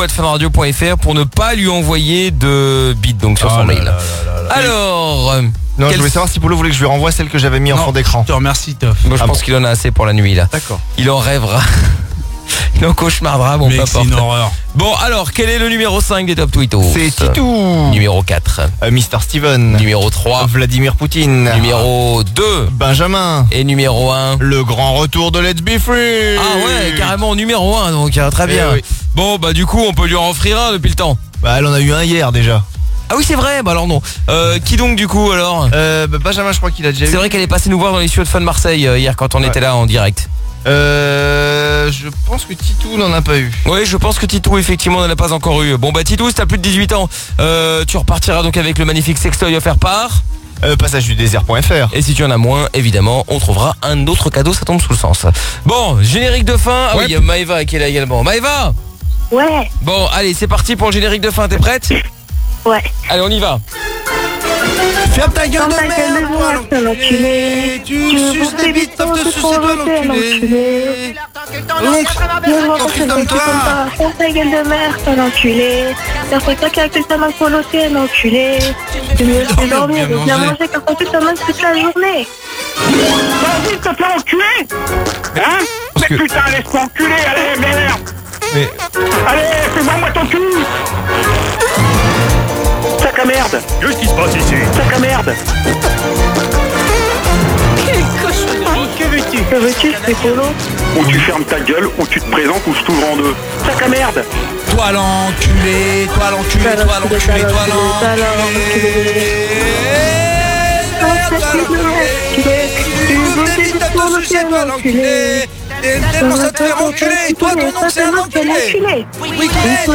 polo@funradio.fr pour ne pas lui envoyer de bits donc sur son mail. Alors, Non, je voulais savoir si Polo voulait que je lui renvoie celle que j'avais mis en fond d'écran. Je te remercie, Toff. Moi, je pense qu'il en a assez pour la nuit là. D'accord. Il en rêvera. Il en cauchemardera, bon, Mec, peu c'est importe. une horreur. Bon, alors, quel est le numéro 5 des Top Tweetos? C'est Titou. Numéro 4. Mr. Steven. Numéro 3. Vladimir Poutine. Numéro 2. Benjamin. Et numéro 1. Le grand retour de Let's Be Free. Ah ouais, carrément numéro 1, donc très bien. Oui. Bon, bah du coup, on peut lui en offrir un depuis le temps. Bah, elle en a eu un hier déjà. Ah oui, c'est vrai, bah alors non. Qui donc du coup alors? Benjamin, je crois qu'il a déjà eu. C'est vrai qu'elle est passée nous voir dans les studios de Fun Marseille hier quand on était là en direct. Je pense que Titou n'en a pas eu. Oui, je pense que Titou effectivement n'en a pas encore eu. Bon bah Titou, si t'as plus de 18 ans, tu repartiras donc avec le magnifique sextoy offert par passageudésert.fr. Et si tu en as moins, évidemment, on trouvera un autre cadeau, ça tombe sous le sens. Bon, générique de fin. Ah oui, il y a Maëva qui est là également. Maëva. Ouais. Bon, allez, c'est parti pour le générique de fin, t'es prête? Ouais. Allez, on y va. Ferme ta gueule de merde, toi l'enculé. Tu suces des bites, sauf te sucer toi l'enculé. Ferme ta gueule de merde, toi l'enculé. T'as fait ta calcul ta main pour l'hôtel, l'enculé. Tu mieux fait dormir, ou bien manger quand tu ta main toute la journée. Vas-y, s'il te plaît, enculé. Hein? Mais putain, laisse-moi enculer, allez, merde. Mais... Allez, fais-moi ton cul. Sac à merde. Qu'est-ce qui se passe ici? Sac à merde. Quel cochon. Que veux-tu, c'est Polo? Ou tu fermes ta gueule, ou tu te présentes, ou je t'ouvre en deux. Sac à merde. Toi l'enculé, toi l'enculé, toi l'enculé, toi l'enculé. T'aimes pour ça te faire enculer, toi ton nom c'est un enculé. Oui, c'est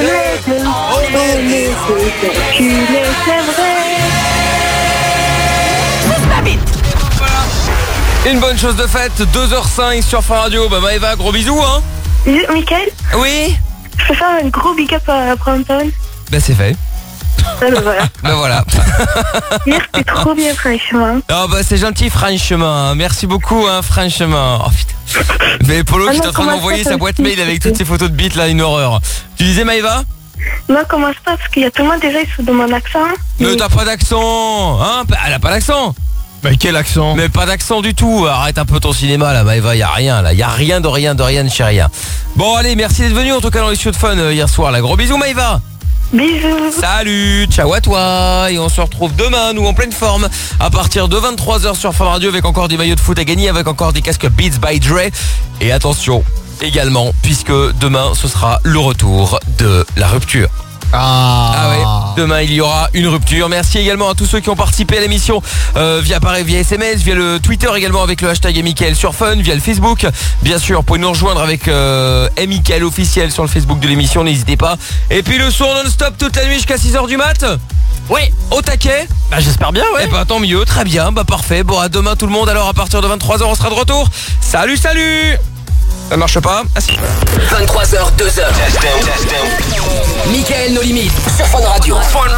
vrai. Une bonne chose de faite, 2h05 sur Fun Radio. Bah Maëva, gros bisous hein. Mickaël. Oui. Je peux faire un gros big up à Brompton. Bah c'est fait. Ben voilà. Ben voilà. Hier c'était trop bien franchement. Oh bah c'est gentil franchement. Merci beaucoup hein franchement. Oh putain. Mais Polo qui est en train d'envoyer sa boîte mail avec toutes ces photos de bites là, une horreur. Tu disais Maëva? Non, commence pas parce qu'il y a tout le monde déjà ils se demandent accent. Mais t'as pas d'accent hein? Elle a pas d'accent. Mais quel accent? Mais pas d'accent du tout. Arrête un peu ton cinéma là Maëva, y a rien là. Y a rien de rien chez rien. Bon allez, merci d'être venu en tout cas dans les studios de Fun hier soir là. Gros bisous Maëva. Bisous. Salut, ciao à toi. Et on se retrouve demain, nous en pleine forme, à partir de 23h sur Fun Radio avec encore des maillots de foot à gagner, avec encore des casques Beats by Dre. Et attention également, puisque demain ce sera le retour de la rupture. Ah ouais, demain il y aura une rupture. Merci également à tous ceux qui ont participé à l'émission via SMS, via le Twitter également avec le hashtag Mickaël sur Fun, via le Facebook. Bien sûr, vous pouvez nous rejoindre avec Mickaël officiel sur le Facebook de l'émission, n'hésitez pas. Et puis le son non-stop toute la nuit jusqu'à 6h du mat. Oui, au taquet. Bah j'espère bien, ouais. Et bah tant mieux, très bien, bah parfait. Bon à demain tout le monde, alors à partir de 23h on sera de retour. Salut. Ça marche pas? Ah si. 23h, 2h. Mickaël No Limites sur Fun Radio.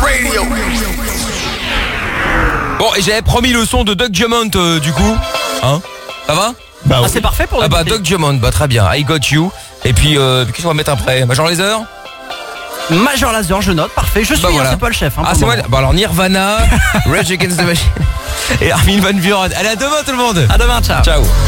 Bon, et j'avais promis le son de Doug Diamond du coup. Hein? Ça va? Bah oui. C'est parfait pour Ah bah Doug Diamond, bah très bien. I got you. Et puis qu'est-ce qu'on va mettre après? Major Lazer? Major Lazer, je note, parfait. Je suis voilà. C'est pas le chef. Hein, c'est moi. Bon alors Nirvana, Rage Against the Machine et Armin van Buuren. Allez à demain tout le monde. À demain, ciao. Ciao.